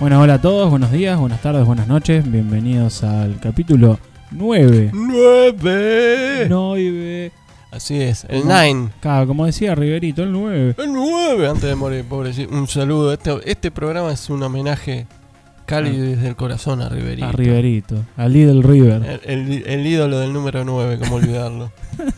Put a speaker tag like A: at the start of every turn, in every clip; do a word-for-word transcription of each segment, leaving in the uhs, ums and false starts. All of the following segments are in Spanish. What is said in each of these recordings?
A: Bueno, hola a todos, buenos días, buenas tardes, buenas noches. Bienvenidos al capítulo nueve.
B: ¡Nueve!
A: nueve.
B: Así es, el
A: Como-
B: nueve.
A: Claro, como decía Riverito, el nueve.
B: El nueve, antes de morir, pobrecito. Un saludo. Este, este programa es un homenaje cálido
A: Ah.
B: desde el corazón a Riverito.
A: A Riverito, a Little River.
B: El, el- el ídolo del número nueve, cómo olvidarlo.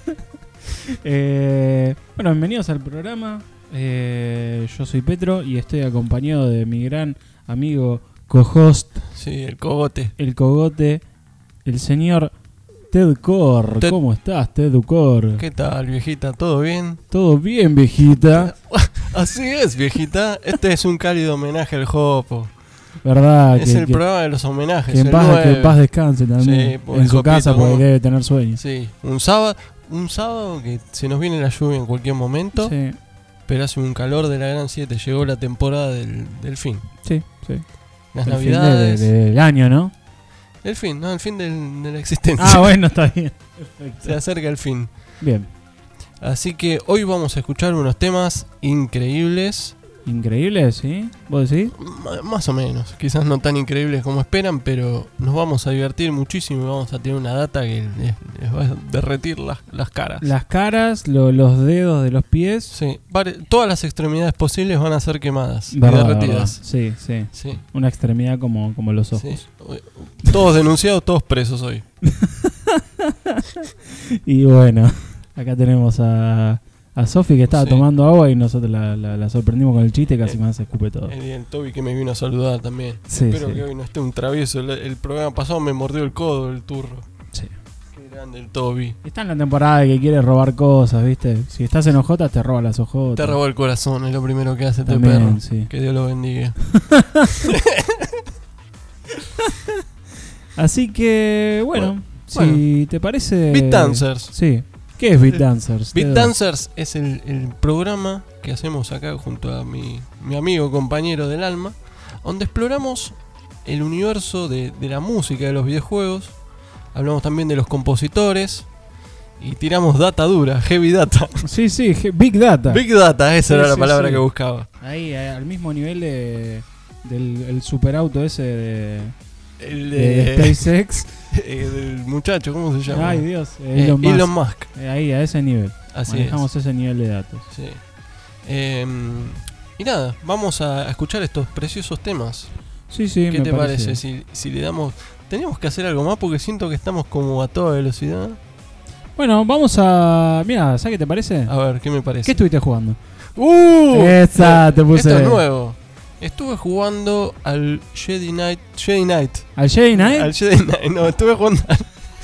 A: Eh, bueno, bienvenidos al programa. Eh, yo soy Petro y estoy acompañado de mi gran amigo co-host,
B: Sí, el cogote.
A: el cogote, el señor Ted Cor.
B: Ted-
A: ¿Cómo estás, Ted Cor?
B: ¿Qué tal, viejita? ¿Todo bien?
A: Todo bien, viejita.
B: Así es, viejita. Este es un cálido homenaje al Jopo.
A: ¿Verdad?
B: Es
A: que,
B: el
A: que-
B: programa de los homenajes.
A: que en
B: el
A: paz,
B: nueve.
A: que en paz descanse también.
B: Sí, por
A: en
B: el
A: su
B: Jopito,
A: casa porque
B: ¿no?
A: debe tener sueño.
B: Sí, un sábado, un sábado que se nos viene la lluvia en cualquier momento.
A: Sí,
B: Pero hace un calor de la gran siete. Llegó la temporada del, del fin.
A: sí, sí.
B: Las
A: El fin de-
B: navidades.
A: de- del año, ¿no?
B: El fin, no, el fin del- de la existencia.
A: Ah, bueno, está bien. Perfecto.
B: Se acerca el fin.
A: Bien.
B: Así que hoy vamos a escuchar unos temas increíbles.
A: Increíble, ¿sí? ¿Vos decís?
B: M- más o menos. Quizás no tan increíbles como esperan, pero nos vamos a divertir muchísimo y vamos a tener una data que les, les va a derretir las, las caras.
A: Las caras, lo- los dedos de los pies.
B: Sí, vari- todas las extremidades posibles van a ser quemadas y
A: Verdad,
B: derretidas.
A: verdad. Sí, sí.
B: Sí,
A: Una extremidad como, como los ojos.
B: sí. Todos denunciados, todos presos hoy.
A: Y bueno, acá tenemos a, a Sofi que estaba
B: Sí.
A: tomando agua y nosotros la, la- la sorprendimos con el chiste, casi
B: Eh,
A: más se escupe todo.
B: El, el Toby que me vino a saludar también.
A: Sí,
B: Espero
A: sí.
B: que hoy no esté un travieso. El, el programa pasado me mordió el codo el turro.
A: Sí.
B: Qué grande el Toby.
A: Está en la temporada de que quiere robar cosas, ¿viste? Si estás en ojotas, te roba las ojotas.
B: Te robó el corazón, es lo primero que hace este
A: También,
B: perro.
A: sí.
B: Que Dios lo bendiga.
A: Así que, bueno,
B: Bueno,
A: si te parece...
B: Beat Dancers.
A: Sí. ¿Qué es Beat Dancers?
B: Beat
A: Te-
B: Dancers es el, el programa que hacemos acá junto a mi, mi amigo, compañero del alma, donde exploramos el universo de, de la música de los videojuegos. Hablamos también de los compositores y tiramos data dura, heavy data.
A: Sí, sí, ge- Big Data.
B: Big data, esa
A: Sí,
B: era la
A: sí,
B: palabra
A: sí.
B: que buscaba.
A: Ahí, eh, al mismo nivel de del el superauto ese de,
B: El
A: de
B: de,
A: SpaceX.
B: eh, del muchacho, ¿cómo se llama?
A: Ay, Dios.
B: Eh,
A: Elon
B: Elon,
A: Musk.
B: Musk.
A: Eh, Ahí, a ese nivel.
B: Así
A: Manejamos ese nivel de datos.
B: es. Sí. Em, y nada, vamos a escuchar estos preciosos temas.
A: Sí, sí,
B: ¿Qué
A: me
B: te
A: parece.
B: parece si, si le damos... Tenemos que hacer algo más porque siento que estamos como a toda velocidad.
A: Bueno, vamos a... Mira, ¿sabes qué te parece?
B: A ver, ¿qué me parece?
A: ¿Qué estuviste jugando?
B: ¡Uh!
A: Esa, te puse.
B: Esto es nuevo. Estuve jugando al Jedi Knight... Jedi Knight.
A: ¿Al Jedi Knight?
B: Al Jedi Knight. No, estuve jugando... al-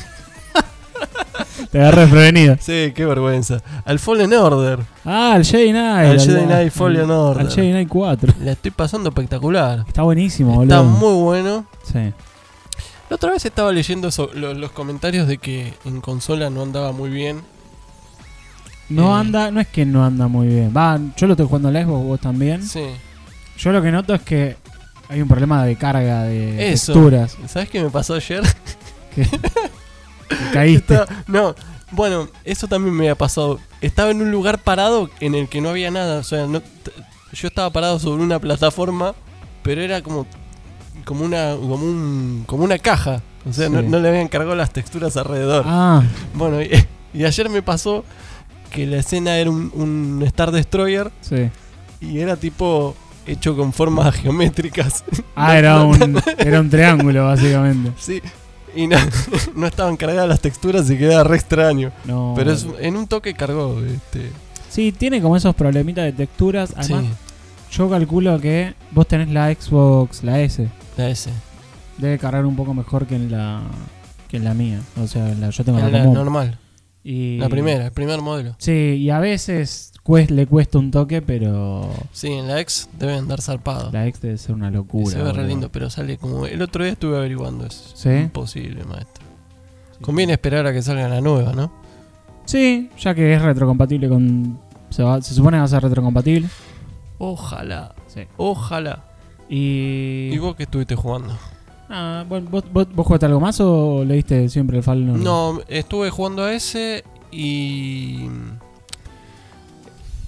A: Te agarré prevenida.
B: Sí, qué vergüenza. Al Fallen Order.
A: Ah, al Jedi Knight.
B: Al Jedi Knight Fallen Order.
A: Al Jedi Knight cuatro.
B: La estoy pasando espectacular.
A: Está buenísimo,
B: Está
A: boludo.
B: muy bueno.
A: Sí.
B: La otra vez estaba leyendo so- lo- los comentarios de que en consola no andaba muy bien.
A: No
B: Eh.
A: anda, no es que no anda muy bien. Va, yo lo estoy jugando a la Xbox, vos también.
B: Sí.
A: Yo lo que noto es que hay un problema de carga de
B: Eso.
A: texturas.
B: ¿Sabes qué me pasó ayer?
A: Que que caíste.
B: Estaba- no, bueno, eso también me había pasado. Estaba en un lugar parado en el que no había nada. O sea, no, t- yo estaba parado sobre una plataforma, pero era como como una como un como una caja. O sea, no,
A: Sí.
B: no le habían cargado las texturas alrededor.
A: Ah,
B: Bueno, y, y ayer me pasó que la escena era un, un Star Destroyer
A: sí.
B: y era tipo hecho con formas geométricas.
A: Ah,
B: No-
A: era
B: no-
A: un, era un triángulo, básicamente.
B: Sí, y no, no estaban cargadas las texturas y quedaba re extraño.
A: No.
B: Pero es, en un toque cargó, este.
A: Sí, tiene como esos problemitas de texturas. Además,
B: Sí,
A: yo calculo que vos tenés la Xbox, la S.
B: la S.
A: Debe cargar un poco mejor que en la que en la mía. O sea, en la, yo tengo la,
B: La,
A: común.
B: normal.
A: Y,
B: La primera, el primer modelo.
A: Sí, y a veces cues- le cuesta un toque, pero
B: Sí, en la X debe andar zarpado.
A: la X debe ser una
B: Y
A: locura.
B: se ve re
A: boludo.
B: lindo, pero sale como. El otro día estuve averiguando eso.
A: ¿Sí?
B: Imposible, maestro. Conviene esperar a que salga la nueva, ¿no?
A: Sí, ya que es retrocompatible con... Se, va- se supone que va a ser retrocompatible.
B: Ojalá.
A: Sí.
B: Ojalá.
A: Y...
B: ¿Y vos qué estuviste jugando?
A: Ah, bueno, ¿vos, vos, vos jugaste algo más o leíste siempre el Fallen Order?
B: No, estuve jugando a ese y.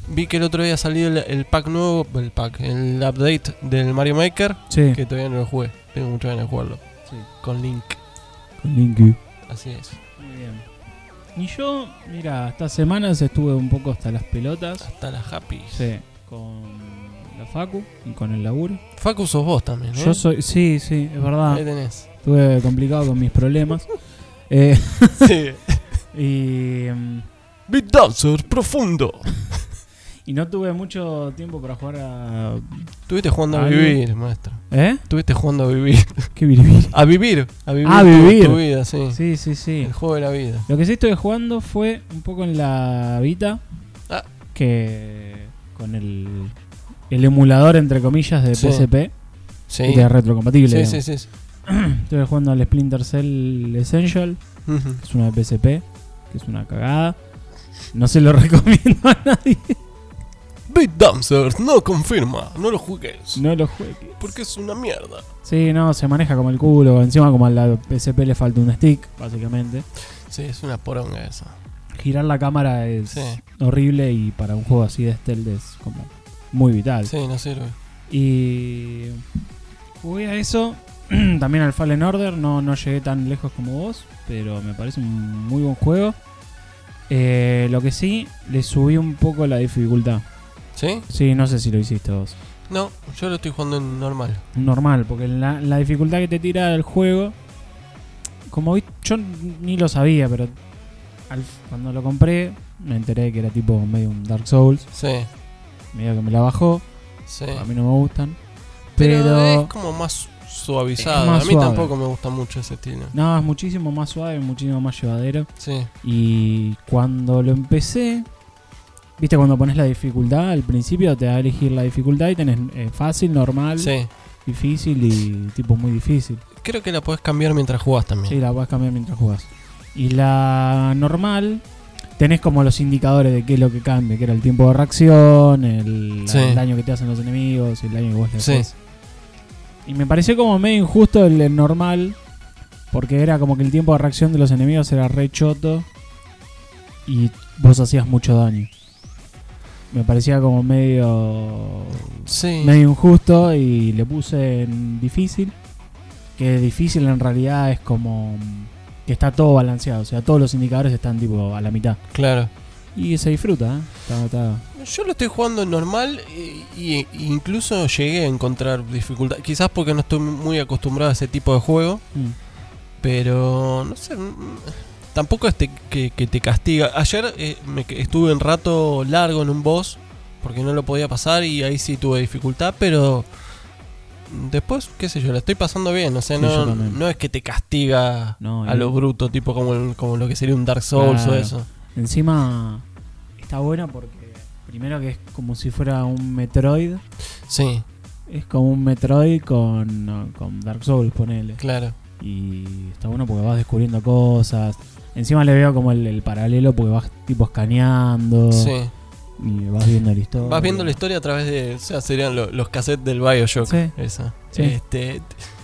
B: vi que el otro día salió el, el pack nuevo, el pack, el update del Mario Maker,
A: Sí.
B: que todavía no lo jugué. Tengo muchas ganas de jugarlo.
A: Sí.
B: Con Link.
A: Con Linky.
B: Así es.
A: Muy bien. Y yo, mira, estas semanas estuve un poco hasta las pelotas.
B: Hasta la Happy.
A: Sí. Con la Facu y con el laburo.
B: Facu sos vos también, ¿eh?
A: Yo soy, sí, sí, es verdad.
B: Ahí tenés.
A: Estuve complicado con mis problemas. Eh,
B: Sí.
A: y, mm,
B: Beat Dancer profundo.
A: y no tuve mucho tiempo para jugar a...
B: Estuviste jugando a
A: ¿Algo?
B: vivir, maestro.
A: ¿Eh?
B: Estuviste jugando a vivir.
A: ¿Qué biribiri?
B: A vivir. A vivir,
A: Ah,
B: tu,
A: vivir.
B: tu vida, sí.
A: Sí, sí, sí.
B: El juego de la vida.
A: Lo que sí estuve jugando fue un poco en la Vita.
B: Ah.
A: Que con el, el emulador, entre comillas, de
B: Sí.
A: P S P.
B: Sí.
A: Que es retrocompatible.
B: Sí,
A: digamos.
B: sí, sí.
A: Estuve jugando al Splinter Cell Essential.
B: Ujú.
A: Que es una de P S P. Que es una cagada. No se lo recomiendo a nadie.
B: Beat Dancer no confirma. No lo jugues.
A: No lo juegues.
B: Porque es una mierda.
A: Sí, no, se maneja como el culo. Encima, como a la P S P le falta un stick, básicamente.
B: Sí, es una poronga esa.
A: Girar la cámara es
B: Sí.
A: horrible y para un juego así de stealth es como muy vital.
B: Sí, no sirve.
A: Y jugué a eso. También al Fallen Order. No, no llegué tan lejos como vos, pero me parece un muy buen juego. Eh, lo que sí, le subí un poco la dificultad.
B: ¿Sí?
A: Sí, no sé si lo hiciste vos.
B: No, yo lo estoy jugando en normal.
A: Normal, porque la, la dificultad que te tira el juego, como vi, yo ni lo sabía, pero al, cuando lo compré me enteré que era tipo medio un Dark Souls.
B: Sí,
A: Medio que me la bajó.
B: sí.
A: A mí no me gustan.
B: Pero,
A: Pero,
B: es como más suavizado.
A: Es más
B: a mí
A: suave.
B: tampoco me gusta mucho ese estilo.
A: no, es muchísimo más suave, muchísimo más llevadero.
B: Sí,
A: Y cuando lo empecé, viste, cuando pones la dificultad, al principio te da a elegir la dificultad y tenés eh, fácil, normal,
B: sí.
A: difícil y tipo muy difícil.
B: Creo que la podés cambiar mientras jugás también.
A: Sí, la puedes cambiar mientras jugás. Y la normal, tenés como los indicadores de qué es lo que cambia, que era el tiempo de reacción, el,
B: Sí.
A: el daño que te hacen los enemigos, el daño que vos le
B: Sí.
A: haces. Y me pareció como medio injusto el, el normal, porque era como que el tiempo de reacción de los enemigos era re choto y vos hacías mucho daño. Me parecía como medio
B: Sí.
A: medio injusto y le puse en difícil. Que difícil en realidad es como que está todo balanceado, o sea, todos los indicadores están tipo a la mitad.
B: Claro.
A: Y se disfruta, ¿eh? Está, está-
B: Yo lo estoy jugando en normal y, y incluso llegué a encontrar dificultad. Quizás porque no estoy muy acostumbrado a ese tipo de juego.
A: Mm.
B: Pero no sé. mm, Tampoco es te- que, que te castiga. Ayer eh, me que- estuve un rato largo en un boss porque no lo podía pasar y ahí sí tuve dificultad. Pero después, qué sé yo, la estoy pasando bien. O sea,
A: Sí, yo
B: no,
A: también.
B: no es que te castiga
A: No,
B: a
A: y-
B: lo bruto, tipo como, el- como lo que sería un Dark Souls
A: Claro.
B: o eso.
A: Encima está buena porque primero que es como si fuera un Metroid.
B: Sí,
A: Es como un Metroid con, no, con Dark Souls, ponele.
B: claro.
A: Y está bueno porque vas descubriendo cosas. Encima le veo como el, el paralelo porque vas tipo escaneando.
B: Sí.
A: Y vas viendo la historia.
B: Vas viendo la historia a través de. O sea, serían lo- los cassettes del Bioshock.
A: Sí.
B: Esa.
A: Sí.
B: Este,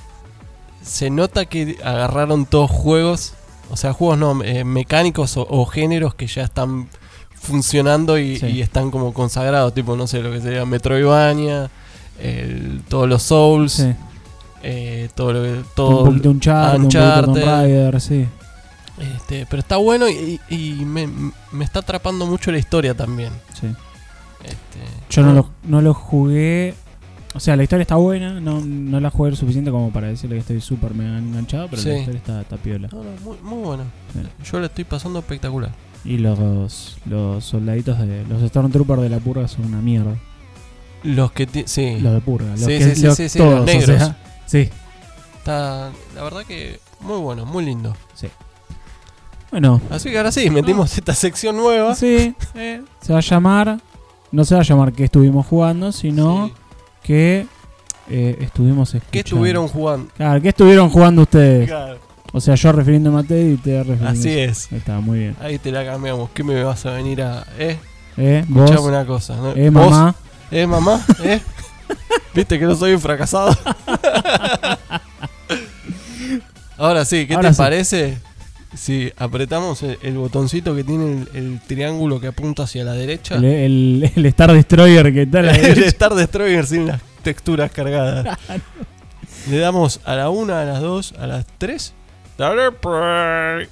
B: se nota que agarraron todos juegos. O sea, juegos no, eh, mecánicos o, o géneros que ya están funcionando y,
A: Sí.
B: y están como consagrados. Tipo, no sé, lo que sería Metroidvania, el- todos los Souls,
A: Sí.
B: eh, todo lo que.
A: un
B: Todo,
A: poquito Uncharted, un poquito Tomb
B: Uncharted.
A: Raider, sí.
B: este, pero está bueno y, y me, me está atrapando mucho la historia también.
A: sí.
B: Este,
A: Yo no lo, no lo jugué. O sea, la historia está buena. No, no la jugué lo suficiente como para decirle que estoy súper mega enganchado. Pero
B: Sí.
A: la historia está, está piola.
B: No, no, muy, muy bueno.
A: Sí.
B: Yo lo estoy pasando espectacular.
A: Y los, los soldaditos de los Stormtroopers de la purga son una mierda.
B: Los que ti- sí,
A: Los de purga. Los
B: Sí,
A: que,
B: sí, sí,
A: los,
B: sí, sí,
A: todos,
B: los
A: o
B: negros.
A: sea, sí.
B: está la verdad que muy bueno, muy lindo.
A: Bueno,
B: Así que ahora sí, metimos esta sección nueva.
A: sí. eh, se va a llamar. No se va a llamar que estuvimos jugando, sino
B: Sí.
A: que eh, estuvimos escuchando.
B: ¿Qué estuvieron jugando?
A: Claro, ¿qué estuvieron jugando ustedes?
B: Claro,
A: O sea, yo refiriéndome a Teddy y ustedes refiriéndose.
B: así es.
A: Ahí está, muy bien.
B: Ahí te la cambiamos. ¿Qué me vas a venir a eh?
A: ¿Eh? ¿Vos?
B: Escuchame una cosa, ¿no?
A: ¿Eh,
B: ¿Vos?
A: mamá?
B: ¿Eh, mamá? ¿Eh? ¿Viste que no soy un fracasado? Ahora sí, ¿qué
A: Ahora
B: te
A: sí.
B: parece Si apretamos el, el botoncito que tiene el, el triángulo que apunta hacia la derecha.
A: El, el, el Star Destroyer que está a la
B: El
A: derecha.
B: Star Destroyer sin las texturas cargadas. Le damos a la una, a las dos, a las tres. Dale play.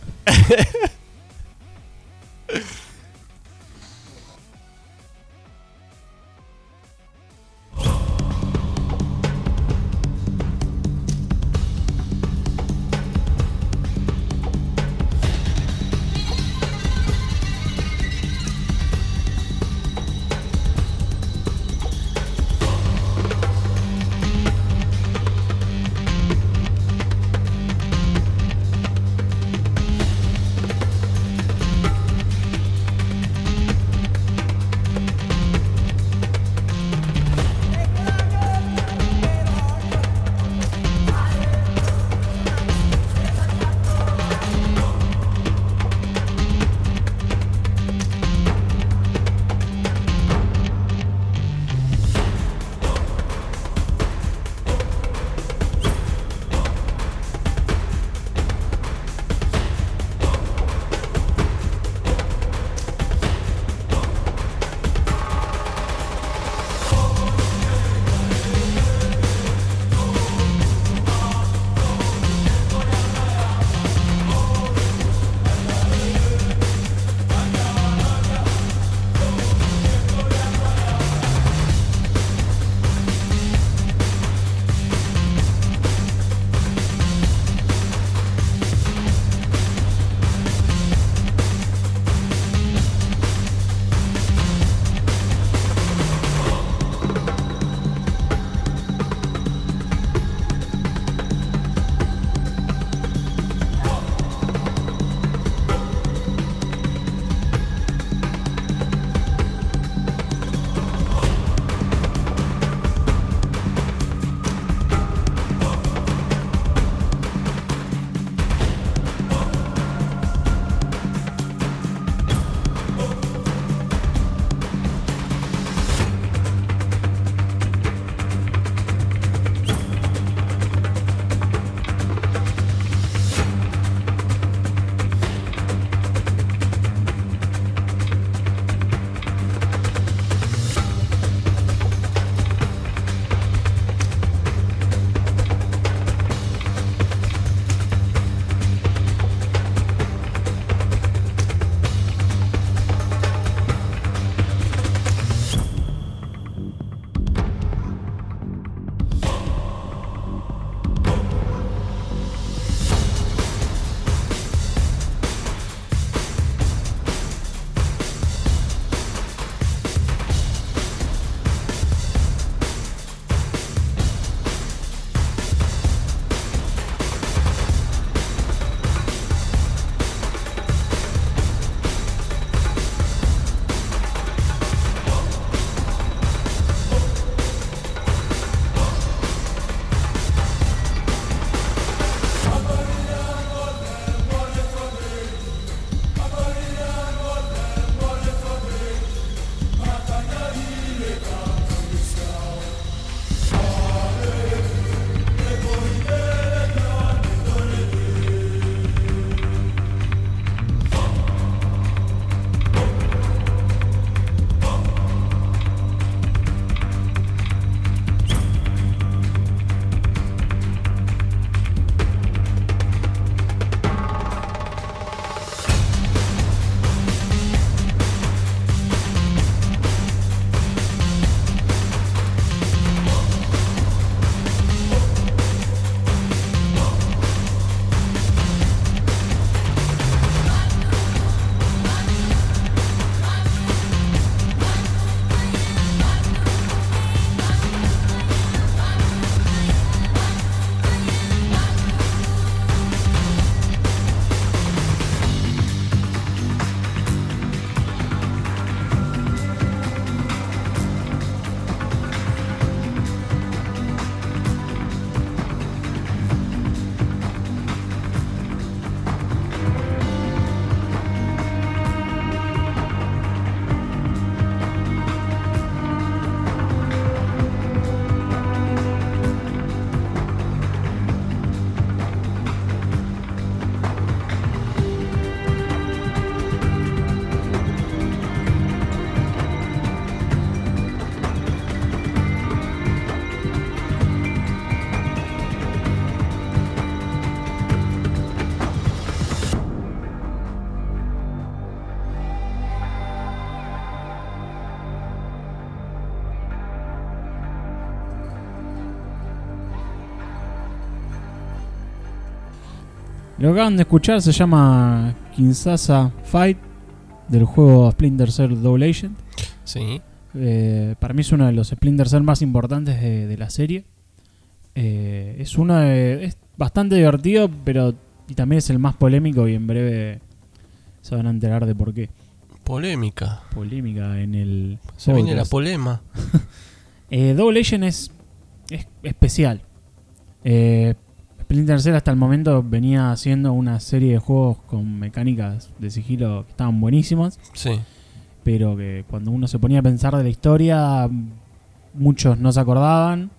A: Lo que acaban de escuchar se llama Kinshasa Fight, del juego Splinter Cell Double Agent.
B: Sí.
A: Eh, para mí es uno de los Splinter Cell más importantes de, de la serie. Eh, es uno de, es bastante divertido, pero y también es el más polémico, y en breve se van a enterar de por qué.
B: Polémica.
A: Polémica en el...
B: Se viene la
A: podcast.
B: polema.
A: Eh, Double Agent es, es especial. Eh, Splinter Cell hasta el momento venía haciendo una serie de juegos con mecánicas de sigilo que estaban buenísimas,
B: Sí.
A: pero que cuando uno se ponía a pensar de la historia, muchos no se acordaban.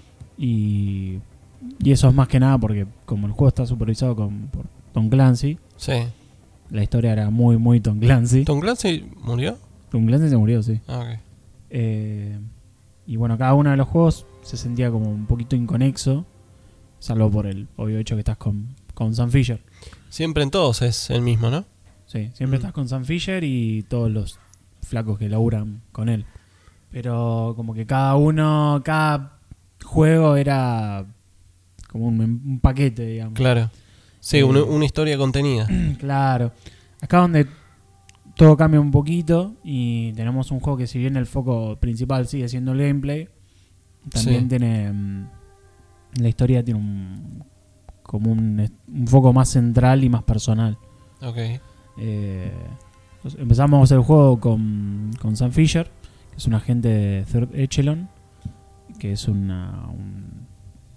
A: Y, y eso es más que nada porque como el juego está supervisado con, por Tom Clancy,
B: Sí.
A: la historia era muy, muy Tom Clancy.
B: ¿Tom Clancy murió?
A: Tom Clancy se murió, sí.
B: Ah, ok.
A: Eh, y bueno, cada uno de los juegos se sentía como un poquito inconexo, salvo por el obvio hecho que estás con, con Sam Fisher.
B: Siempre en todos es el mismo, ¿no?
A: Sí, siempre
B: Mm.
A: estás con Sam Fisher y todos los flacos que laburan con él. Pero como que cada uno, cada juego era como un, un paquete, digamos.
B: Claro. Sí,
A: Eh,
B: una, una historia contenida.
A: Claro. Acá donde todo cambia un poquito y tenemos un juego que, si bien el foco principal sigue siendo el gameplay, también
B: Sí.
A: tiene mm, la historia tiene un como un, un foco más central y más personal.
B: Ok.
A: Eh, pues empezamos el juego con, con Sam Fisher, que es un agente de Third Echelon, que es una un,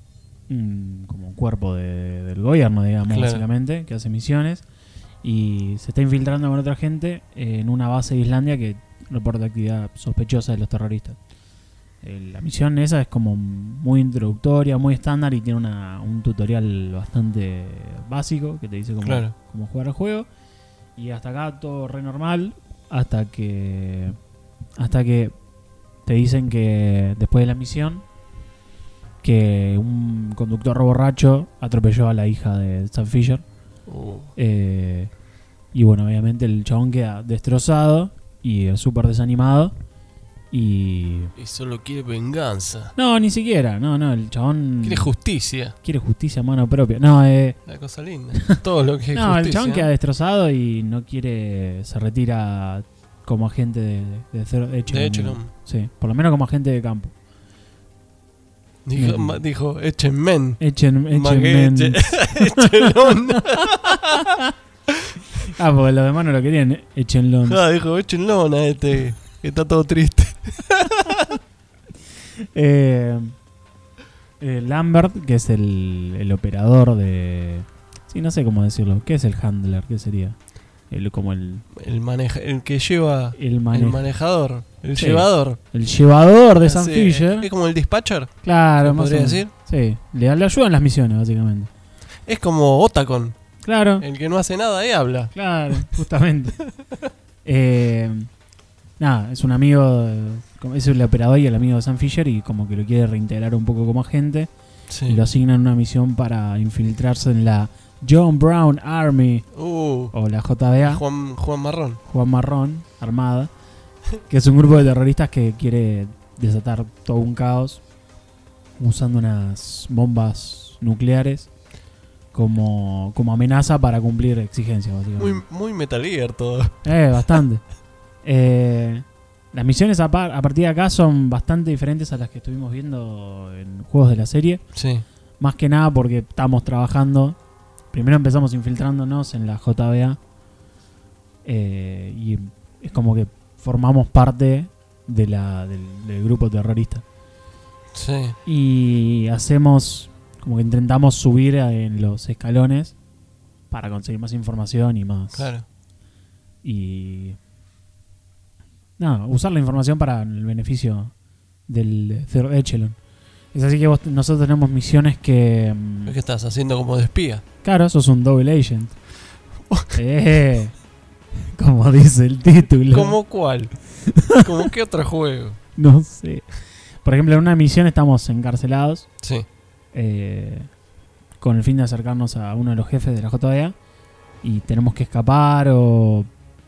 A: un como un cuerpo de- del gobierno, digamos,
B: Claro.
A: básicamente, que hace misiones, y se está infiltrando con otra gente en una base de Islandia que reporta actividad sospechosa de los terroristas. Eh, la misión esa es como muy introductoria, muy estándar, y tiene una, un tutorial bastante básico que te dice cómo,
B: Claro.
A: cómo jugar al juego. Y hasta acá todo re normal, hasta que hasta que te dicen que después de la misión que un conductor borracho atropelló a la hija de Sam Fisher.
B: Uh,
A: Eh, y bueno, obviamente el chabón queda destrozado y súper desanimado. Y...
B: y solo quiere venganza.
A: No, ni siquiera. No, no, el chabón...
B: Quiere justicia.
A: quiere justicia a mano propia. No, eh...
B: La cosa linda. Todo lo que es
A: no, el
B: justicia.
A: chabón queda destrozado y no quiere... Se retira como agente de, de, Third Echelon.
B: De Echelon.
A: Sí, por lo menos como agente de campo.
B: Dijo,
A: Mm.
B: ma- dijo, echen men.
A: Echen,
B: Más
A: echen
B: que
A: men.
B: eche- Echelon.
A: Ah, porque los demás no lo querían. Echenlo.
B: Ah, dijo, echenlon a este. Que está todo triste.
A: Eh, eh, Lambert, que es el, el operador de... Sí, no sé cómo decirlo. ¿Qué es el handler? ¿Qué sería? El, como el,
B: El, maneja, el que lleva.
A: el, mane-
B: El manejador. El
A: Sí.
B: llevador.
A: el llevador de Sam
B: Sí,
A: Fisher.
B: Es como el dispatcher.
A: Claro,
B: ¿se
A: más o
B: podría
A: menos.
B: decir?
A: Sí, le, le ayudan las misiones, básicamente.
B: Es como Otacon.
A: Claro,
B: El que no hace nada y habla.
A: claro, justamente. eh, nada, es un amigo, de- como- es el operador y el amigo de Sam Fisher, y como que lo quiere reintegrar un poco como agente.
B: Sí.
A: Y lo asignan una misión para infiltrarse en la John Brown Army,
B: Uh,
A: o la J B A,
B: Juan, Juan Marrón.
A: Juan Marrón, Armada, que es un grupo de terroristas que quiere desatar todo un caos usando unas bombas nucleares como, como amenaza para cumplir exigencias, básicamente.
B: Muy, muy Metal Gear todo.
A: Eh, bastante. Eh, las misiones a, par- a partir de acá son bastante diferentes a las que estuvimos viendo en juegos de la serie.
B: Sí.
A: Más que nada porque estamos trabajando. Primero empezamos infiltrándonos en la J B A. Eh, y es como que formamos parte de la, del, del grupo terrorista.
B: Sí.
A: Y hacemos, como que intentamos subir a- en los escalones para conseguir más información y más.
B: Claro.
A: Y nada, usar la información para el beneficio del Third Echelon. Es así que vos- nosotros tenemos misiones que... mm,
B: ¿Qué estás haciendo como de espía?
A: Claro, sos un double agent. eh, como dice el título.
B: ¿Cómo cuál? ¿Cómo qué otro juego?
A: No sé. Por ejemplo, en una misión estamos encarcelados
B: Sí.
A: eh, con el fin de acercarnos a uno de los jefes de la J B A y tenemos que escapar, o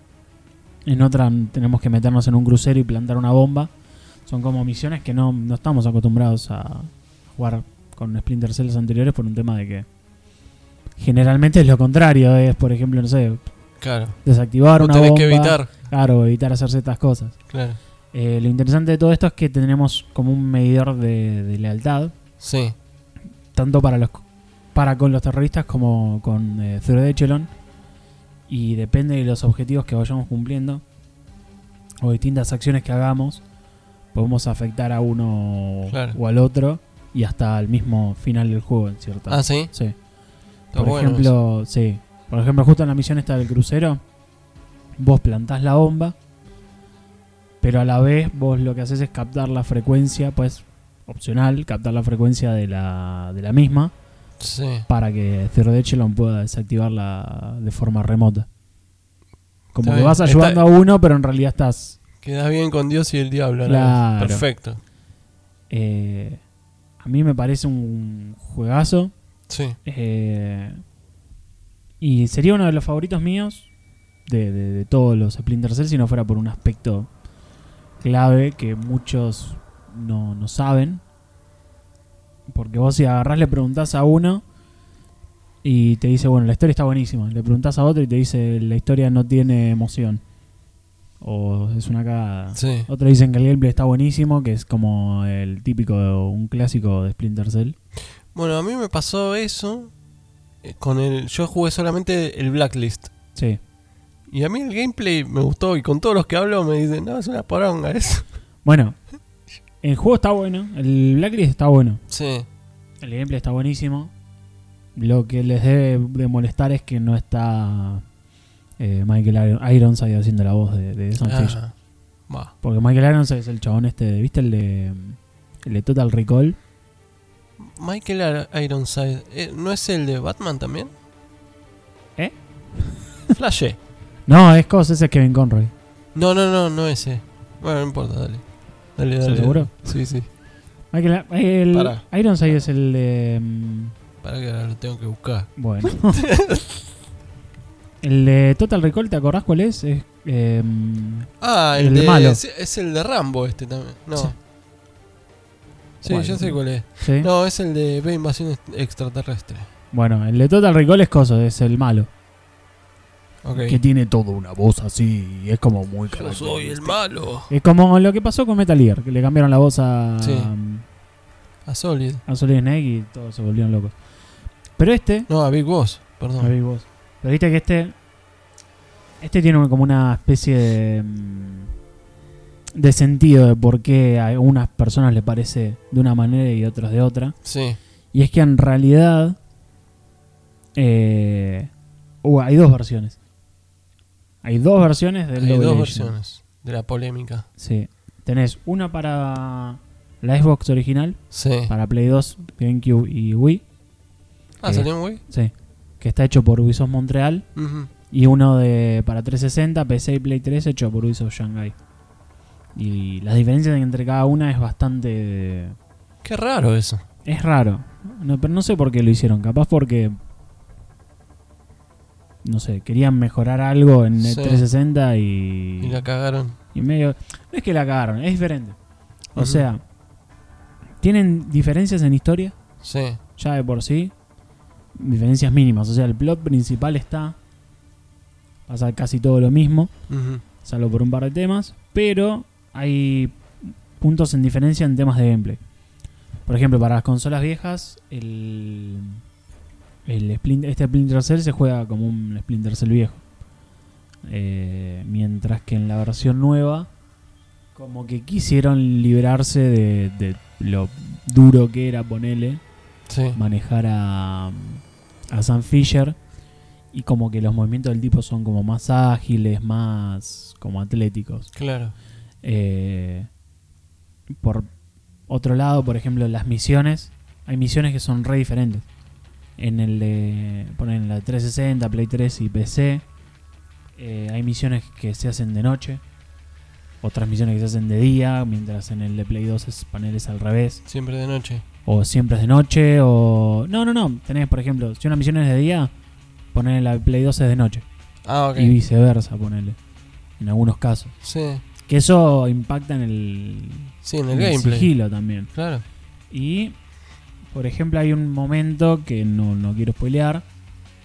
A: en otra tenemos que meternos en un crucero y plantar una bomba. Son como misiones que no, no estamos acostumbrados a jugar con Splinter Cells anteriores por un tema de que Generalmente es lo contrario, es por ejemplo, no sé,
B: Claro.
A: desactivar
B: Vos
A: una
B: tenés
A: bomba.
B: que evitar.
A: Claro, evitar hacer ciertas cosas.
B: Claro.
A: Eh, lo interesante de todo esto es que tenemos como un medidor de, de lealtad,
B: Sí.
A: tanto para los para con los terroristas como con eh, Zero de Echelon, y depende de los objetivos que vayamos cumpliendo o distintas acciones que hagamos, podemos afectar a uno
B: Claro.
A: o al otro y hasta al mismo final del juego en cierta.
B: Ah, sí.
A: Sí.
B: Está
A: Por
B: bueno
A: ejemplo, sí. Por ejemplo, justo en la misión esta del crucero, vos plantás la bomba, pero a la vez vos lo que haces es captar la frecuencia, pues opcional, captar la frecuencia de la, de la misma
B: Sí.
A: para que Zero de Echelon pueda desactivarla de forma remota. Como
B: Está
A: que
B: bien.
A: vas ayudando
B: Está-
A: a uno, pero en realidad estás...
B: Quedás bien con Dios y el diablo. ¿no?
A: Claro.
B: Perfecto.
A: eh, a mí me parece un juegazo.
B: Sí.
A: eh, y sería uno de los favoritos míos de, de, de todos los Splinter Cell si no fuera por un aspecto clave que muchos no, no saben. Porque vos si agarrás le preguntás a uno y te dice, bueno, la historia está buenísima. Le preguntás a otro y te dice, la historia no tiene emoción. O es una cagada.
B: Sí.
A: Otros dicen que el gameplay está buenísimo, que es como el típico, un clásico de Splinter Cell.
B: Bueno, a mí me pasó eso eh, con el... Yo jugué solamente el Blacklist.
A: Sí.
B: Y a mí el gameplay me gustó y con todos los que hablo me dicen, no, es una poronga eso.
A: Bueno, el juego está bueno, el Blacklist está bueno.
B: Sí.
A: El gameplay está buenísimo. Lo que les debe de molestar es que no está eh, Michael Ironside haciendo la voz de, de Sam Fisher.
B: Ah, va.
A: Porque Michael Ironside es el chabón este, ¿viste el de, el de Total Recall?
B: Michael Ironside, eh, ¿no es el de Batman también?
A: ¿Eh?
B: Flashé.
A: No, es cosa, ese es Kevin Conroy.
B: No, no, no, no ese. Bueno, no importa, dale. Dale,
A: ¿Estás
B: dale.
A: seguro?
B: Sí, sí.
A: Michael, el
B: Pará.
A: Ironside es el de... mm,
B: Para que ahora lo tengo que buscar.
A: Bueno. El de Total Recall, ¿te acordás cuál es? Es eh,
B: Ah, el,
A: El
B: de...
A: malo.
B: Es, es el de Rambo este también. No.
A: Sí.
B: Sí,
A: ¿Cuál?
B: ya sé cuál es.
A: ¿sí?
B: No, es el de B Invasión Est- Extraterrestre.
A: Bueno, el de Total Recall es cosa, es el malo.
B: Ok.
A: Que tiene toda una voz así y es como muy
B: Yo soy
A: característico.
B: el malo.
A: Es como lo que pasó con Metal Gear, que le cambiaron la voz a,
B: Sí. A Solid.
A: a Solid Snake y todos se volvieron locos. Pero este,
B: No, a Big Boss,
A: a
B: perdón.
A: Big Boss. Pero viste que este este tiene como una especie de mm, de sentido de por qué a algunas personas le parece de una manera y a otras de otra.
B: Sí.
A: Y es que en realidad eh, uh, hay dos versiones. Hay dos versiones del
B: Hay
A: Double
B: dos
A: Agent.
B: versiones de la polémica.
A: Sí. Tenés una para la Xbox original,
B: Sí.
A: para Play dos, GameCube y Wii.
B: Ah,
A: que-
B: ¿salió un Wii?
A: Sí. Que está hecho por Ubisoft Montreal.
B: Ujú.
A: Y uno de para trescientos sesenta, P C y Play tres hecho por Ubisoft Shanghai. Y las diferencias entre cada una es bastante...
B: Qué raro eso.
A: Es raro. No, pero no sé por qué lo hicieron. Capaz porque... No sé, querían mejorar algo en el
B: Sí.
A: trescientos sesenta y...
B: Y la cagaron.
A: y medio... No es que la cagaron, es diferente. O
B: Ujú.
A: sea, tienen diferencias en historia,
B: Sí.
A: ya de por sí. Diferencias mínimas. O sea, el plot principal está... Pasa casi todo lo mismo,
B: Ujú.
A: salvo por un par de temas. Pero hay puntos en diferencia en temas de gameplay. Por ejemplo, para las consolas viejas, el, el Splin- este Splinter Cell se juega como un Splinter Cell viejo. Eh, mientras que en la versión nueva, como que quisieron librarse de, de lo duro que era, ponele,
B: Sí.
A: manejar a, a Sam Fisher. Y como que los movimientos del tipo son como más ágiles, más como atléticos.
B: Claro.
A: Eh, por otro lado, por ejemplo, las misiones. Hay misiones que son re diferentes. En el de. Ponen la trescientos sesenta, Play tres y P C. Eh, hay misiones que se hacen de noche. Otras misiones que se hacen de día. Mientras en el de Play dos es paneles al revés.
B: Siempre de noche.
A: O siempre es de noche. O. No, no, no. Tenés, por ejemplo, si una misión es de día, poner en la Play dos es de noche.
B: Ah, ok.
A: Y viceversa, ponele. En algunos casos.
B: Sí.
A: Que eso impacta en el,
B: Sí, en el
A: en el
B: gameplay.
A: sigilo también.
B: Claro.
A: Y, por ejemplo, hay un momento que no, no quiero spoilear,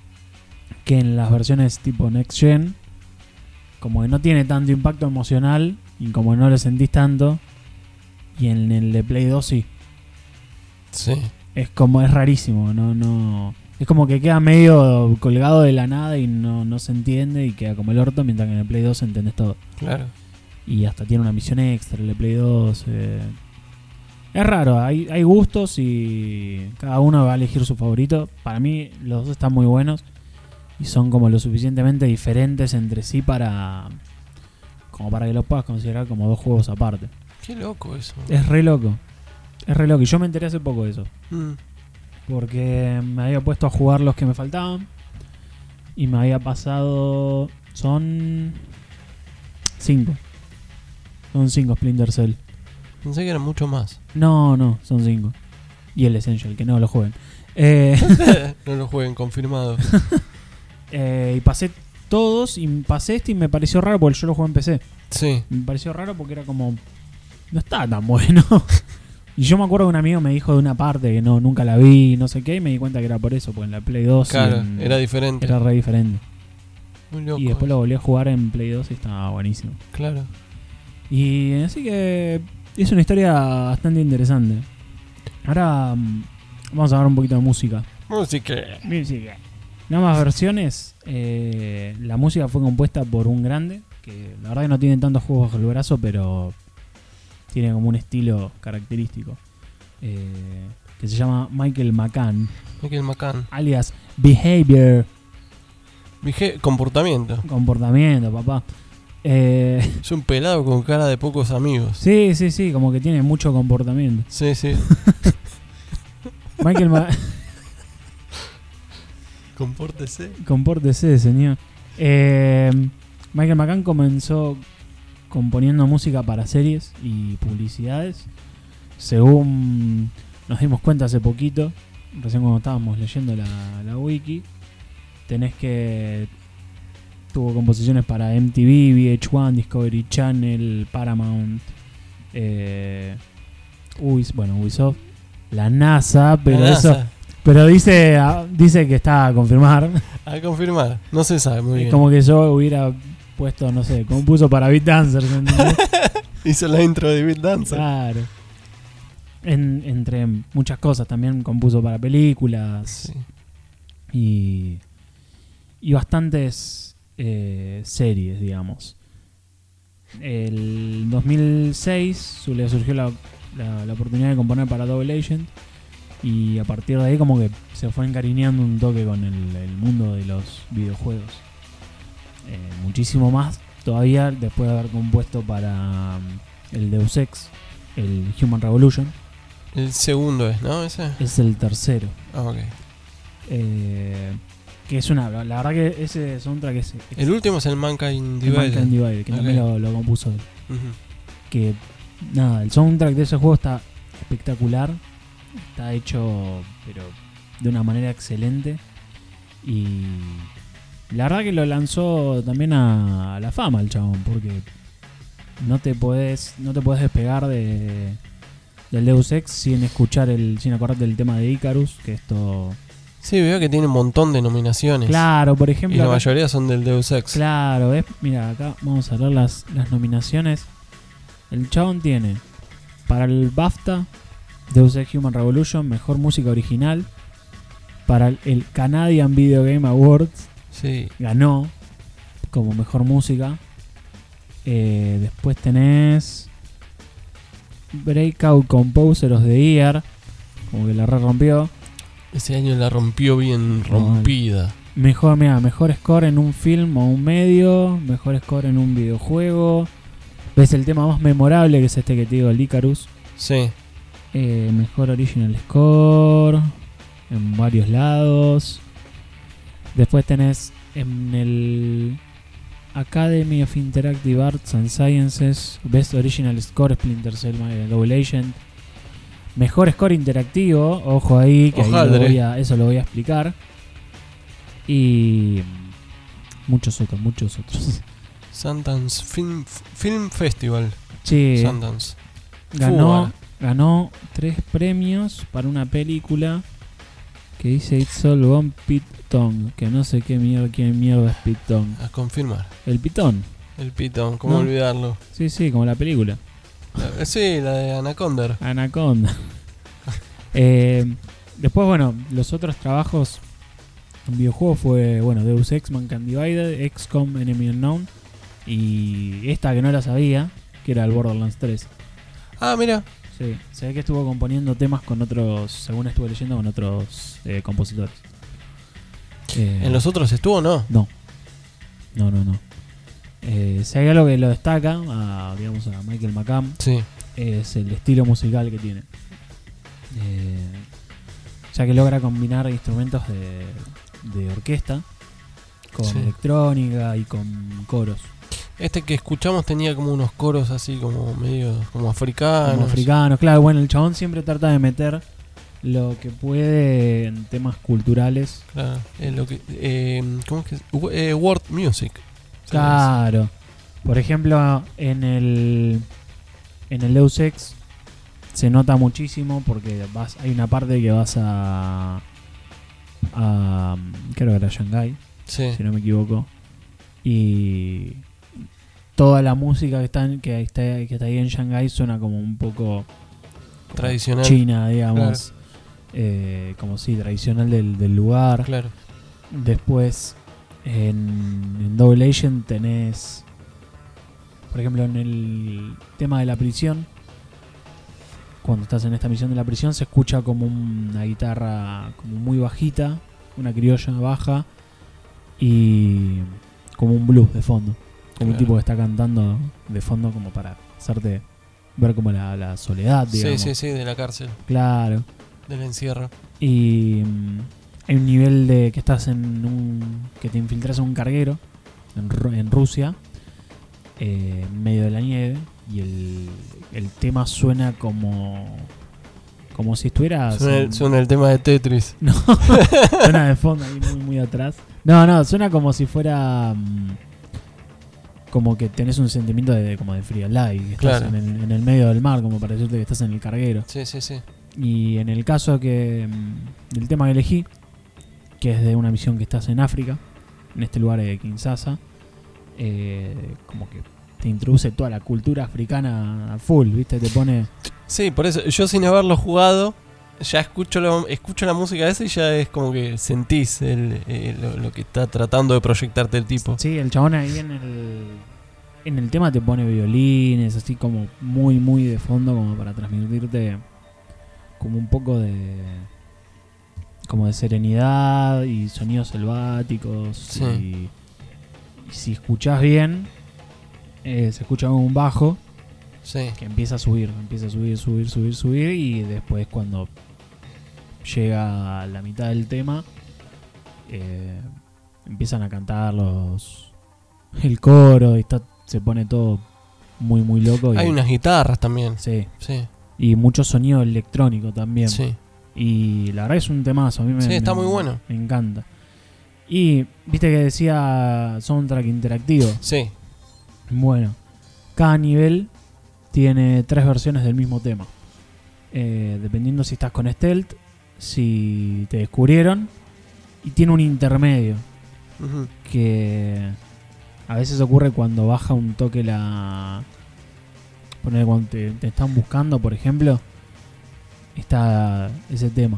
A: que en las versiones tipo Next Gen, como que no tiene tanto impacto emocional y como no lo sentís tanto, y en el de Play dos sí.
B: Sí.
A: Es como, es rarísimo, no, no. Es como que queda medio colgado de la nada y no, no se entiende y queda como el orto, mientras que en el Play dos entendés todo.
B: Claro.
A: Y hasta tiene una misión extra el de Play dos. Eh. Es raro, hay, hay gustos y cada uno va a elegir su favorito. Para mí los dos están muy buenos y son como lo suficientemente diferentes entre sí para como para que los puedas considerar como dos juegos aparte.
B: Qué loco eso.
A: Es re loco. Es re loco. Y yo me enteré hace poco de eso.
B: Mm.
A: Porque me había puesto a jugar los que me faltaban. Y me había pasado... Son... Cinco. Son cinco Splinter Cell.
B: Pensé que eran mucho más.
A: No, no, son cinco. Y el Essential, que no lo jueguen. Eh,
B: No lo jueguen, confirmado.
A: eh, y pasé todos. Y pasé este y me pareció raro porque yo lo jugué en P C.
B: Sí.
A: Me pareció raro porque era como... No estaba tan bueno. Y yo me acuerdo que un amigo me dijo de una parte que no nunca la vi, no sé qué, y me di cuenta que era por eso, porque en la Play dos
B: Claro,
A: en-
B: era diferente.
A: era re diferente.
B: Muy loco.
A: Y después lo volví a jugar en Play dos y estaba buenísimo.
B: Claro.
A: Y así que es una historia bastante interesante. Ahora mm, vamos a hablar un poquito de música.
B: Música.
A: Música. En ambas versiones, eh, la música fue compuesta por un grande, que la verdad que no tiene tantos juegos bajo el brazo, pero tiene como un estilo característico, eh, que se llama Michael McCann,
B: Michael McCann.
A: alias Behavior,
B: Vige- comportamiento.
A: comportamiento, papá. Eh,
B: Es un pelado con cara de pocos amigos.
A: sí, sí, sí, como que tiene mucho comportamiento.
B: Sí, sí.
A: Michael Ma-
B: Compórtese.
A: Compórtese, señor. Eh, Michael McCann comenzó componiendo música para series y publicidades. Según nos dimos cuenta hace poquito, recién cuando estábamos leyendo la, la wiki, tenés que... Tuvo composiciones para M T V, V H uno, Discovery Channel, Paramount, eh, Ubis, bueno, Ubisoft, la NASA, pero
B: La
A: eso...
B: NASA.
A: Pero dice ah, dice que está a confirmar.
B: A confirmar. No se sabe muy
A: Es
B: bien.
A: como que yo hubiera puesto, no sé, como puso para Beat Dancers. ¿Entendés?
B: Hizo la intro de Beat Dancer.
A: Claro. En, entre muchas cosas, también compuso para películas
B: Sí.
A: y, y bastantes eh, series, digamos. El dos mil seis su- le surgió la, la, la oportunidad de componer para Double Agent. Y a partir de ahí como que se fue encariñando un toque con el, el mundo de los videojuegos. Eh, muchísimo más todavía después de haber compuesto para um, el Deus Ex, el Human Revolution.
B: El segundo es, ¿no? Ese.
A: Es el tercero.
B: Ah, ok.
A: Eh, que es una... La verdad que ese soundtrack es...
B: El último es el Mankind
A: el
B: Divided.
A: Mankind Divided, que
B: Ok.
A: también lo, lo compuso él.
B: Ujú.
A: Que nada, el soundtrack de ese juego está espectacular. Está hecho pero de una manera excelente. Y la verdad que lo lanzó también a, a la fama el chabón, porque no te podés, no te podés despegar de del Deus Ex sin escuchar el, sin acordarte del tema de Icarus, que esto
B: Sí, veo que tiene un montón de nominaciones.
A: claro, por
B: Y
A: ejemplo,
B: la
A: acá-
B: mayoría son del Deus Ex.
A: claro, ¿ves? Mira, acá vamos a ver las, las nominaciones. El chabón tiene para el BAFTA Deus Ex Human Revolution, mejor música original. Para el, el Canadian Video Game Awards
B: Sí.
A: ganó como mejor música. Eh, después tenés Breakout Composer of the Year, como que la re rompió.
B: Ese año la rompió bien rompida.
A: Mejor, mira, mejor score en un film o un medio, mejor score en un videojuego. Ves el tema más memorable, que es este que te digo, el Icarus.
B: Sí.
A: Eh, mejor original score en varios lados. Después tenés en el Academy of Interactive Arts and Sciences Best Original Score Splinter Cell eh, Double Agent. Mejor score interactivo, ojo ahí, que ahí lo
B: Ojaldre.
A: voy a, eso lo voy a explicar. Y muchos otros, muchos otros.
B: Sundance Film, Film Festival.
A: Sí,
B: Sundance.
A: ganó,
B: Fuga.
A: ganó tres premios para una película que dice It's all one pitón, que no sé qué mierda, quién mierda es pitón.
B: A confirmar.
A: El pitón.
B: El pitón, ¿cómo
A: ¿No?
B: olvidarlo?
A: Sí, sí, como la película.
B: La- sí, la de Anaconda.
A: Anaconda. eh, después, bueno, los otros trabajos en videojuegos fue, bueno, Deus Ex, Mankind Divided, X COM, Enemy Unknown y esta que no la sabía, que era el Borderlands tres.
B: Ah, mira.
A: Sí, se ve que estuvo componiendo temas con otros, según estuve leyendo, con otros eh, compositores. Eh,
B: ¿En los otros estuvo o no?
A: No. No, no, no. Eh, si hay algo que lo destaca, a, digamos, a Michael McCann,
B: Sí.
A: es el estilo musical que tiene. Eh, ya que logra combinar instrumentos de, de orquesta con
B: Sí.
A: electrónica y con coros.
B: Este que escuchamos tenía como unos coros así como medio como africanos.
A: Como africanos, claro. Bueno, el chabón siempre trata de meter lo que puede en temas culturales.
B: Claro. Eh, lo que, eh, ¿Cómo es que es? W- eh, world music.
A: Claro. Por ejemplo, en el en el Deus Ex se nota muchísimo porque vas, hay una parte que vas a a creo que era Shanghái,
B: Sí.
A: si no me equivoco, y toda la música que está en- que está, que está ahí en Shanghái suena como un poco como
B: Tradicional.
A: china, digamos, eh, como si tradicional del, del lugar.
B: Claro.
A: Después en, en Double Agent tenés, por ejemplo, en el tema de la prisión, cuando estás en esta misión de la prisión se escucha como una guitarra como muy bajita, una criolla baja y como un blues de fondo, como un
B: Claro.
A: tipo que está cantando de fondo como para hacerte ver como la, la soledad, digamos.
B: Sí, sí, sí, de la cárcel,
A: Claro.
B: del encierro.
A: Y mm, hay un nivel de que estás en un. Que te infiltras en un carguero en, Ru- en Rusia, eh, en medio de la nieve, y el, el tema suena como. Como si estuvieras.
B: Suena,
A: en-
B: el- suena el tema de Tetris.
A: No, suena de fondo ahí muy, muy atrás. No, no, suena como si fuera. mm, como que tenés un sentimiento de, como de frialdad y que estás
B: Claro.
A: en, el, en el medio del mar, como para decirte que estás en el carguero.
B: Sí, sí, sí.
A: Y en el caso que mm, del tema que elegí, que es de una misión que estás en África, en este lugar de Kinshasa, eh, como que te introduce toda la cultura africana a full, ¿viste? Te pone...
B: Sí, por eso yo sin haberlo jugado ya escucho la, escucho la música esa y ya es como que sentís el, eh, lo, lo que está tratando de proyectarte el tipo.
A: Sí, el chabón ahí en el, en el tema te pone violines, así como muy, muy de fondo, como para transmitirte como un poco de... como de serenidad y sonidos selváticos.
B: Sí.
A: Y, y si escuchás bien, eh, se escucha como un bajo
B: Sí.
A: que empieza a subir, empieza a subir, subir, subir, subir, y después cuando llega a la mitad del tema, eh, empiezan a cantar los el coro y está, se pone todo muy, muy loco. Y,
B: Hay unas guitarras también.
A: sí,
B: Sí,
A: y mucho sonido electrónico también.
B: sí.
A: Y la verdad es un temazo, a mí me,
B: Sí, está
A: me-
B: muy bueno.
A: me encanta. Y viste que decía soundtrack interactivo.
B: Sí,
A: Bueno, cada nivel tiene tres versiones del mismo tema. Eh, dependiendo si estás con stealth, si te descubrieron, y tiene un intermedio
B: ujú,
A: que a veces ocurre cuando baja un toque la... Poner cuando te, te están buscando, por ejemplo, está ese tema.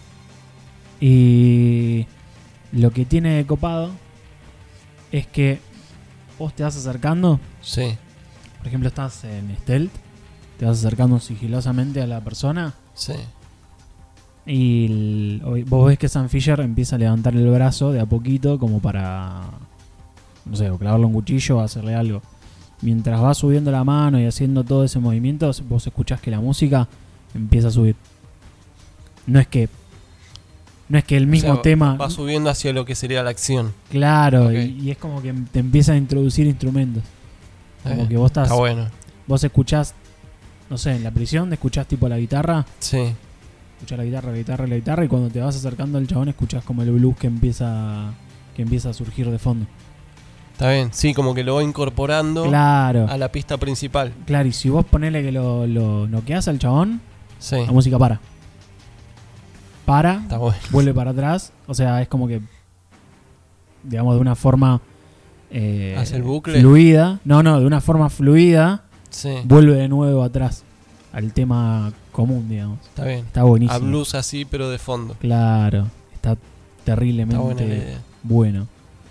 A: Y lo que tiene de copado es que vos te vas acercando,
B: sí,
A: por ejemplo, estás en stealth, te vas acercando sigilosamente a la persona
B: sí.
A: y el- o- vos ves que Sam Fisher empieza a levantar el brazo de a poquito como para, no sé, o clavarle un cuchillo o hacerle algo. Mientras va subiendo la mano y haciendo todo ese movimiento, vos escuchás que la música empieza a subir. No es que no es que el mismo
B: O sea,
A: tema,
B: va subiendo hacia lo que sería la acción.
A: claro,
B: Ok.
A: y, y es como que te empieza a introducir instrumentos. Como
B: Eh,
A: que vos estás,
B: Está bueno.
A: vos escuchás, no sé, en la prisión escuchás tipo la guitarra,
B: Sí,
A: escuchás la guitarra, la guitarra, la guitarra, y cuando te vas acercando al chabón escuchás como el blues que empieza que empieza a surgir de fondo.
B: está bien. Sí, como que lo va incorporando
A: Claro,
B: a la pista principal.
A: claro, y si vos ponele que lo, lo noqueás al chabón,
B: Sí.
A: la música para. para,
B: Está bueno.
A: vuelve para atrás. O sea, es como que, digamos, de una forma eh,
B: ¿Hace el bucle?
A: fluida. No, no, de una forma fluida,
B: Sí,
A: vuelve de nuevo atrás al tema común, digamos.
B: está bien.
A: Está buenísimo.
B: A blues así, pero de fondo.
A: Claro, está terriblemente
B: Está buena la idea.
A: bueno.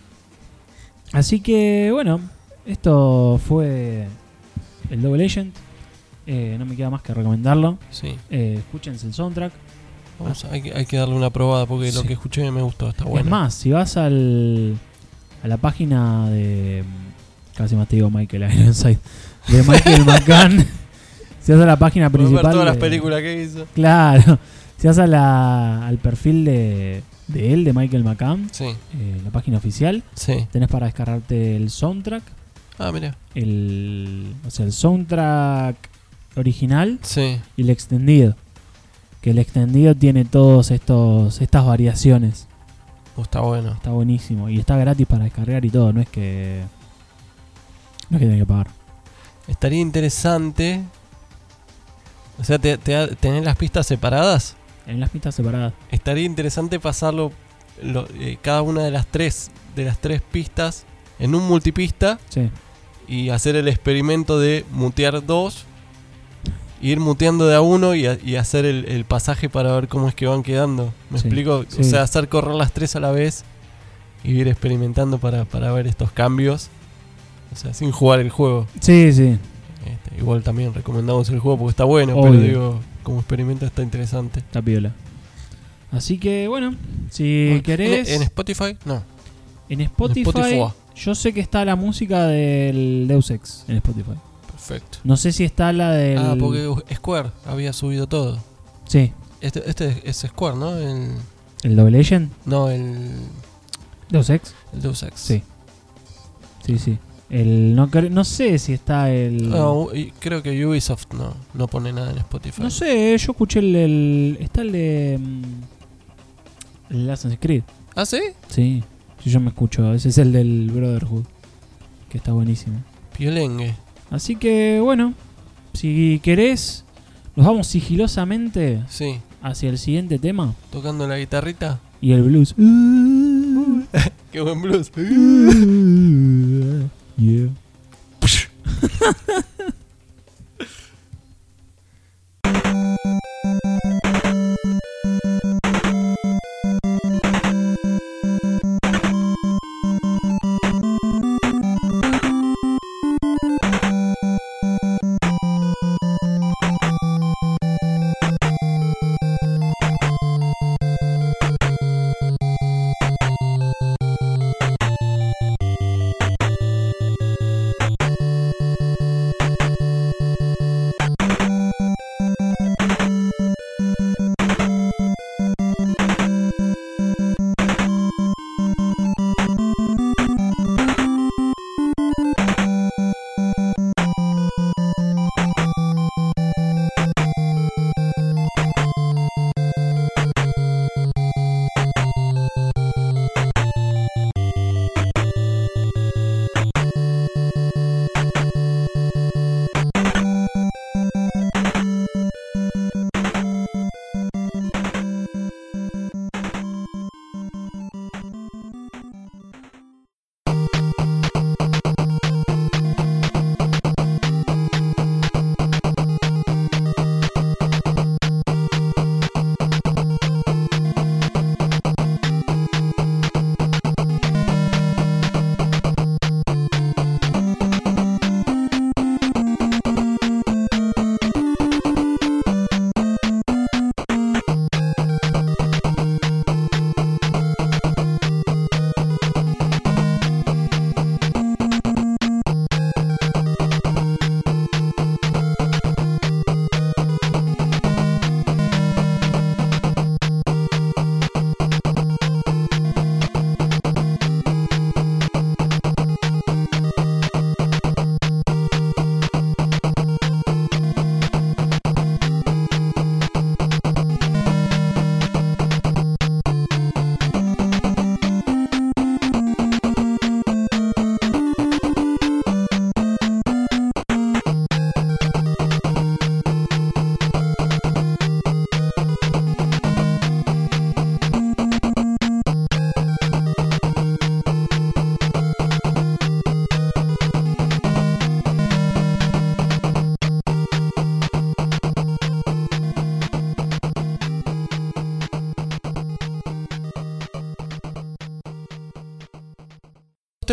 A: Así que, bueno, esto fue el Double Agent. Eh, no me queda más que recomendarlo.
B: Sí.
A: Eh, escúchense el soundtrack.
B: Vamos, hay, que, hay que darle una probada porque lo
A: Sí.
B: que escuché me gustó, está bueno.
A: Es más, si vas al a la página de... Casi más te digo Michael Ironside. De Michael McCann. Si vas a la página
B: Puedes
A: principal...
B: ver todas
A: de-
B: las películas que hizo.
A: Claro. Si vas a la, al perfil de, de él, de Michael McCann,
B: Sí,
A: eh, la página oficial,
B: sí.
A: tenés para descargarte el soundtrack.
B: Ah, mira.
A: El, o sea, el soundtrack original
B: Sí.
A: y el extendido. Que el extendido tiene todos estos estas variaciones.
B: Oh, está bueno.
A: Está buenísimo. Y está gratis para descargar y todo. No es que... No es que tenés que pagar.
B: Estaría interesante. O sea, te, te, tener las pistas separadas.
A: En las pistas separadas.
B: Estaría interesante pasarlo lo- eh, cada una de las tres de las tres pistas en un multipista
A: Sí.
B: y hacer el experimento de mutear dos, ir muteando de a uno y, a- y hacer el, el pasaje para ver cómo es que van quedando. ¿Me
A: Sí,
B: explico?
A: sí.
B: O sea, hacer correr las tres a la vez y ir experimentando para, para ver estos cambios. O sea, sin jugar el juego.
A: Sí, sí.
B: Este, igual también recomendamos el juego porque está bueno,
A: Obvio.
B: pero digo, como experimento está interesante.
A: Está piola. Así que, bueno. Si
B: Ah,
A: querés...
B: ¿En, en Spotify? No.
A: En Spotify,
B: Spotify.
A: yo sé que está la música del Deus Ex en Spotify.
B: Perfecto.
A: No sé si está la del...
B: Ah, porque Square había subido todo.
A: Sí,
B: Este, este es Square, ¿no? El,
A: el Double Agent.
B: no, el,
A: Deus Ex.
B: el Deus Ex.
A: Sí. Sí, sí. El, no, cre- no sé si está el...
B: No, y creo que Ubisoft no, no pone nada en Spotify.
A: No sé, yo escuché el... el- está el de... mm, El Assassin's Creed.
B: ¿Ah, sí?
A: Sí, sí, yo me escucho. Ese es el del Brotherhood. Que está buenísimo.
B: Piolengue.
A: Así que, bueno. Si querés, nos vamos sigilosamente
B: Sí.
A: hacia el siguiente tema.
B: Tocando la guitarrita.
A: Y el blues.
B: Qué buen blues.
A: Yeah.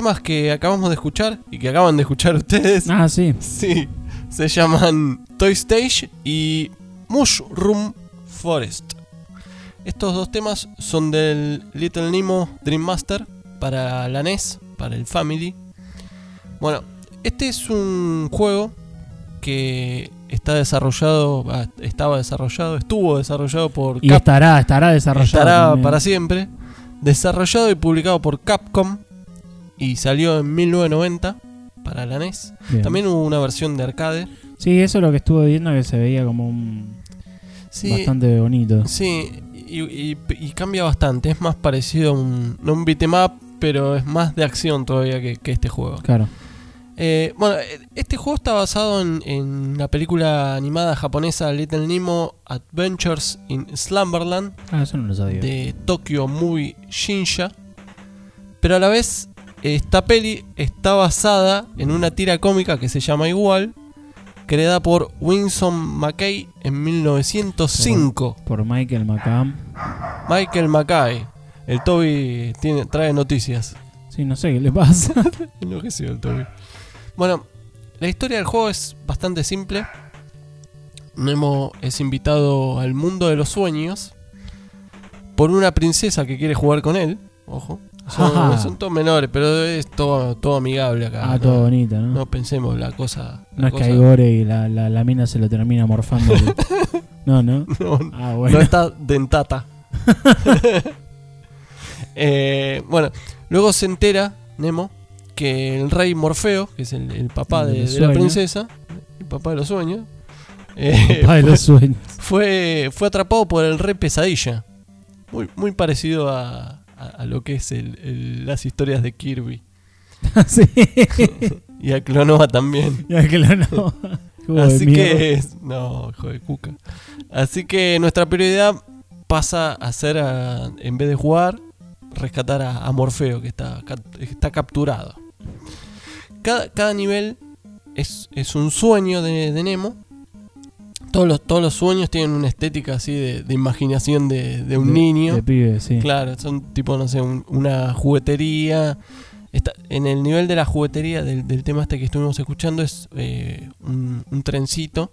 B: temas que acabamos de escuchar y que acaban de escuchar ustedes,
A: Ah, sí.
B: sí, se llaman Toy Stage y Mushroom Forest. Estos dos temas son del Little Nemo Dream Master para la N E S, para el Family. Bueno, este es un juego que está desarrollado, ah, estaba desarrollado, estuvo desarrollado por
A: Y
B: Cap-
A: estará, estará desarrollado.
B: estará
A: también.
B: para siempre, desarrollado y publicado por Capcom y salió en mil novecientos noventa para la N E S.
A: Bien.
B: También hubo una versión de arcade.
A: Sí, eso es lo que estuve viendo, que se veía como un
B: Sí,
A: bastante bonito.
B: sí, y, y- y cambia bastante. Es más parecido a un, no un beat'em up, pero es más de acción todavía que, que este juego.
A: Claro.
B: Eh, bueno, este juego está basado en, en la película animada japonesa Little Nemo Adventures in Slumberland
A: Ah, eso no lo sabía.
B: de Tokyo Movie Shinsha, pero a la vez esta peli está basada en una tira cómica que se llama igual, creada por Winston McKay en mil novecientos cinco.
A: Por Michael McCann.
B: Michael McKay. El Toby tiene, trae noticias.
A: Sí, no sé qué le pasa.
B: Enloqueció el Toby. Bueno, la historia del juego es bastante simple. Nemo es invitado al mundo de los sueños por una princesa que quiere jugar con él. Ojo. Son,
A: Ajá.
B: son todos menores, pero es todo, todo amigable acá.
A: Ah,
B: ¿no?
A: todo bonito, ¿no?
B: No pensemos la cosa.
A: No
B: la
A: es
B: cosa-
A: que hay gore y la, la, la mina se lo termina morfando. No, no.
B: No,
A: Ah, bueno.
B: no está dentata. Eh, bueno, luego se entera Nemo que el rey Morfeo, que es el, el papá
A: El de
B: de,
A: los
B: de la
A: sueños.
B: princesa, el papá de los sueños, eh,
A: Papá de los sueños.
B: fue, fue atrapado por el rey Pesadilla. Muy, muy parecido a, a, a lo que es el, el- las historias de Kirby.
A: Sí.
B: Y a Clonoa también.
A: Ya que lo no. Juego de
B: Así
A: mierda.
B: que, no, hijo de cuca. Así que nuestra prioridad pasa a ser, a- en vez de jugar, rescatar a, a Morfeo, que está, cap- está capturado. Cada, cada nivel es, es un sueño de, de Nemo. Todos los, todos los sueños tienen una estética así de, de imaginación de, de un
A: De-
B: niño.
A: De pibe, sí.
B: Claro, son tipo, no sé, un- una juguetería. Está, en el nivel de la juguetería del, del tema este que estuvimos escuchando es eh, un, un trencito.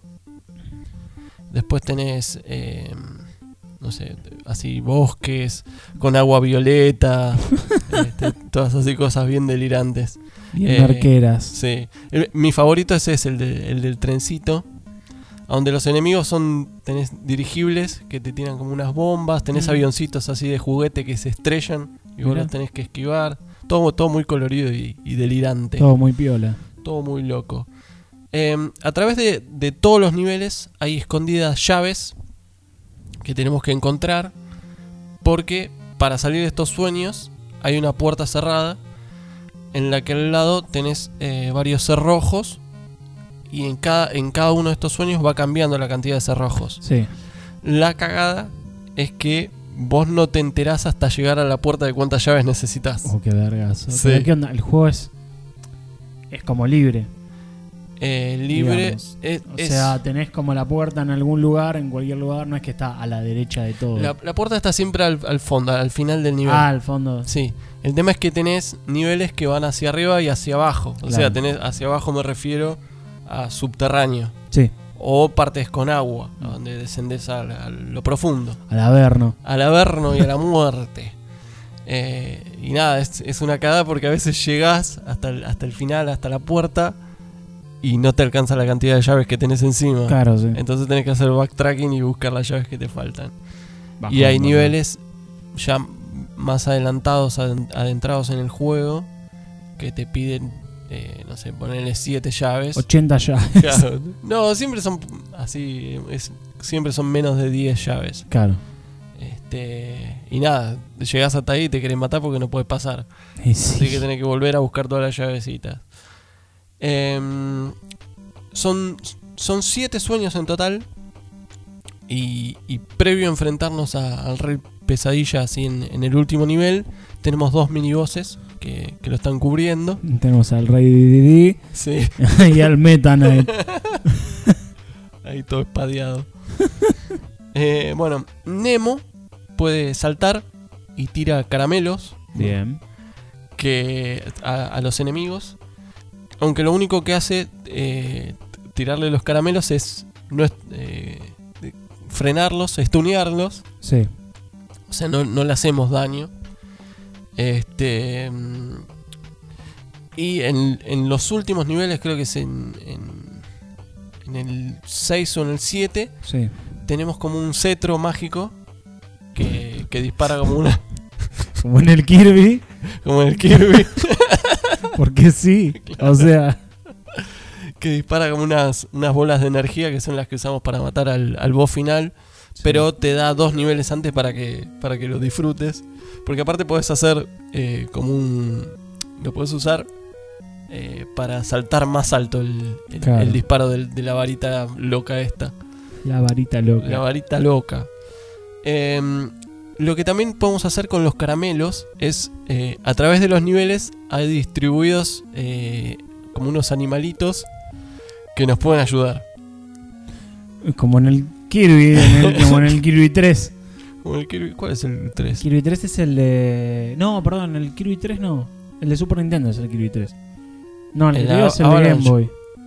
B: Después tenés, eh, no sé, así bosques con agua violeta, este, todas así cosas bien delirantes.
A: Bien
B: Eh,
A: arqueras.
B: Sí, El- mi favorito es ese, el, de- el del trencito. Donde los enemigos son, tenés dirigibles que te tiran como unas bombas, tenés
A: Mm.
B: avioncitos así de juguete que se estrellan y vos
A: Mirá.
B: los tenés que esquivar. Todo, todo muy colorido y, y delirante.
A: Todo muy piola.
B: Todo muy loco. Eh, a través de, de todos los niveles hay escondidas llaves que tenemos que encontrar, porque para salir de estos sueños hay una puerta cerrada en la que al lado tenés eh, varios cerrojos, y en cada, en cada uno de estos sueños va cambiando la cantidad de cerrojos.
A: Sí.
B: La cagada es que vos no te enterás hasta llegar a la puerta de cuántas llaves necesitas.
A: Oh, qué vergazo.
B: Sí.
A: Pero ¿qué onda? El juego es. Es como libre.
B: Eh, libre
A: Digamos.
B: es,
A: O
B: es-
A: sea, tenés como la puerta en algún lugar, en cualquier lugar. No es que está a la derecha de todo.
B: la, la puerta está siempre al, al fondo, al final del nivel.
A: Ah, al fondo.
B: Sí, el tema es que tenés niveles que van hacia arriba y hacia abajo. O
A: Claro.
B: sea, tenés hacia abajo me refiero a subterráneo.
A: Sí,
B: O partes con agua, donde descendés a, a lo profundo.
A: al Averno.
B: Al averno y a la muerte. Eh, y nada, es, es una cagada porque a veces llegás hasta el, hasta el final, hasta la puerta, y no te alcanza la cantidad de llaves que tenés encima.
A: Claro, sí.
B: Entonces tenés que hacer backtracking y buscar las llaves que te faltan.
A: Bajo,
B: Y hay
A: ¿no?
B: niveles ya más adelantados, aden- adentrados en el juego, que te piden, eh, no sé, ponerle siete llaves.
A: ochenta llaves.
B: Claro. No, siempre son así, es, siempre son menos de diez llaves.
A: Claro.
B: Este, y nada, llegás hasta ahí y te quieren matar porque no puedes pasar.
A: Y sí.
B: Así que tenés que volver a buscar todas las llavecitas. Em, son, son siete sueños en total. Y, y previo a enfrentarnos a- al Rey Pesadilla, así en, en el último nivel, tenemos dos minibosses que, que lo están cubriendo.
A: Tenemos al Rey Didi
B: Sí,
A: y al Meta Knight.
B: ahí todo espadeado. Eh, bueno, Nemo puede saltar y tira caramelos.
A: Bien.
B: que a, a los enemigos. Aunque lo único que hace eh, tirarle los caramelos es no es, eh, frenarlos, estunearlos.
A: Sí.
B: O sea, no, no le hacemos daño. Este. Y en, en los últimos niveles, creo que es en, en, en el seis o en el siete,
A: Sí.
B: tenemos como un cetro mágico que, que dispara como una.
A: Como en el Kirby.
B: Como en el Kirby.
A: Porque sí.
B: Claro.
A: O sea.
B: Que dispara como unas, unas bolas de energía que son las que usamos para matar al, al boss final. Sí. Pero te da dos niveles antes para que, para que lo disfrutes. Porque aparte podés hacer eh, como un. Lo podés usar eh, para saltar más alto el, el,
A: Claro.
B: el disparo de, de la varita loca esta.
A: La varita loca.
B: La varita loca. Eh, lo que también podemos hacer con los caramelos es, eh, a través de los niveles, hay distribuidos eh, como unos animalitos que nos pueden ayudar.
A: Como en el Kirby, en el, como en el Kirby tres.
B: Como el Kirby, ¿cuál es el tres?
A: Kirby tres es el de... No, perdón, el Kirby tres no. El de Super Nintendo es el Kirby tres. No, el,
B: El
A: que digo es el de
B: Avalanche.
A: Game Boy.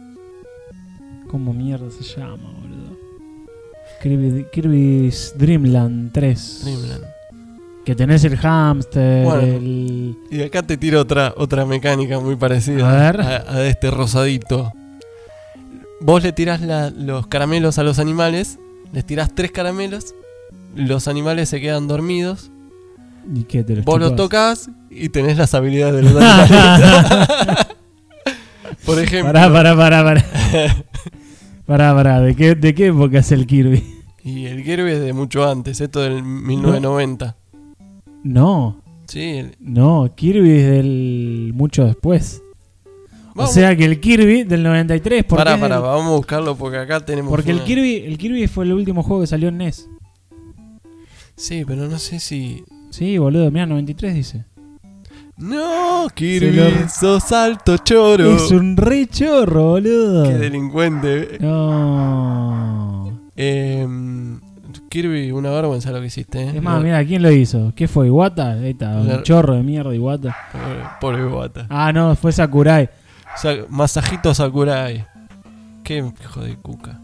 A: ¿Cómo mierda se llama, boludo? Kirby, Kirby's Dreamland tres.
B: Dreamland.
A: Que tenés el hamster,
B: Bueno.
A: el...
B: Y acá te tiro otra, otra mecánica muy parecida
A: A ver.
B: a, a este rosadito. Vos le tirás la- los caramelos a los animales, les tirás tres caramelos, los animales se quedan dormidos,
A: ¿Y qué te los
B: vos los
A: chupás?
B: tocas y tenés las habilidades de los animales. Por ejemplo,
A: Pará, pará, pará, pará. Pará, pará, ¿de qué, ¿de qué época es el Kirby?
B: y el Kirby es de mucho antes, esto del mil novecientos noventa.
A: No,
B: Sí, el-
A: no, Kirby es del... mucho después.
B: vamos.
A: O sea que el Kirby del noventa y tres, porque,
B: Pará,
A: es
B: pará,
A: del-
B: vamos a buscarlo porque acá tenemos.
A: porque el
B: una-
A: Kirby, el Kirby fue el último juego que salió en N E S.
B: Sí, pero no sé si.
A: Sí, boludo, mirá, noventa y tres dice.
B: No, Kirby,
A: lo-
B: sos alto choro.
A: Es un re chorro, boludo.
B: Qué delincuente.
A: No.
B: Eh, Kirby, una vergüenza lo que hiciste. ¿eh?
A: Es más, mira, ¿quién lo hizo? ¿Qué fue? ¿Iwata? Ahí está, un
B: Claro.
A: chorro de mierda, Iwata.
B: Pobre, pobre Iwata.
A: Ah, no, fue Sakurai.
B: Sa- Masahito Sakurai. Qué hijo de cuca.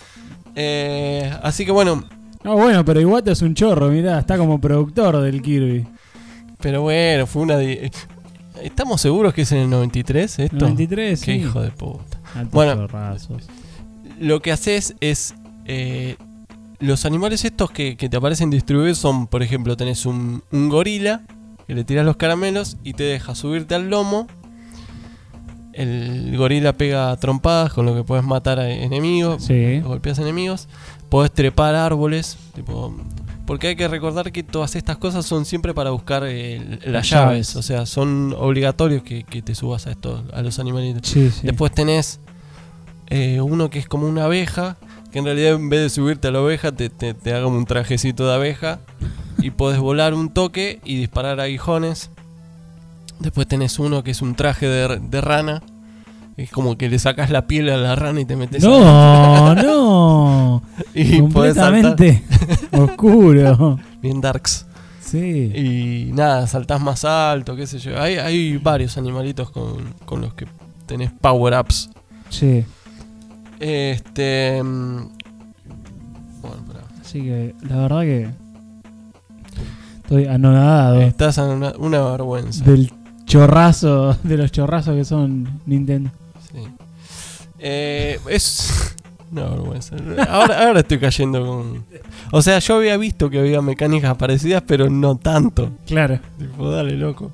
B: Eh, así que bueno,
A: No, bueno, pero Iwata es un chorro, mirá, está como productor del Kirby.
B: pero bueno, fue una. di- ¿Estamos seguros que es en el noventa y tres esto?
A: noventa y tres,
B: Qué
A: sí.
B: hijo de puta.
A: Altos
B: Bueno.
A: chorrazos.
B: Lo que haces es. eh, los animales estos que, que te aparecen distribuidos son, por ejemplo, tenés un, un gorila que le tiras los caramelos y te deja subirte al lomo. El gorila pega trompadas con lo que puedes matar a enemigos,
A: Sí.
B: golpeas enemigos. Podés trepar árboles, tipo, porque hay que recordar que todas estas cosas son siempre para buscar eh, las
A: Las
B: llaves.
A: llaves.
B: O sea, son obligatorios que, que te subas a estos, a los animalitos.
A: Sí, sí.
B: Después tenés eh, uno que es como una abeja, que en realidad en vez de subirte a la oveja te, te, te haga un trajecito de abeja y podés volar un toque y disparar aguijones. Después tenés uno que es un traje de, de rana, es como que le sacas la piel a la rana y te metes
A: No, no.
B: y podés saltar
A: Completamente oscuro.
B: bien darks.
A: Sí.
B: Y nada, saltás más alto, qué sé yo. Hay, hay varios animalitos con, con los que tenés power-ups.
A: Sí.
B: Este... mm, Bueno, pará.
A: Así que la verdad que estoy anonadado
B: Estás en una, una vergüenza.
A: del chorrazo, de los chorrazos que son Nintendo.
B: Sí. Eh, es una vergüenza. Ahora, ahora estoy cayendo con... O sea, yo había visto que había mecánicas parecidas, pero no tanto.
A: Claro.
B: Tipo, dale, loco.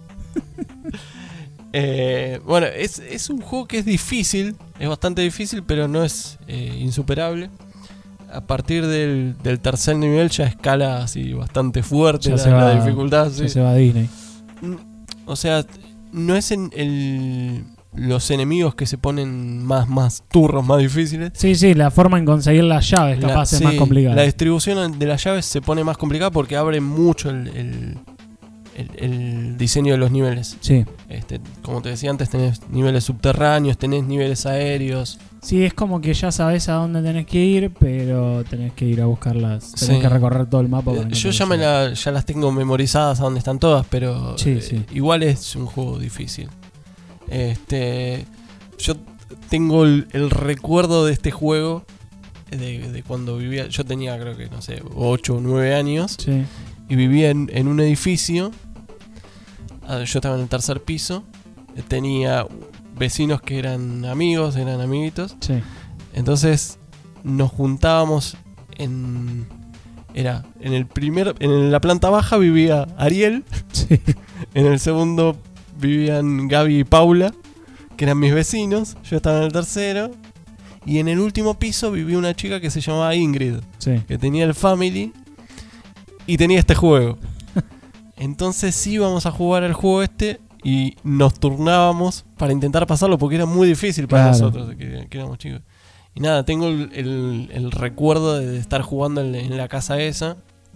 B: eh, bueno, es, es un juego que es difícil. Es bastante difícil, pero no es eh, insuperable. A partir del, del tercer nivel ya escala así bastante fuerte
A: Ya
B: la,
A: se va-
B: la dificultad.
A: Ya
B: Sí.
A: se va a Disney.
B: O sea, no es en el, los enemigos que se ponen más, más turros, más difíciles.
A: Sí, sí, la forma en conseguir las llaves
B: La-
A: capaz es
B: sí,
A: más complicada.
B: La distribución de las llaves se pone más complicada porque abre mucho el, el, el, el diseño de los niveles.
A: Sí.
B: Este, como te decía antes, tenés niveles subterráneos, tenés niveles aéreos.
A: Sí, es como que ya sabes a dónde tenés que ir, pero tenés que ir a buscarlas. Tenés
B: Sí.
A: que recorrer todo el mapa.
B: Eh, Yo ya, me la, ya las tengo memorizadas a dónde están todas, pero
A: Sí,
B: eh,
A: sí.
B: igual es un juego difícil. Este, yo tengo el, el recuerdo de este juego de, de cuando vivía. Yo tenía, creo que, no sé, ocho o nueve años.
A: Sí.
B: Y vivía en, en un edificio. Ah, Yo estaba en el tercer piso. eh, Tenía vecinos que eran amigos, eran amiguitos.
A: Sí.
B: Entonces nos juntábamos en. Era en el primer. En la planta baja vivía Ariel.
A: Sí.
B: En el segundo vivían Gaby y Paula, que eran mis vecinos. Yo estaba en el tercero. Y en el último piso vivía una chica que se llamaba Ingrid,
A: Sí.
B: que tenía el Family y tenía este juego. Entonces íbamos a jugar al juego este y nos turnábamos para intentar pasarlo porque era muy difícil para
A: Claro.
B: nosotros, que, que éramos chicos. Y nada, tengo el, el- el recuerdo de estar jugando en, en la casa esa.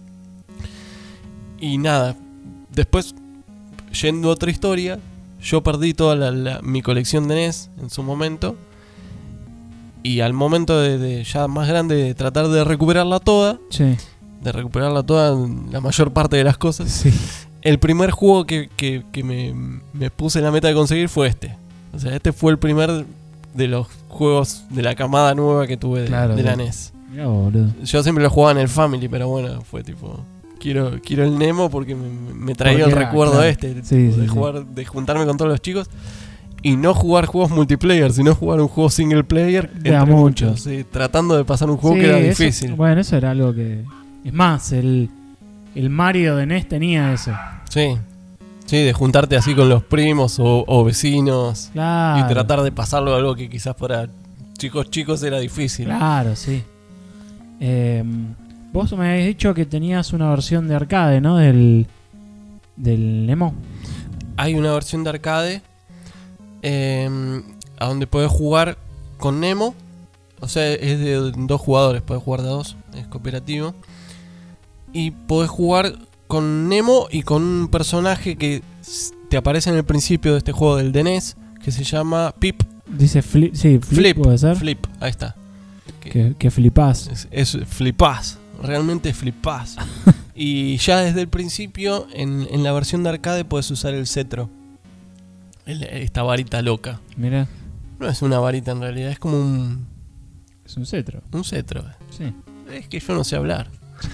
B: Y nada, después, yendo a otra historia, yo perdí toda la- la- mi colección de N E S en su momento. Y al momento de, de ya más grande de tratar de recuperarla toda,
A: Sí.
B: de recuperarla toda, la mayor parte de las cosas,
A: Sí.
B: el primer juego que, que- que me, me puse en la meta de conseguir fue este. O sea, este fue el primer de los juegos de la camada nueva que tuve de,
A: Claro,
B: de la
A: sí.
B: N E S.
A: Mirá vos, boludo.
B: Yo siempre lo jugaba en el Family, pero bueno, fue tipo... Quiero, quiero el Nemo porque me, me traía
A: Porque
B: el
A: era,
B: recuerdo
A: claro.
B: este
A: Sí,
B: de
A: sí, sí.
B: jugar, de juntarme con todos los chicos y no jugar juegos multiplayer, sino jugar un juego single player
A: De a
B: entre
A: muchos.
B: muchos, sí, tratando de pasar un juego
A: Sí,
B: que era
A: eso-
B: difícil.
A: Bueno, eso era algo que... Es más, el, el Mario de N E S tenía eso.
B: Sí, sí, de juntarte así con los primos o, o vecinos
A: Claro.
B: y tratar de pasarlo a algo que quizás para chicos chicos era difícil.
A: Claro, sí. Eh, vos me habéis dicho que tenías una versión de arcade, ¿no? Del, del Nemo.
B: Hay una versión de arcade eh, a donde podés jugar con Nemo. O sea, es de dos jugadores, podés jugar de a dos, es cooperativo. Y podés jugar con Nemo y con un personaje que s- te aparece en el principio de este juego del D N E S, que se llama Pip.
A: Dice flip, sí, flip,
B: Flip,
A: puede ser.
B: Flip, ahí está. Que
A: Que, que flipás.
B: es, es flipás, realmente flipás. Y ya desde el principio, en, en la versión de arcade, puedes usar el cetro. El- esta varita loca.
A: Mira,
B: No es una varita en realidad, es como un,
A: es un cetro.
B: un cetro.
A: Sí.
B: Es que yo no sé hablar.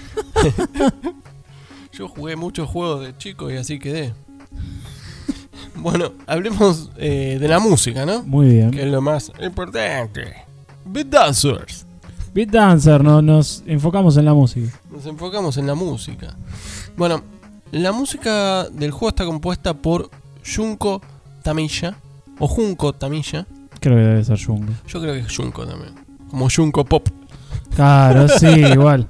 B: Yo jugué muchos juegos de chico y así quedé. Bueno, hablemos eh, de la música, ¿no?
A: Muy bien.
B: Que es lo más importante. Beat Dancers.
A: Beat Dancer, no, nos enfocamos en la música.
B: Nos enfocamos en la música. Bueno, la música del juego está compuesta por Junko Tamiya. O Junko Tamiya.
A: Creo que debe ser Jungo.
B: Yo creo que es Junko también. Como Junko Pop.
A: Claro, sí, igual.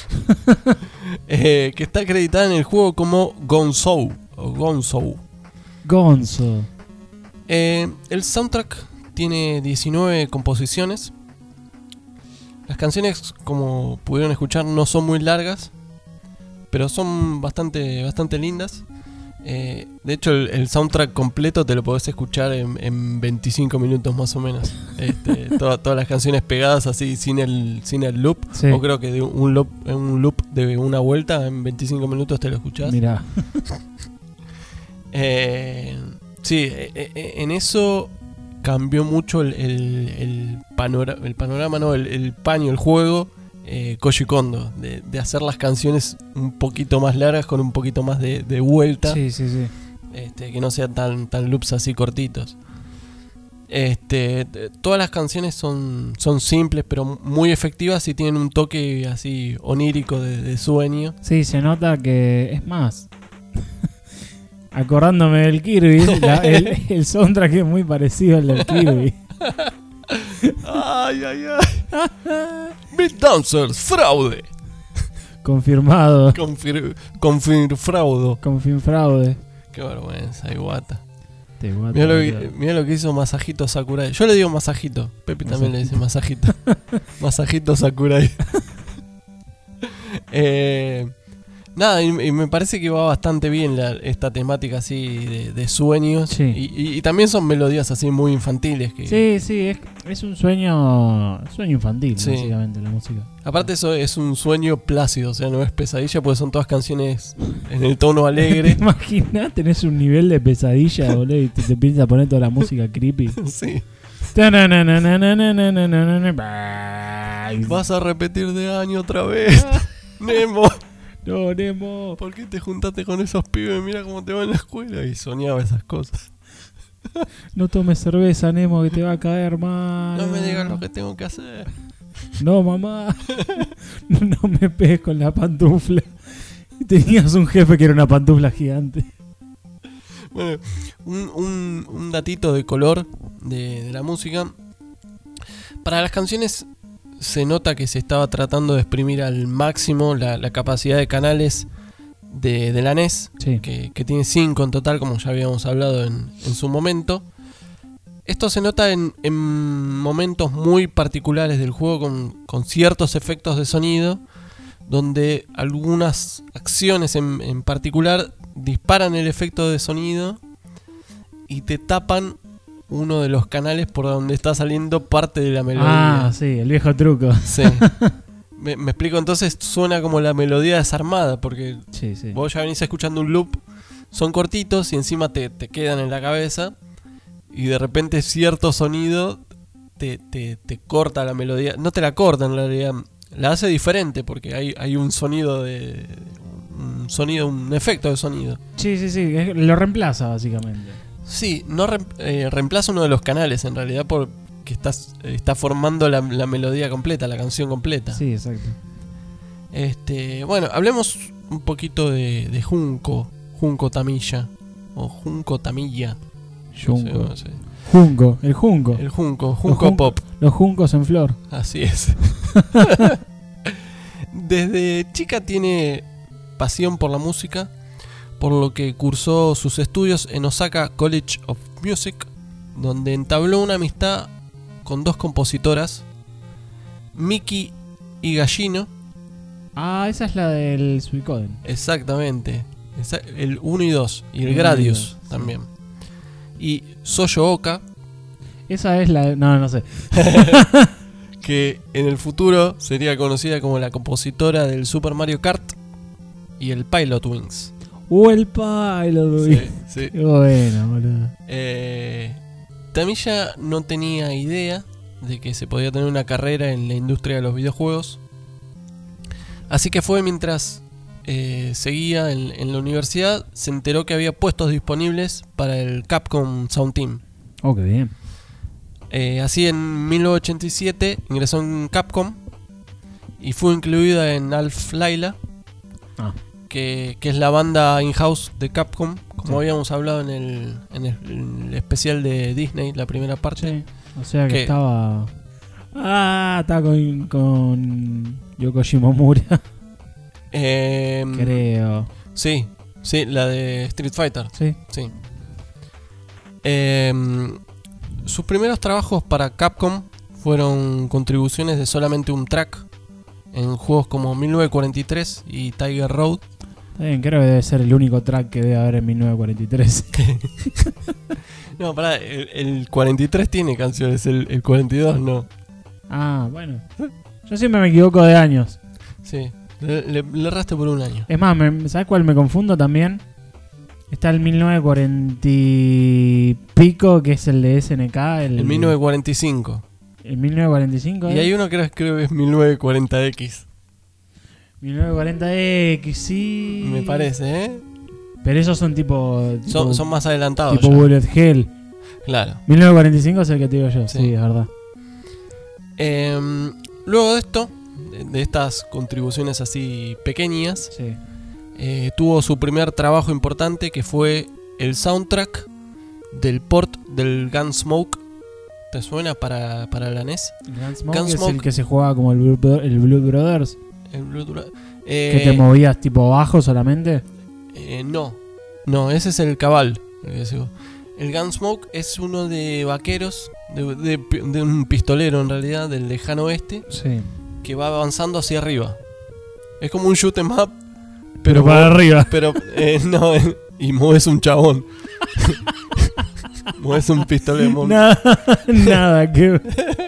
B: Eh, que está acreditada en el juego como Gonzou. O Gonzou.
A: Gonzo.
B: Eh, el soundtrack tiene diecinueve composiciones. Las canciones, como pudieron escuchar, no son muy largas, pero son bastante, bastante lindas. Eh, de hecho, el, el soundtrack completo te lo podés escuchar en, en veinticinco minutos más o menos. Este, toda- todas las canciones pegadas así, sin el, sin el loop.
A: Sí.
B: O creo que de un loop, un loop de una vuelta, en veinticinco minutos te lo escuchás.
A: Mirá.
B: Eh, sí, eh, eh, en eso cambió mucho el, el, el, panora- el panorama, no, el, el paño, el juego, eh, Koji Kondo, de, de hacer las canciones un poquito más largas con un poquito más de, de vuelta,
A: Sí, sí, sí.
B: este, que no sean tan, tan loops así cortitos. Este, t- todas las canciones son, son simples pero muy efectivas y tienen un toque así onírico de, de sueño.
A: Sí, se nota que es más. Acordándome del Kirby, la- el, el soundtrack es muy parecido al del Kirby.
B: Ay, ay, ay. Beat Dancers, fraude.
A: Confirmado.
B: Confir, confir fraudo.
A: Confirmado.
B: Qué vergüenza, Iwata.
A: Te voy a
B: Mira lo,
A: traer.
B: que, mirá lo que hizo Masajito Sakurai. Yo le digo Masajito. Pepi también le dice Masajito. Masajito Sakurai. eh, Nada, y, y me parece que va bastante bien la, esta temática así de, de sueños.
A: Sí.
B: Y, y, y también son melodías así muy infantiles. Que,
A: Sí, sí, es, es un sueño sueño infantil,
B: Sí.
A: básicamente, la música.
B: Aparte eso es un sueño plácido, o sea, no es pesadilla porque son todas canciones en el tono alegre.
A: ¿Te imaginas? Tenés un nivel de pesadilla, boludo, y te, te empiezas a poner toda la música creepy.
B: Sí.
A: Vas
B: Vas a repetir de año otra vez. Nemo,
A: No, Nemo.
B: ¿por qué te juntaste con esos pibes? Mira cómo te va en la escuela. Y soñaba esas cosas.
A: No tomes cerveza, Nemo, que te va a caer mal.
B: No me digas lo que tengo que hacer.
A: No, mamá. No me pegues con la pantufla. Tenías un jefe que era una pantufla gigante.
B: Bueno, un, un, un datito de color de, de la música. Para las canciones se nota que se estaba tratando de exprimir al máximo la, la capacidad de canales de, de la N E S,
A: Sí.
B: que, que tiene cinco en total, como ya habíamos hablado en, en su momento. Esto se nota en, en momentos muy particulares del juego con, con ciertos efectos de sonido, donde algunas acciones en, en particular disparan el efecto de sonido y te tapan uno de los canales por donde está saliendo parte de la melodía.
A: Ah, sí, el viejo truco.
B: Sí. me, me explico, entonces suena como la melodía desarmada, porque
A: Sí, sí.
B: vos ya venís escuchando un loop, son cortitos y encima te, te quedan en la cabeza y de repente cierto sonido te, te, te corta la melodía. No te la corta en realidad, la hace diferente porque hay, hay un sonido de... un sonido, un efecto de sonido.
A: Sí, sí, sí. es- Lo reemplaza, básicamente.
B: Sí, no rem- eh, reemplaza uno de los canales en realidad porque estás, está formando la, la melodía completa, la canción completa.
A: Sí, exacto.
B: Este, bueno, hablemos un poquito de, de Junco, Junco Tamilla o Junco Tamilla. No sé,
A: Junco.
B: no sé.
A: Junco, el junco.
B: El Junco, Junco
A: Los jun-
B: Pop.
A: Los juncos en flor.
B: Así es. Desde chica tiene pasión por la música, por lo que cursó sus estudios en Osaka College of Music, donde entabló una amistad con dos compositoras, Miki Higashino,
A: Ah, esa es la del Suicoden.
B: exactamente, esa- el uno y dos, y el
A: uno y
B: Gradius
A: dos, sí.
B: también, y Soyo Oka,
A: Esa es la... No, no sé.
B: que en el futuro sería conocida como la compositora del Super Mario Kart y el Pilot Wings.
A: Uh, el Pilot.
B: Sí, sí.
A: Qué bueno, boludo.
B: Eh, Tamilla no tenía idea de que se podía tener una carrera en la industria de los videojuegos. Así que fue mientras eh, seguía en, en la universidad, se enteró que había puestos disponibles para el Capcom Sound Team.
A: Oh, qué bien.
B: Eh, así en mil novecientos ochenta y siete ingresó en Capcom y fue incluida en Alf Laila,
A: Ah,
B: que, que es la banda in-house de Capcom, como
A: Sí.
B: habíamos hablado en el, en el, en el especial de Disney, la primera parte.
A: sí. O sea que
B: ¿Qué?
A: estaba... Ah, estaba con, con Yoko Shimomura,
B: Eh,
A: creo.
B: sí, sí, la de Street Fighter,
A: Sí.
B: sí. Eh, sus primeros trabajos para Capcom fueron contribuciones de solamente un track en juegos como mil novecientos cuarenta y tres y Tiger Road.
A: Está bien, creo que debe ser el único track que debe haber en mil novecientos cuarenta y tres.
B: No, pará, el, el cuarenta y tres tiene canciones, el, el cuarenta y dos no.
A: Ah, bueno. Yo siempre me equivoco de años.
B: Sí, le, le, le erraste por un año.
A: Es más, me- ¿sabes cuál me confundo también? Está el mil novecientos cuarenta y pico, que es el de S N K. El,
B: El mil novecientos cuarenta y cinco.
A: el mil novecientos cuarenta y cinco.
B: Y
A: ¿eh?
B: hay uno que creo que es mil novecientos cuarenta X.
A: mil novecientos cuarenta X, sí.
B: Me parece, ¿eh?
A: Pero esos son tipo. tipo
B: Son, son más adelantados.
A: tipo
B: ya.
A: Bullet Hell.
B: Claro.
A: mil novecientos cuarenta y cinco es el que te digo yo, sí,
B: Sí.
A: es verdad.
B: Eh, luego de esto, de, de estas contribuciones así pequeñas,
A: Sí.
B: eh, tuvo su primer trabajo importante que fue el soundtrack del port del Gunsmoke. ¿Te suena para, para la N E S?
A: Gunsmoke, es
B: Gunsmoke.
A: el que se jugaba como el Blue, Bro- el Blue Brothers.
B: El Blue Dura-
A: Que
B: eh,
A: te movías tipo bajo solamente.
B: eh, no, no, ese es el Cabal. el que decís vos. El Gunsmoke es uno de vaqueros, de, de, de un pistolero en realidad, del lejano oeste,
A: Sí.
B: que va avanzando hacia arriba. Es como un shoot 'em up,
A: Pero para
B: vos-
A: arriba.
B: Pero, eh, no, eh, y mueves un chabón. Mueves un pistolero.
A: Nada, nada que.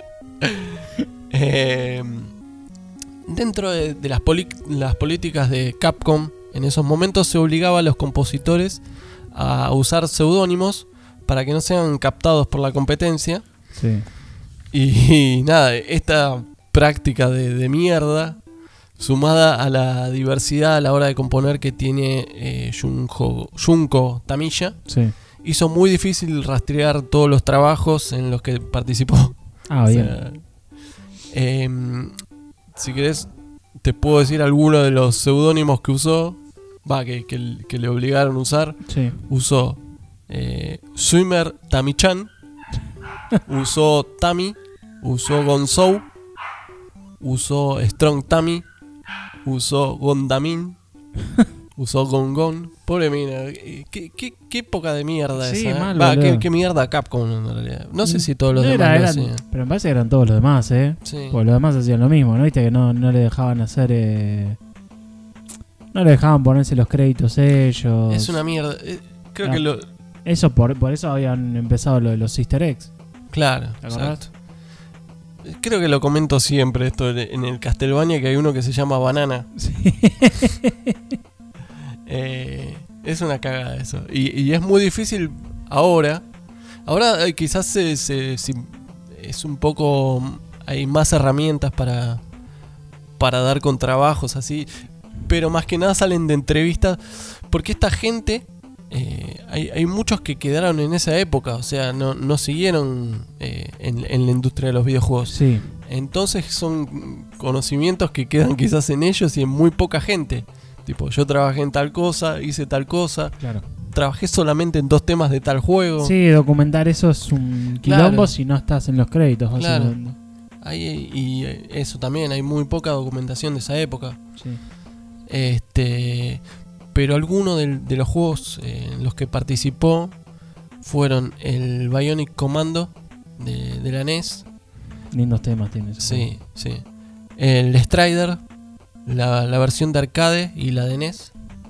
B: Eh, dentro de, de las, poli- las políticas de Capcom, en esos momentos se obligaba a los compositores a usar seudónimos para que no sean captados por la competencia.
A: Sí.
B: Y, y nada, esta práctica de, de mierda, sumada a la diversidad a la hora de componer que tiene eh, Junko, Junko Tamiya,
A: Sí.
B: hizo muy difícil rastrear todos los trabajos en los que participó.
A: Ah,
B: O
A: bien.
B: sea, em, si querés, te puedo decir algunos de los seudónimos que usó, va, que, que, que le obligaron a usar.
A: Sí.
B: Usó eh, Swimmer Tami-chan, usó Tami, usó Gonzou, usó Strong Tami, usó Gondamin, usó Gongon. Pobre mina, qué, qué, qué época de mierda
A: Sí,
B: esa. ¿eh?
A: mal,
B: Va,
A: boludo.
B: qué, qué mierda Capcom en realidad. No sé si todos los
A: No
B: demás
A: era-
B: lo
A: eran-
B: hacían.
A: Pero me parece que eran todos los demás, ¿eh?
B: Sí.
A: Porque los demás hacían lo mismo, ¿no? Viste que no, no le dejaban hacer. Eh... No le dejaban ponerse los créditos ellos.
B: Es una mierda. Eh, Creo
A: No.
B: que lo.
A: Eso, por, por eso habían empezado lo de los Easter eggs.
B: Claro,
A: ¿Te acordás?
B: exacto. Eh, Creo que lo comento siempre esto de- en el Castlevania, que hay uno que se llama Banana.
A: Sí.
B: Eh, es una cagada eso. Y, y es muy difícil ahora. Ahora eh, quizás se, se- se- es un poco. Hay más herramientas para, para dar con trabajos así. Pero más que nada salen de entrevistas. Porque esta gente. eh, hay, hay muchos que quedaron en esa época. O sea, no, no siguieron eh, en, en la industria de los videojuegos.
A: Sí.
B: Entonces son conocimientos que quedan quizás en ellos y en muy poca gente. Tipo, yo trabajé en tal cosa, hice tal cosa,
A: Claro.
B: trabajé solamente en dos temas de tal juego.
A: Sí, documentar eso es un quilombo
B: Claro.
A: si no estás en los créditos.
B: Claro.
A: básicamente.
B: Hay- y eh, eso también, hay muy poca documentación de esa época.
A: Sí.
B: Este, pero algunos del- de los juegos eh, en los que participó fueron el Bionic Commando de, de la N E S.
A: Lindos temas tienes.
B: Sí, sí. El Strider, la, la versión de arcade y la de N E S.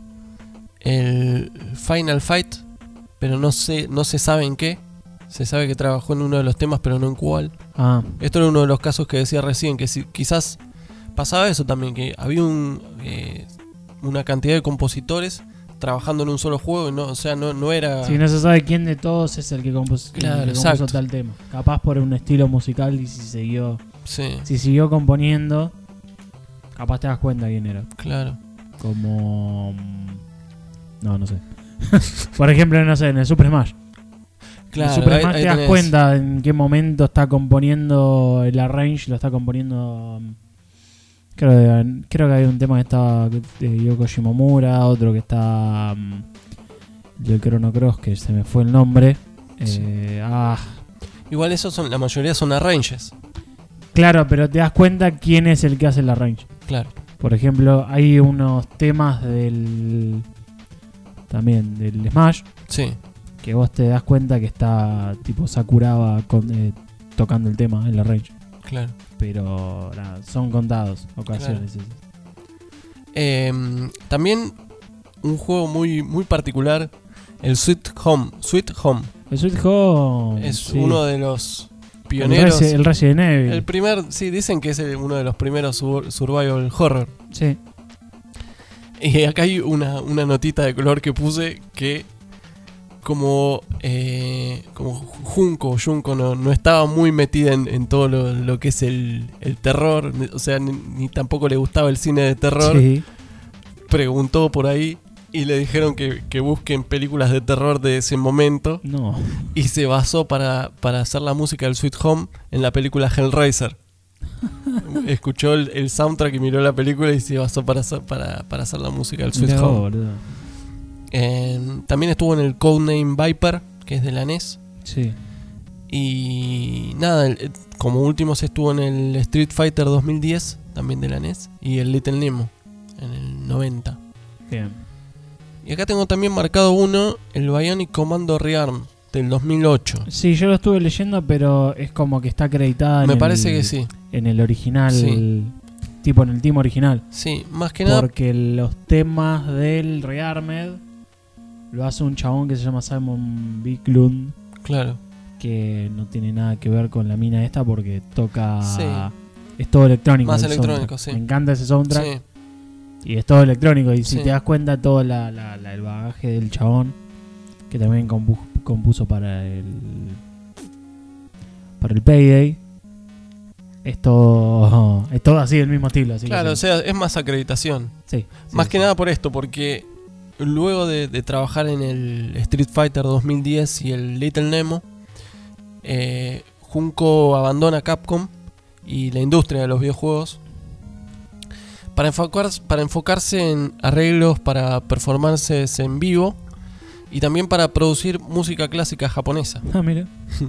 B: El Final Fight, pero no sé, no se sabe en qué. Se sabe que trabajó en uno de los temas, pero no en cuál.
A: Ah,
B: Esto era uno de los casos que decía recién, que si, quizás pasaba eso también, que había un, eh, una cantidad de compositores trabajando en un solo juego, y no, o sea, no, no era...
A: si no se sabe quién de todos es el que, compus- el
B: Claro,
A: que compuso
B: exacto.
A: tal tema. Capaz por un estilo musical y si siguió,
B: Sí,
A: si siguió componiendo, capaz te das cuenta quién era.
B: claro.
A: Como... mm, No, no sé. Por ejemplo, no sé, en el Super Smash.
B: Claro,
A: en el Super
B: ahí-
A: Smash
B: ahí
A: te das
B: tenés.
A: cuenta en qué momento está componiendo el arrange, lo está componiendo... um, Creo que, creo que hay un tema que está de Yoko Shimomura, otro que está um, del Chrono Cross, que se me fue el nombre.
B: Sí.
A: Eh, ah,
B: Igual esos son, la mayoría son arranges.
A: claro, pero te das cuenta quién es el que hace el arrange.
B: Claro.
A: Por ejemplo, hay unos temas del... También del Smash,
B: Sí,
A: que vos te das cuenta que está tipo Sakuraba con, eh, tocando el tema, el arrange.
B: claro.
A: Pero nada, son contados ocasiones. esas.
B: Eh, también un juego muy, muy particular, el Sweet Home. Sweet Home
A: El Sweet Home
B: es
A: sí.
B: uno de los
A: el,
B: pioneros.
A: Resi- el Resident Evil.
B: El primer, sí, dicen que es el- uno de los primeros sur- survival horror.
A: Sí.
B: Y acá hay una, una notita de color que puse que como, eh, como Junko o Junko no, no estaba muy metida en, en todo lo, lo que es el, el terror, o sea, ni, ni tampoco le gustaba el cine de terror,
A: Sí.
B: preguntó por ahí y le dijeron que, que busquen películas de terror de ese momento
A: No.
B: y se basó para, para hacer la música del Sweet Home en la película Hellraiser. Escuchó el, el soundtrack y miró la película y se basó para hacer, para, para hacer la música del Sweet
A: Mirá vos,
B: Home.
A: boludo.
B: Eh, también estuvo en el Codename Viper, que es de la N E S.
A: Sí.
B: Y nada, el- el- como últimos estuvo en el Street Fighter dos mil diez, también de la N E S. Y el Little Nemo, en el noventa.
A: Bien.
B: Y acá tengo también marcado uno, el Bionic Commando Rearm, del dos mil ocho.
A: Sí, yo lo estuve leyendo, pero es como que está acreditada en
B: Me
A: el,
B: parece que sí.
A: en el original.
B: Sí.
A: tipo en el team original.
B: Sí, más que nada.
A: Porque los temas del Rearmed lo hace un chabón que se llama Simon Bicklund.
B: Claro.
A: Que no tiene nada que ver con la mina esta porque toca...
B: Sí.
A: Es todo electrónico.
B: Más
A: el
B: electrónico,
A: soundtrack.
B: sí.
A: Me encanta ese soundtrack.
B: Sí.
A: Y es todo electrónico. Y si
B: Sí.
A: te das cuenta, todo la, la, la- el bagaje del chabón, que también compu- compuso para el para el Payday, es todo, es todo así del mismo estilo. Así
B: Claro,
A: que
B: o
A: sí.
B: sea, es más acreditación.
A: Sí, sí,
B: Más
A: sí.
B: que nada por esto, porque luego de, de trabajar en el Street Fighter dos mil diez y el Little Nemo, eh, Junko abandona Capcom y la industria de los videojuegos para, enfocar, para enfocarse en arreglos para performances en vivo y también para producir música clásica japonesa.
A: Ah, mira.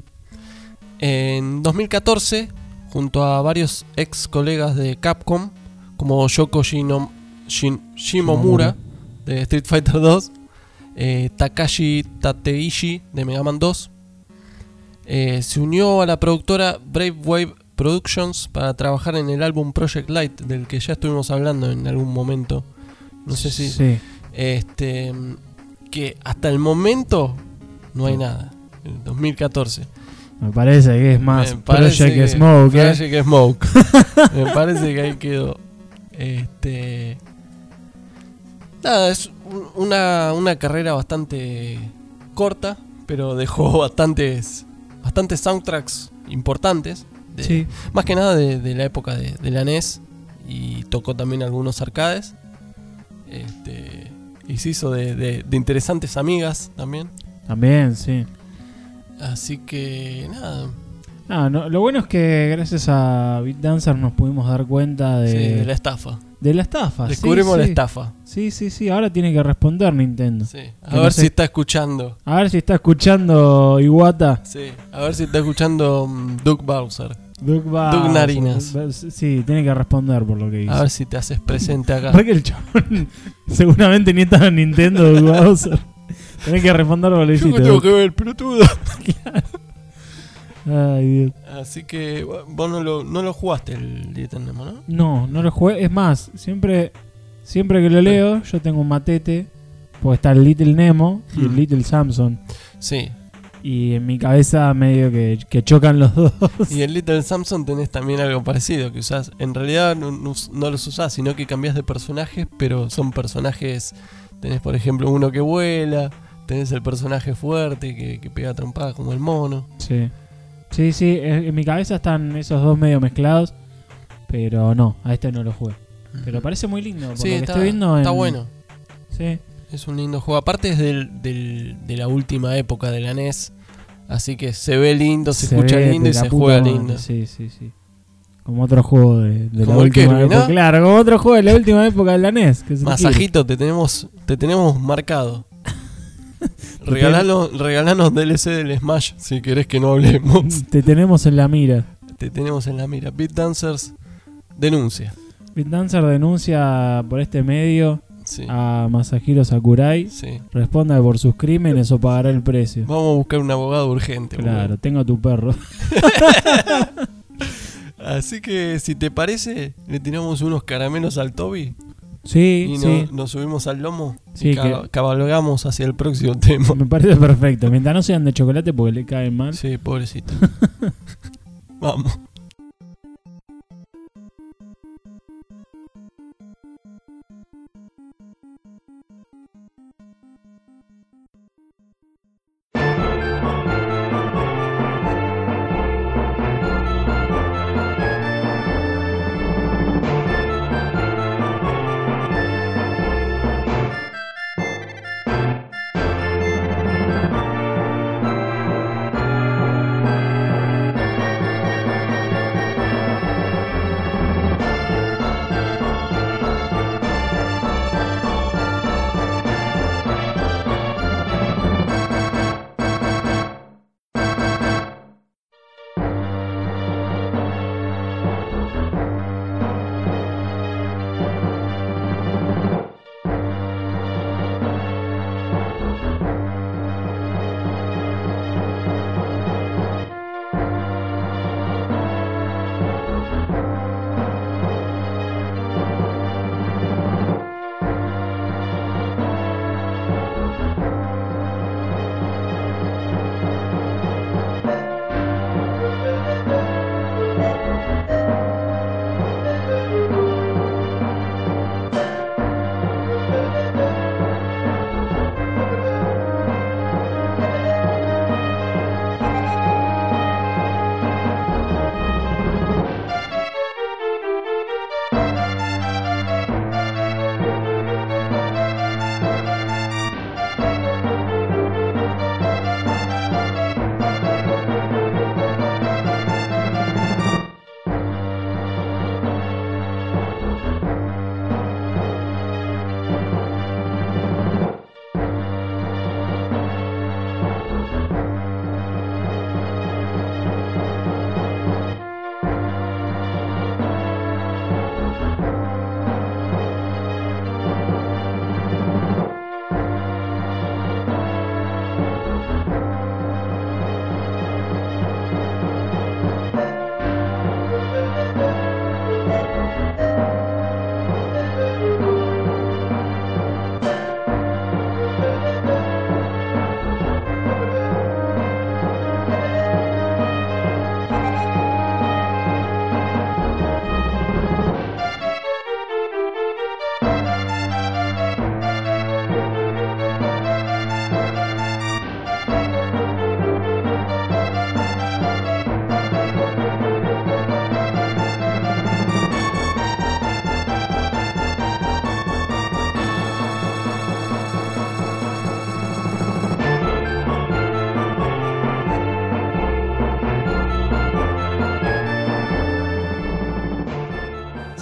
B: En dos mil catorce, junto a varios ex colegas de Capcom, como Yoko Shino- Shin- Shimomura de Street Fighter dos, eh, Takashi Tateishi de Mega Man dos, eh, se unió a la productora Brave Wave Productions para trabajar en el álbum Project Light, del que ya estuvimos hablando en algún momento. No sé si...
A: Sí.
B: Este, que hasta el momento no hay nada. En dos mil catorce.
A: Me parece que es más
B: Me parece
A: Project
B: que-
A: Smoke. ¿eh?
B: Project Smoke. Me parece que ahí quedó. Este. Nada, es un- una, una carrera bastante corta, pero dejó bastantes, bastantes soundtracks importantes. de-
A: Sí.
B: Más que nada de, de la época de, de la N E S. Y tocó también algunos arcades. Este, y se hizo de, de- de interesantes amigas también.
A: También, sí.
B: Así que nada.
A: Ah, no, lo bueno es que gracias a Beat Dancer nos pudimos dar cuenta de,
B: Sí, de la estafa.
A: de la estafa.
B: Descubrimos
A: sí,
B: la
A: sí.
B: estafa.
A: Sí, sí, sí. Ahora tiene que responder Nintendo.
B: Sí. A
A: Que
B: ver
A: no sé-
B: si está escuchando.
A: A ver si está escuchando Iwata.
B: Sí. A ver si está escuchando um, Doug Bowser.
A: Doug Ba-
B: Doug Narinas.
A: Sí, tiene que responder por lo que dice.
B: A ver si te haces presente acá.
A: Porque el chabón seguramente ni estaba en Nintendo Doug Bowser. Tenés que responder por lo que
B: Yo
A: hiciste.
B: que tengo
A: Doug.
B: que ver, pelotudo.
A: Ay, Dios.
B: Así que bueno, vos no lo, no lo jugaste el Little Nemo, ¿no?
A: No, no lo jugué. Es más, siempre, siempre que lo leo, yo tengo un matete. Porque está el Little Nemo y el
B: Hmm.
A: Little Samson.
B: Sí.
A: Y en mi cabeza medio que, que chocan los dos.
B: Y en Little Samson tenés también algo parecido, que usás, en realidad no, no, no los usás, sino que cambiás de personajes, pero son personajes, tenés por ejemplo uno que vuela, tenés el personaje fuerte que, que pega trompadas como el mono.
A: Sí. Sí, sí, en en mi cabeza están esos dos medio mezclados. Pero no, a este no lo jugué. Pero parece muy lindo. Por
B: Sí,
A: lo que
B: está,
A: estoy viendo
B: está
A: en-
B: bueno,
A: Sí.
B: es un lindo juego, aparte es del, del, de la última época de la N E S, así que se ve lindo, se, escucha
A: ve
B: lindo
A: de
B: y
A: la
B: se
A: puta
B: juega
A: madre.
B: lindo.
A: Sí, sí, sí. Como otro juego de, de la
B: Como el
A: última
B: Kirby,
A: época.
B: ¿no?
A: Claro, como otro juego de la última época de la N E S. Que es el
B: Masajito, te tenemos, te tenemos marcado. Regalanos, regalanos D L C del Smash si querés que no hablemos.
A: Kirby. Te tenemos en la mira.
B: Te tenemos en la mira. Beat Dancers denuncia.
A: Beat Dancer denuncia por este medio
B: Sí,
A: a Masahiro Sakurai.
B: sí.
A: Responda por sus crímenes o pagará el precio.
B: Vamos a buscar un abogado urgente.
A: Claro,
B: boludo.
A: tengo a tu perro.
B: Así que si te parece, le tiramos unos caramelos al Toby
A: Sí,
B: y
A: sí.
B: no- nos subimos al lomo
A: Sí,
B: y ca-
A: que-
B: cabalgamos hacia el próximo tema.
A: Me parece perfecto. Mientras no sean de chocolate porque le caen mal.
B: Sí, pobrecito. Vamos.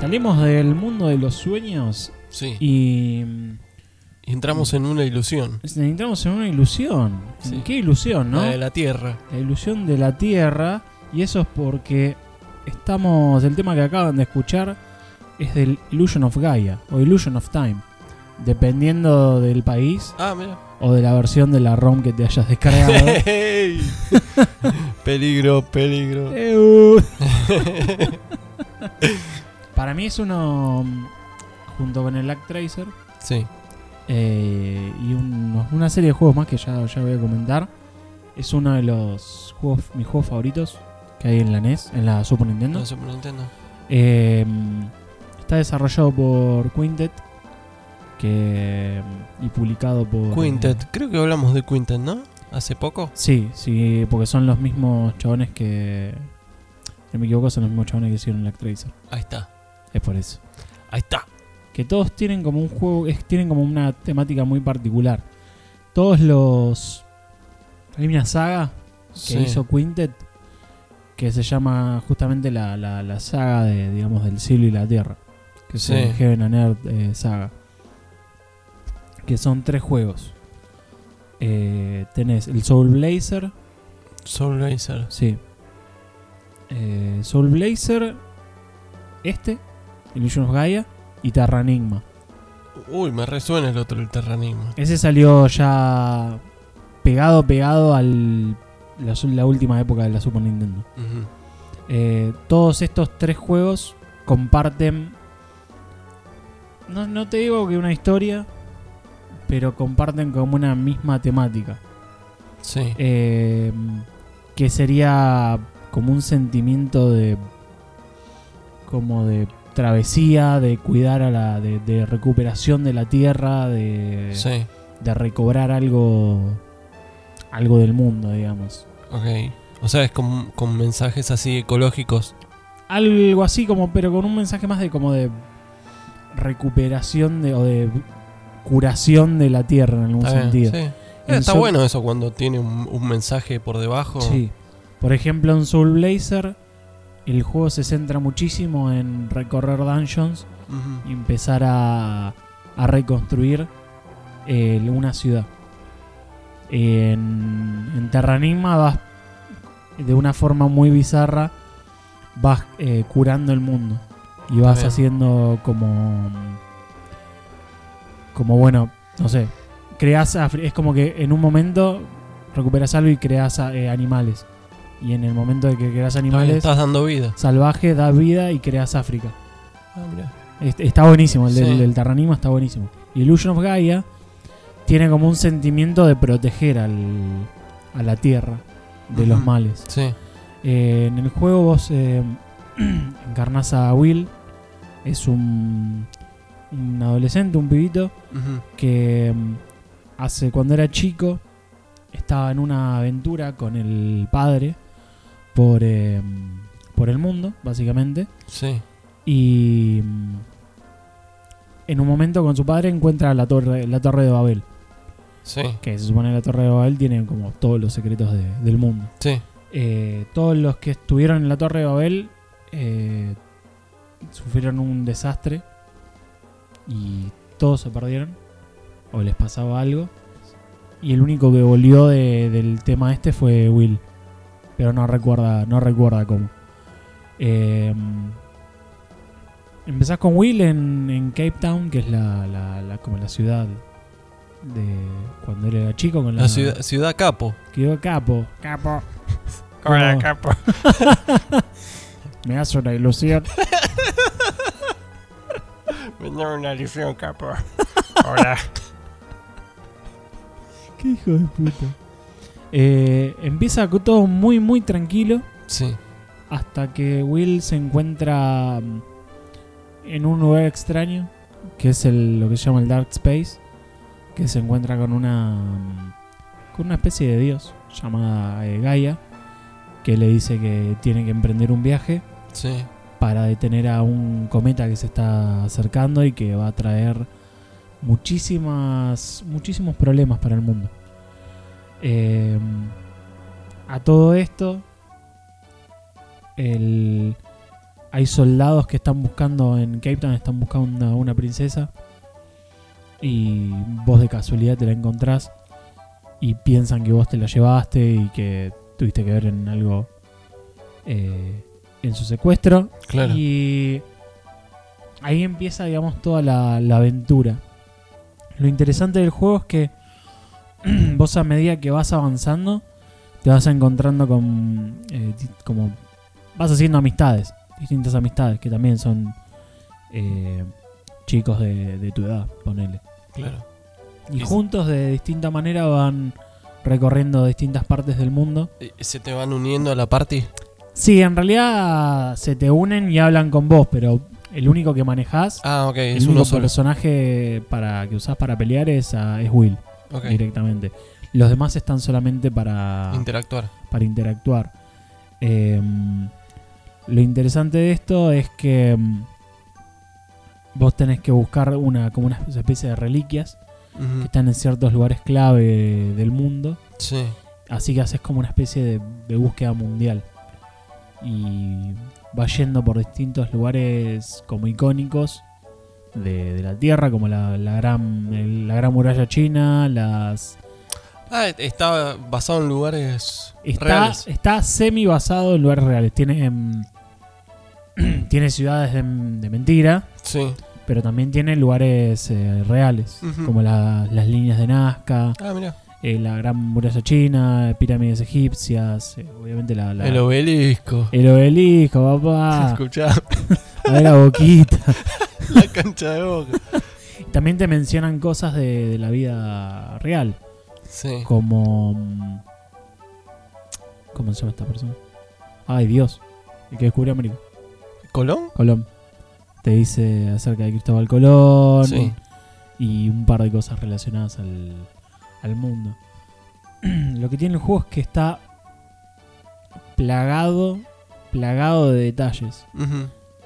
A: Salimos del mundo de los sueños
B: Sí.
A: y
B: Y entramos en una ilusión.
A: entramos en una ilusión.
B: Sí.
A: ¿Qué ilusión, no?
B: La de la Tierra.
A: La ilusión de la Tierra. Y eso es porque estamos. El tema que acaban de escuchar es del Illusion of Gaia o Illusion of Time. Dependiendo del país
B: Ah, mira.
A: o de la versión de la ROM que te hayas descargado.
B: Hey. Peligro, peligro.
A: Ew. Para mí es uno, junto con el Actracer
B: Sí.
A: eh, y uno- una serie de juegos más que ya, ya voy a comentar, es uno de los juegos, mis juegos favoritos que hay en la N E S, en la Super Nintendo.
B: La Super Nintendo.
A: Eh, está desarrollado por Quintet que, y publicado por...
B: Quintet. Creo que hablamos de Quintet, ¿no? Hace poco.
A: Sí, sí, porque son los mismos chabones que... Si no me equivoco, son los mismos chabones que hicieron el Actracer.
B: Ahí está.
A: Es por eso.
B: Ahí está.
A: Que todos tienen como un juego, es, tienen como una temática muy particular. Todos los... Hay una saga que
B: Sí.
A: hizo Quintet que se llama justamente la, la, la saga de, digamos, del cielo y la tierra. Que es
B: Sí.
A: el Heaven and Earth eh, saga. Que son tres juegos. Eh, tenés el Soul Blazer.
B: Soul Blazer.
A: Sí. Eh, Soul Blazer. Este. Illusion of Gaia. Y Terranigma.
B: Uy, me resuena el otro, el Terranigma.
A: Ese salió ya pegado, pegado al la, la última época de la Super Nintendo.
B: Ujú.
A: Eh, todos estos tres juegos comparten, no, no te digo que una historia, pero comparten como una misma temática.
B: Sí.
A: Eh, que sería como un sentimiento de como de travesía, de cuidar a la, de, de recuperación de la tierra, de,
B: Sí.
A: de recobrar algo, algo del mundo, digamos.
B: Ok. O sea, es con, con mensajes así ecológicos.
A: Algo así como, pero con un mensaje más de como de recuperación de, o de curación de la tierra en algún
B: Está bien,
A: sentido.
B: sí.
A: En
B: Eh, Está
A: Soul-
B: bueno eso cuando tiene un, un mensaje por debajo.
A: Sí. Por ejemplo, en Soul Blazer el juego se centra muchísimo en recorrer dungeons
B: Ujú.
A: y empezar a, a reconstruir eh, una ciudad. En, en Terranigma vas de una forma muy bizarra, vas eh, curando el mundo y vas
B: Bien.
A: haciendo como como bueno, no sé, creas afri- es como que en un momento recuperas algo y creas eh, animales, y en el momento de que creas
B: Está bien,
A: animales
B: Estás dando vida.
A: salvajes das vida y creas África.
B: Ah, mirá.
A: Est- Está buenísimo, el del,
B: Sí.
A: del Terranigma está buenísimo. Y Illusion of Gaia tiene como un sentimiento de proteger al, a la tierra de los
B: Ujú.
A: males.
B: Sí.
A: Eh, en el juego vos eh, encarnás a Will, es un, un adolescente, un pibito,
B: Ujú.
A: que mm, hace cuando era chico estaba en una aventura con el padre por, eh, por el mundo, básicamente.
B: Sí.
A: Y mm, en un momento con su padre encuentra la torre, la torre de Babel.
B: Sí.
A: Que se supone que la torre de Babel tiene como todos los secretos de- del mundo.
B: Sí.
A: Eh, todos los que estuvieron en la torre de Babel eh, sufrieron un desastre y todos se perdieron o les pasaba algo. Y el único que volvió de- del tema este fue Will, pero no recuerda, no recuerda cómo. Eh, empezás con Will en, en Cape Town, que es la, la- la- como la ciudad de cuando él era chico, con la,
B: La ciudad, ciudad Capo.
A: Quedó capo, capo.
B: Hola,
A: Como-
B: Capo.
A: Me hace una ilusión.
B: Me da una ilusión, Capo. Hola.
A: Qué hijo de puta. Eh, empieza con todo muy muy tranquilo
B: Sí.
A: hasta que Will se encuentra mm, en un lugar extraño, que es el, lo que se llama el Dark Space, que se encuentra con una mm, con una especie de dios llamada eh, Gaia, que le dice que tiene que emprender un viaje
B: Sí.
A: para detener a un cometa que se está acercando y que va a traer muchísimas muchísimos problemas para el mundo. Eh, a todo esto, el, hay soldados que están buscando en Cape Town, están buscando una, una princesa y vos de casualidad te la encontrás y piensan que vos te la llevaste y que tuviste que ver en algo eh, en su secuestro.
B: Claro.
A: Y ahí empieza, digamos, toda la, la aventura. Lo interesante del juego es que vos a medida que vas avanzando te vas encontrando con eh, como vas haciendo amistades, distintas amistades que también son eh, chicos de, de tu edad, ponele.
B: Claro.
A: Y
B: Es-
A: juntos de distinta manera van recorriendo distintas partes del mundo.
B: ¿Se te van uniendo a la party?
A: Sí, en realidad se te unen y hablan con vos, pero el único que manejás,
B: Ah, ok,
A: el
B: es
A: único
B: uno solo.
A: personaje para que usás para pelear es, a- es Will,
B: Ok,
A: directamente. Los demás están solamente para,
B: interactuar.
A: para interactuar. Eh, lo interesante de esto es que mm, vos tenés que buscar una como una especie de reliquias que
B: Ujú.
A: están en ciertos lugares clave del mundo.
B: Sí,
A: Así que haces como una especie de, de búsqueda mundial. Y vas yendo por distintos lugares como icónicos de, de la Tierra, como la, la, gran, el- la gran muralla china, las...
B: ah, está basado en lugares
A: Está,
B: reales.
A: está semi basado en lugares reales. Tiene, em, tiene ciudades de, de mentira,
B: Sí.
A: pero también tiene lugares eh, reales,
B: Ujú.
A: como la- las líneas de Nazca,
B: Ah, mira.
A: eh, la gran muralla china, pirámides egipcias, eh, obviamente la, la-
B: El obelisco.
A: el obelisco, papá,
B: Escuchá,
A: a ver la boquita.
B: la cancha de Boca.
A: También te mencionan cosas de, de la vida real,
B: Sí.
A: como... mm, ¿cómo se llama esta persona? Ay, Dios, el que descubrió América.
B: ¿Colón?
A: Colón. Te dice acerca de Cristóbal Colón
B: Sí.
A: y un par de cosas relacionadas al, al mundo. Lo que tiene el juego es que está plagado, plagado de detalles.
B: Ujú.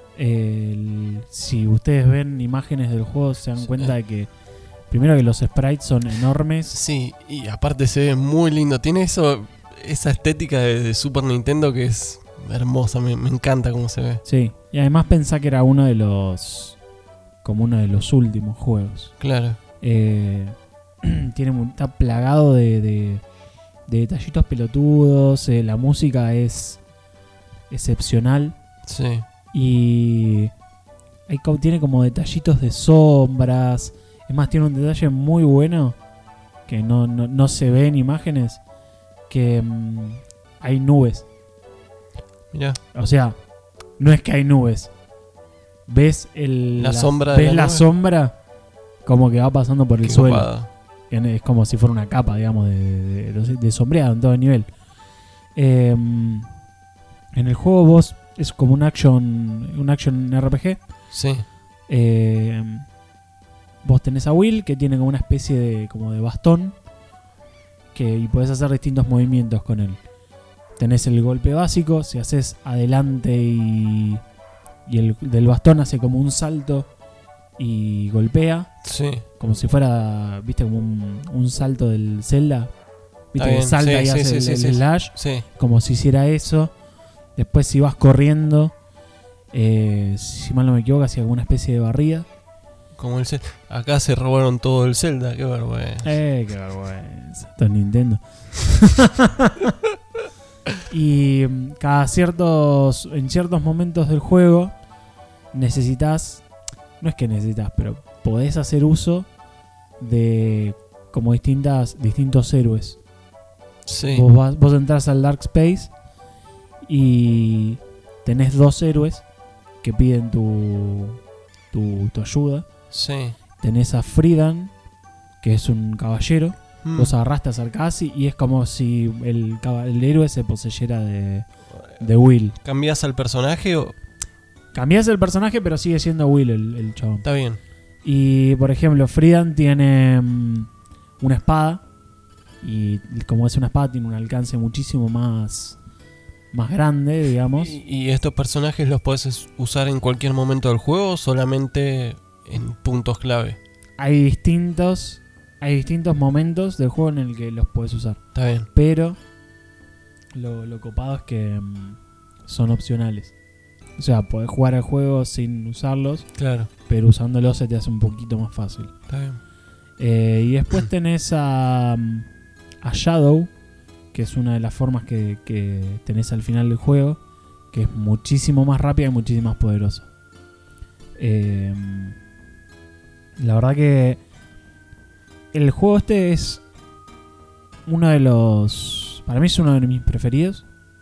A: El- si ustedes ven imágenes del juego se dan
B: Sí.
A: cuenta de que primero que los sprites son enormes.
B: Sí, y aparte se ve muy lindo. Tiene eso, esa estética de, de Super Nintendo que es hermosa. Me, me encanta cómo se ve.
A: Sí, y además pensá que era uno de los como uno de los últimos juegos.
B: Claro.
A: Eh, tiene mu- está plagado de, de, de detallitos pelotudos. eh, la música es excepcional
B: Sí.
A: y hay, co- tiene como detallitos de sombras. Es más, tiene un detalle muy bueno que no, no, no se ve en imágenes, que mm, hay nubes.
B: Mirá.
A: O sea, no es que hay nubes. Ves el
B: La sombra de
A: ves
B: la
A: la
B: nube.
A: sombra como que va pasando por el
B: Qué
A: suelo.
B: copada.
A: En- Es como si fuera una capa, digamos, de, de, de sombreado en todo el nivel. Eh, en el juego vos es como un action, un action R P G.
B: Sí.
A: Eh, vos tenés a Will que tiene como una especie de como de bastón que y podés hacer distintos movimientos con él. Tenés el golpe básico, si haces adelante y, y el del bastón hace como un salto y golpea,
B: Sí.
A: como si fuera, viste, como un, un salto del Zelda. Viste
B: Está
A: que
B: bien,
A: salta
B: sí,
A: y
B: sí,
A: hace
B: sí,
A: el,
B: sí,
A: el
B: sí.
A: slash,
B: Sí.
A: como si hiciera eso. Después si vas corriendo, eh, si mal no me equivoco, hacía alguna especie de barrida.
B: Como el Zelda. Acá se robaron todo el Zelda. Qué vergüenza.
A: Eh, qué vergüenza. Esto es Nintendo. Y mm, cada ciertos. En ciertos momentos del juego. Necesitas. No es que necesitas, pero podés hacer uso de. Como distintas. distintos héroes.
B: Sí.
A: Vos, vas, vos entras al Dark Space. Y tenés dos héroes. Que piden tu. tu, tu ayuda.
B: Sí.
A: Tenés a Friedan, que es un caballero.
B: Mm.
A: Vos agarrás, te acercás y, y es como si el, caba- el héroe se poseyera de, de Will.
B: ¿Cambiás al personaje o...?
A: Cambiás el personaje, pero sigue siendo Will el, el chabón.
B: Está bien.
A: Y por ejemplo, Friedan tiene mm, una espada. Y como es una espada, tiene un alcance muchísimo más, más grande, digamos.
B: ¿Y, y estos personajes los podés usar en cualquier momento del juego o solamente en puntos clave?
A: Hay distintos. Hay distintos momentos del juego en el que los puedes usar.
B: Está bien.
A: Pero lo, lo copado es que mm, son opcionales. O sea, podés jugar al juego sin usarlos,
B: Claro,
A: pero usándolos se te hace un poquito más fácil.
B: está bien.
A: Eh, y después tenés a, a Shadow, que es una de las formas que, que tenés al final del juego, que es muchísimo más rápida y muchísimo más poderosa. Eh, la verdad que el juego este es uno de los... Para mí es uno de mis preferidos.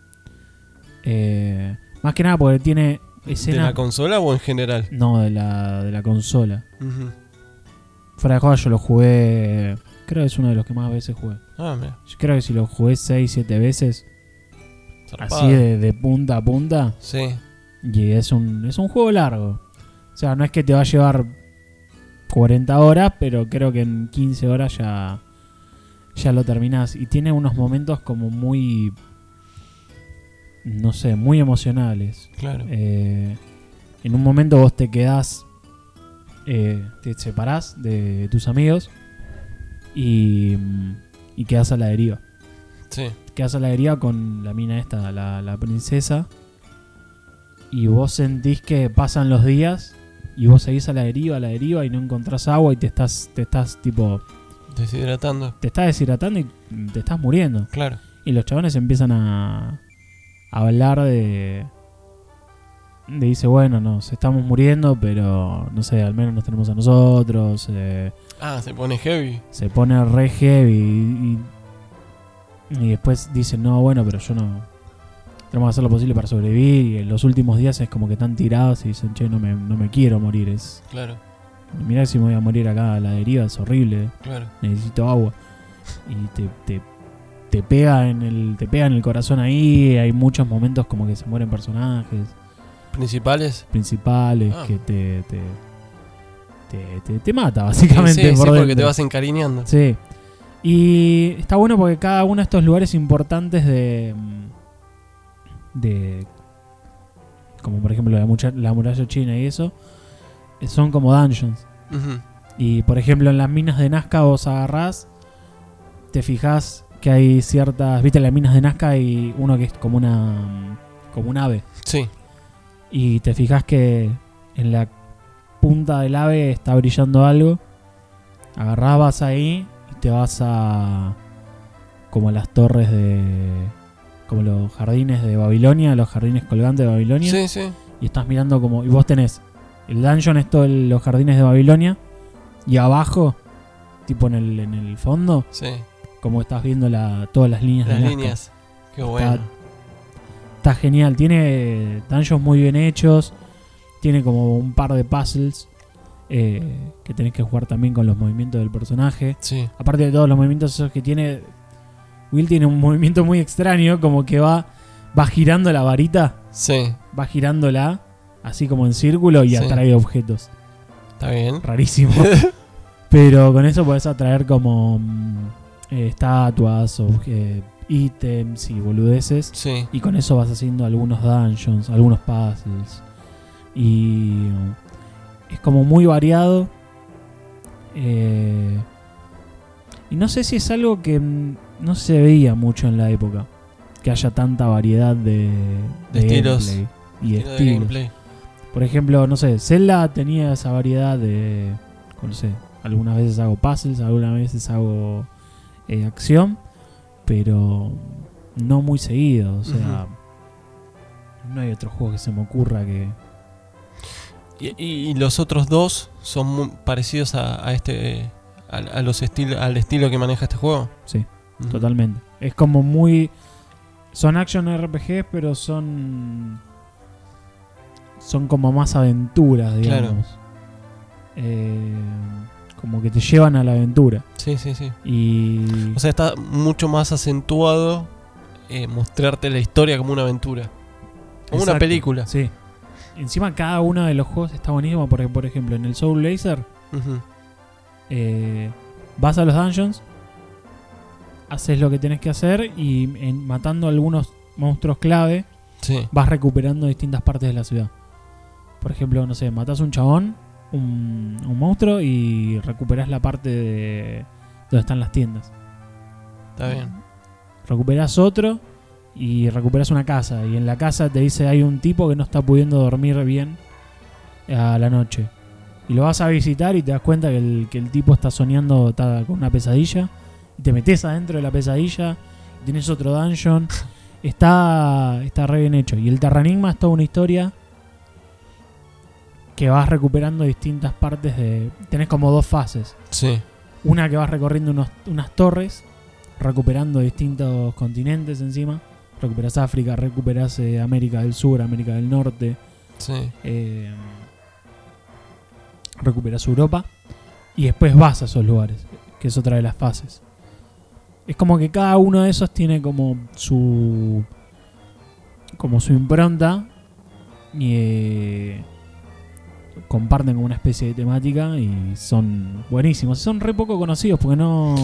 A: Eh, más que nada porque tiene escena...
B: ¿De la consola o en general?
A: No, de la, de la consola.
B: Uh-huh.
A: Fuera de juego yo lo jugué... Creo que es uno de los que más veces jugué.
B: Ah, mira.
A: Yo creo que si lo jugué seis siete veces,
B: Zarpado.
A: así de, de punta a punta,
B: Sí,
A: y es un, es un juego largo. O sea, no es que te va a llevar cuarenta horas, pero creo que en quince horas ya, ya lo terminás. Y tiene unos momentos como muy, no sé, muy emocionales.
B: claro.
A: Eh, en un momento vos te quedás, eh, te separás de tus amigos y, y quedás a la deriva.
B: Sí,
A: Quedás a la deriva con la mina esta, la, la princesa, y vos sentís que pasan los días y vos seguís a la deriva, a la deriva y no encontrás agua y te estás, te estás tipo,
B: deshidratando.
A: te estás deshidratando y te estás muriendo.
B: Claro,
A: Y los chabones empiezan a, a hablar de, de dice, bueno, nos estamos muriendo, pero no sé, al menos nos tenemos a nosotros. Eh,
B: ah, se pone heavy.
A: se pone re heavy y, y después dicen, no, bueno, pero yo no... Tenemos que hacer lo posible para sobrevivir. Y en los últimos días es como que están tirados y dicen, che, no me, no me quiero morir. Es,
B: Claro,
A: mirá si me voy a morir acá a la deriva, es horrible.
B: claro.
A: Necesito agua. Y te, te, te pega en el te pega en el corazón ahí. Hay muchos momentos como que se mueren personajes
B: ¿Principales?
A: principales
B: Ah.
A: que te te, te, te, te mata básicamente.
B: Sí, sí,
A: por
B: porque
A: dentro.
B: te vas encariñando.
A: Sí. Y está bueno porque cada uno de estos lugares importantes de. de. Como por ejemplo la, mucha- la muralla china y eso. eh, Son como dungeons.
B: Ujú.
A: Y por ejemplo en las minas de Nazca vos agarrás. Te fijás que hay ciertas. ¿Viste? En las minas de Nazca hay uno que es como una. como un ave.
B: Sí,
A: Y te fijas que en la punta del ave está brillando algo. Agarrás, vas ahí y te vas a... como a las torres de... como los jardines de Babilonia, los jardines colgantes de Babilonia.
B: sí, sí.
A: Y estás mirando como... y vos tenés... el dungeon es todo el- los jardines de Babilonia. Y abajo, tipo en el, en el fondo,
B: Sí,
A: como estás viendo la, todas las líneas
B: las
A: de Nazca.
B: líneas. Qué bueno.
A: Está genial, tiene dungeons muy bien hechos, tiene como un par de puzzles eh, que tenés que jugar también con los movimientos del personaje.
B: Sí,
A: Aparte de todos los movimientos esos que tiene, Will tiene un movimiento muy extraño, como que va, va girando la varita,
B: sí.
A: va girándola así como en círculo y
B: Sí.
A: atrae objetos.
B: Está bien.
A: Rarísimo. Pero con eso podés atraer como mm, eh, estatuas o eh, ítems y boludeces.
B: Sí,
A: Y con eso vas haciendo algunos dungeons, algunos puzzles. Y es como muy variado. Eh, y no sé si es algo que mm, no se veía mucho en la época. Que haya tanta variedad de,
B: De estilos.
A: gameplay y de
B: estilo de
A: estilos.
B: gameplay.
A: Por ejemplo, no sé, Zelda tenía esa variedad de... No sé, algunas veces hago puzzles, algunas veces hago eh, acción. Pero no muy seguido, o sea, no hay otro juego que se me ocurra que...
B: Y, y- y los otros dos son muy parecidos a, a este a, a los estilos al estilo que maneja este juego.
A: Sí,
B: Ujú.
A: totalmente. Es como muy... Son action R P Gs, pero son... Son como más aventuras, digamos.
B: Claro.
A: Eh, como que te llevan a la aventura.
B: Sí, sí, sí.
A: Y...
B: O sea, está mucho más acentuado eh, mostrarte la historia como una aventura. Como una
A: Exacto,
B: película.
A: Sí. Encima cada uno de los juegos está buenísimo porque, por ejemplo, en el Soul Blazer
B: Ujú.
A: eh, vas a los dungeons, haces lo que tenés que hacer y en, matando algunos monstruos clave
B: Sí,
A: vas recuperando distintas partes de la ciudad. Por ejemplo, no sé, matás un chabón, un, un monstruo y recuperás la parte de donde están las tiendas.
B: está bien.
A: Recuperás otro y recuperas una casa. Y en la casa te dice hay un tipo que no está pudiendo dormir bien a la noche. Y lo vas a visitar y te das cuenta que el, que el tipo está soñando, está con una pesadilla. Y te metes adentro de la pesadilla. Y tenés otro dungeon. Está, está re bien hecho. Y el Terranigma es toda una historia que vas recuperando distintas partes de... Tenés como dos fases.
B: Sí.
A: Una que vas recorriendo unos, unas torres, recuperando distintos continentes encima. Recuperás África, recuperás eh, América del Sur, América del Norte.
B: Sí.
A: Eh, recuperás Europa. Y después vas a esos lugares, que es otra de las fases. Es como que cada uno de esos tiene como su... como su impronta. Y... Eh, comparten como una especie de temática y son buenísimos. Son re poco conocidos porque no...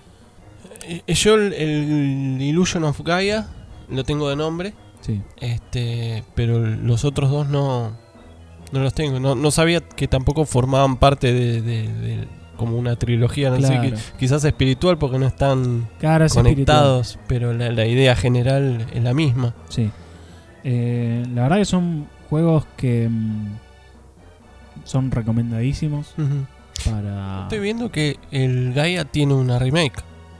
B: Eh, Yo el, el Illusion of Gaia lo tengo de nombre,
A: Sí.
B: este, pero los otros dos no, no los tengo. No, no sabía que tampoco formaban parte de, de, de como una trilogía, no
A: Claro.
B: sé, que, quizás espiritual porque no están
A: Claro, es
B: conectados, pero la, la idea general es la misma.
A: espiritual. Sí. Eh, la verdad que son juegos que mm, son recomendadísimos
B: Ujú.
A: para...
B: Estoy viendo que el Gaia tiene una remake.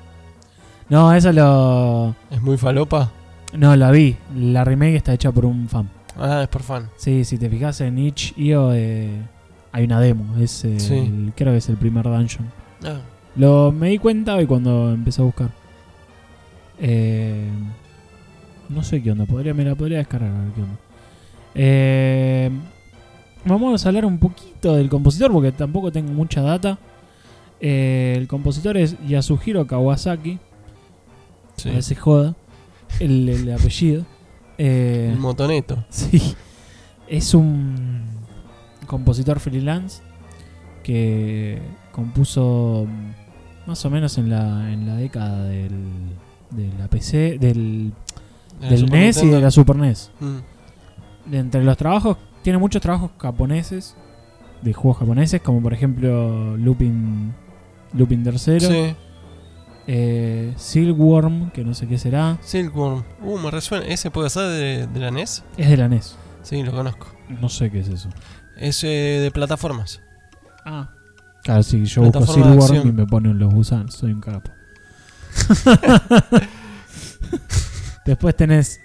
A: No, eso lo...
B: ¿Es muy falopa?
A: No, la vi. La remake está hecha por un fan.
B: Ah, es por fan.
A: Sí, si te fijas en itch punto i o eh, hay una demo. Es eh,
B: Sí.
A: el- creo que es el primer dungeon.
B: Ah,
A: Lo me di cuenta hoy cuando empecé a buscar. Eh, no sé qué onda. Podría, me la podría descargar a ver qué onda. Eh, vamos a hablar un poquito del compositor porque tampoco tengo mucha data. Eh, el compositor es Yasuhiro Kawasaki.
B: sí.
A: A veces joda el, el apellido. Eh,
B: El motoneto.
A: Sí, es un compositor freelance que compuso mm, más o menos en la, en la década del, de la P C, del,
B: De la
A: del
B: Super
A: N E S y
B: Nintendo.
A: de la Super N E S.
B: Mm.
A: De entre los trabajos, tiene muchos trabajos japoneses, de juegos japoneses, como por ejemplo Lupin, Lupin tercero,
B: Sí.
A: eh, Silkworm, que no sé qué será,
B: Silkworm. Uh, me resuena. ¿Ese puede ser de, de la N E S?
A: es de la N E S.
B: Sí, lo conozco.
A: No sé qué es eso.
B: Es eh, de plataformas.
A: Ah. Claro, sí, yo busco
B: Plataforma de
A: Silkworm y
B: acción.
A: me ponen los gusanos. Soy un capo. Después tenés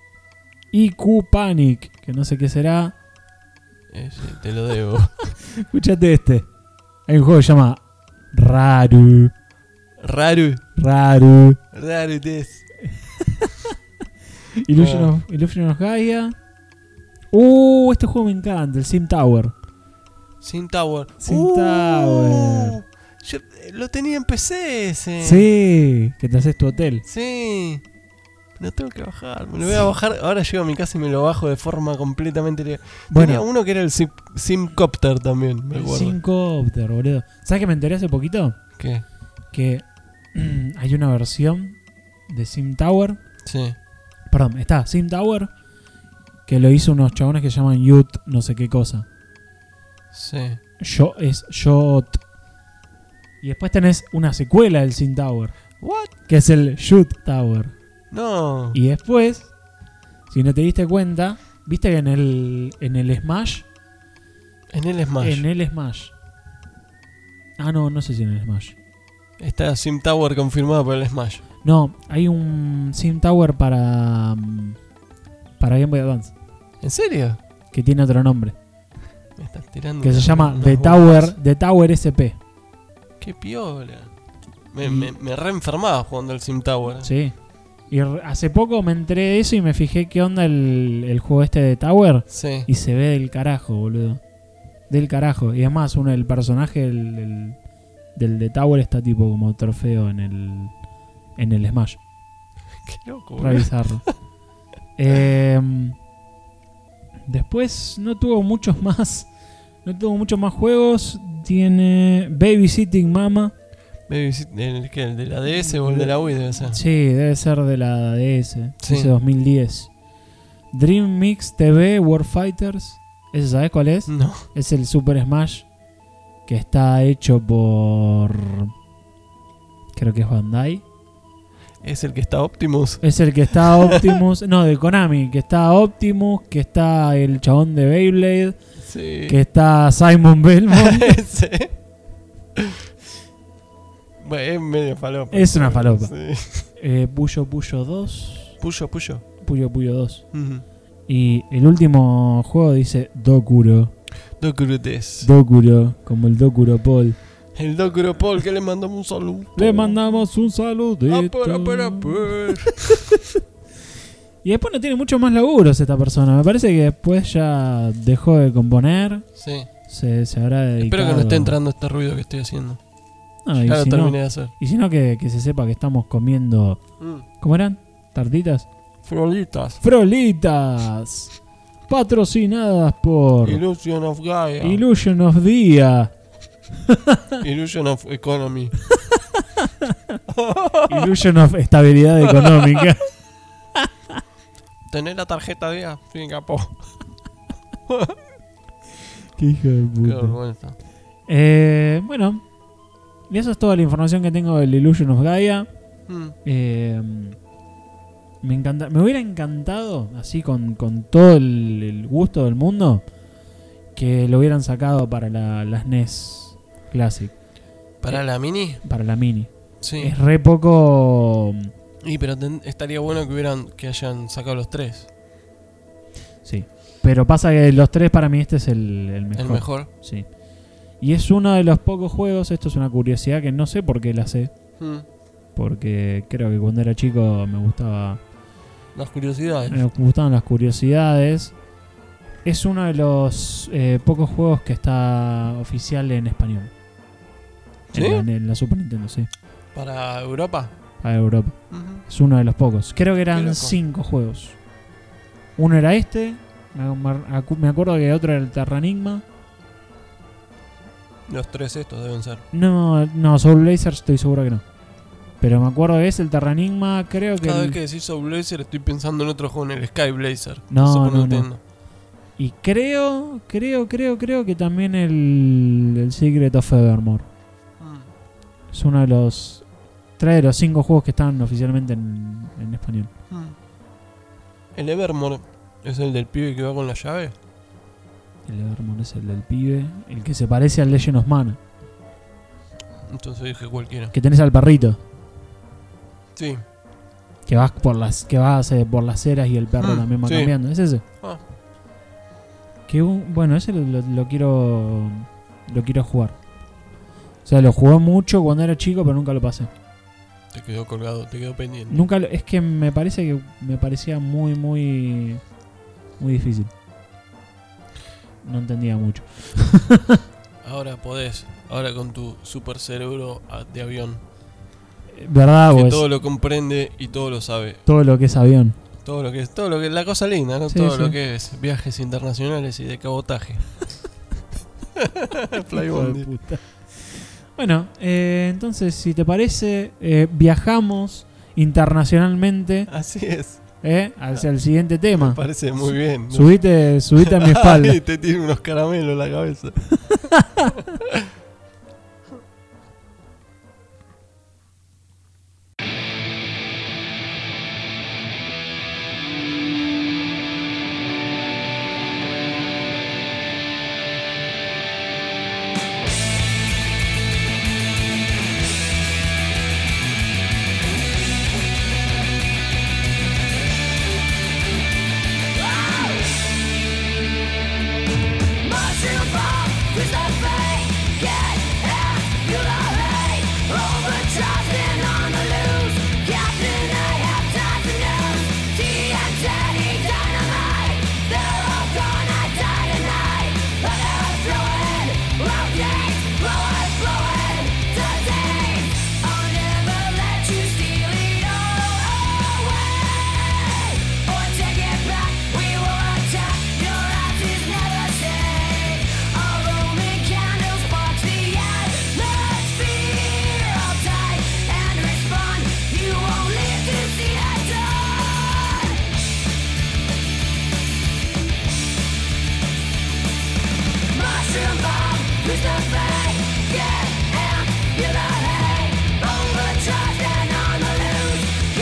A: I Q Panic, que no sé qué será.
B: Ese te lo debo.
A: Escuchate este. Hay un juego que se llama Raru.
B: Raru.
A: Raru.
B: Raru des.
A: Illusion,
B: Ah.
A: of, Illusion of Gaia. Uh, este juego me encanta, el Sim Tower.
B: Sin Tower.
A: Sim
B: Uh,
A: Tower.
B: Yo eh, lo tenía en P C ese.
A: Sí, que te haces tu hotel.
B: Sí. Lo tengo que bajar. Me lo voy a bajar. Ahora llego a mi casa y me lo bajo de forma completamente legal. Tenía
A: Bueno,
B: uno que era el Sim- Simcopter también, me
A: el
B: acuerdo.
A: Syncopter, boludo. ¿Sabes que me enteré hace poquito?
B: ¿Qué?
A: Que hay una versión de Sim Tower.
B: Sí.
A: Perdón, está Sim Tower, que lo hizo unos chabones que se llaman Yut, no sé qué cosa.
B: Sí.
A: Yo, es Yot. Y después tenés una secuela del Sim Tower,
B: What?
A: que es el Shoot Tower.
B: No.
A: Y después, si no te diste cuenta, viste que en el, en el Smash,
B: En el Smash.
A: en el Smash. Ah, no, no sé si en el Smash.
B: Está Sim Tower confirmado por el Smash.
A: No, hay un Sim Tower para mm, para Game Boy Advance,
B: ¿En serio?
A: que tiene otro nombre,
B: Me estás tirando.
A: que se
B: unas-
A: llama
B: unas
A: The
B: bombas.
A: Tower, The Tower S P.
B: Qué piola. Me,
A: Y-
B: me, me reenfermaba jugando al Sim Tower.
A: Sí. Y r- hace poco me enteré de eso y me fijé qué onda el, el juego este de Tower.
B: Sí.
A: Y se ve del carajo, boludo. Del carajo. Y además, uno, el personaje del, del, del de Tower está tipo como trofeo en el, en el Smash.
B: Qué loco,
A: Re
B: boludo.
A: bizarro. Em, después no tuvo muchos más. No tuvo muchos más juegos. Tiene Babysitting Mama.
B: Baby, ¿El, qué, ¿El de la D S o el de la Wii debe ser?
A: Sí, debe ser de la D S.
B: Sí.
A: Dice dos mil diez. Dream Mix T V Warfighters. ¿Ese sabes cuál es?
B: No.
A: Es el Super Smash que está hecho por... creo que es Bandai.
B: Es el que está Optimus.
A: Es el que está Optimus. No, de Konami. Que está Optimus, que está el chabón de Beyblade,
B: Sí.
A: que está Simon Belmont.
B: Ese. Bueno, es medio falopa.
A: Es una falopa.
B: Sí.
A: eh, Puyo Puyo dos.
B: Puyo, puyo.
A: Puyo Puyo dos.
B: Uh-huh.
A: Y el último juego dice Dokuro.
B: Dokuro Des.
A: Dokuro, como el Dokuro Paul.
B: El Dokuro Paul que le mandamos un saludo.
A: Le mandamos un saludito.
B: Ah, para, para, para.
A: Y después no tiene mucho más laburos esta persona. Me parece que después ya dejó de componer.
B: Sí.
A: Se, se habrá dedicado.
B: Espero que no esté entrando este ruido que estoy haciendo.
A: No, y,
B: Ya lo
A: si
B: terminé
A: no,
B: de hacer.
A: y si no, que, que se sepa que estamos comiendo.
B: Mm.
A: ¿Cómo eran? ¿Tartitas?
B: Frolitas.
A: Frolitas. Patrocinadas por
B: Illusion of Gaia.
A: Illusion of Dia.
B: Illusion of Economy.
A: Illusion of Estabilidad Económica.
B: ¿Tenés la tarjeta de A? Sí, capo.
A: Qué hijo de
B: Qué
A: puta.
B: vergüenza.
A: Eh, bueno, y eso es toda la información que tengo del Illusion of Gaia.
B: Mm.
A: Eh, me encanta, me hubiera encantado, así con, con todo el, el gusto del mundo, que lo hubieran sacado para la, la S N E S Classic,
B: ¿Para la mini?
A: para la Mini.
B: Sí.
A: Es re poco.
B: Y pero ten- estaría bueno que hubieran que hayan sacado los tres.
A: Sí. Pero pasa que los tres para mí este es el, el mejor.
B: El mejor.
A: Sí. Y es uno de los pocos juegos, esto es una curiosidad que no sé por qué la sé.
B: Mm.
A: Porque creo que cuando era chico me gustaba.
B: Las curiosidades.
A: Me gustaban las curiosidades. Es uno de los eh, pocos juegos que está oficial en español.
B: ¿Sí?
A: En la, en la Super Nintendo, sí.
B: ¿Para Europa?
A: Para Europa.
B: Ujú.
A: Es uno de los pocos. Creo que
B: Qué
A: eran
B: loco.
A: cinco juegos. Uno era este. Me me acuerdo que otro era el Terranigma.
B: Los tres estos deben ser.
A: No, no, Soul Blazer estoy seguro que no. Pero me acuerdo que es el Terranigma, creo que...
B: Cada
A: el-
B: vez que decís Soul Blazer estoy pensando en otro juego, en el Sky Blazer.
A: No,
B: de Super
A: no,
B: Nintendo.
A: Y creo, creo, creo, creo que también el, el Secret of Evermore.
B: Mm.
A: Es uno de los... Tres de los cinco juegos que están oficialmente en, en español.
B: Mm. El Evermore es el del pibe que va con la llave.
A: El Evermore es el del pibe. El que se parece al Legend of Mana.
B: Entonces dije cualquiera.
A: Que tenés al perrito.
B: Sí.
A: Que vas por las que vas eh, por las ceras y el perro
B: Mm,
A: también va
B: sí.
A: cambiando. ¿Es ese?
B: Ah,
A: Que un- bueno, ese lo, lo- lo quiero lo quiero jugar. O sea, lo jugué mucho cuando era chico, pero nunca lo pasé.
B: te quedó colgado, te quedó pendiente.
A: Nunca lo- es que me parece que me parecía muy muy muy difícil. No entendía mucho.
B: Ahora podés. Ahora con tu super cerebro ah, de avión.
A: ¿Verdad?
B: Que
A: Pues,
B: todo lo comprende y todo lo sabe.
A: todo lo que es avión.
B: Todo lo que es, todo lo que es la cosa linda, ¿no?
A: Sí,
B: todo
A: sí.
B: lo que es viajes internacionales y de cabotaje. Fly
A: Hijo de
B: Bondi.
A: puta. Bueno, eh, entonces si te parece, eh, viajamos internacionalmente
B: Así es.
A: eh, hacia el siguiente tema.
B: Me parece muy bien. ¿no?
A: Subite, subite a mi espalda.
B: Ay, te tiene unos caramelos en la cabeza.
C: Mushroom bomb, twist the fate, get out, feel the hate, overcharging on the loose. Captain, I have time to lose. T N T dynamite, they're all gonna die tonight. But they're throwing rockets, blowing, blowing, disease. I'll never let you steal it all away, or take it back. We will attack. Your ass is never safe. Our Roman candles sparks the atmosphere. I'll die and respond. You won't live to see the dawn. Mushroom bomb, twist the fate, get out, feel the hate, overcharged and on the loose.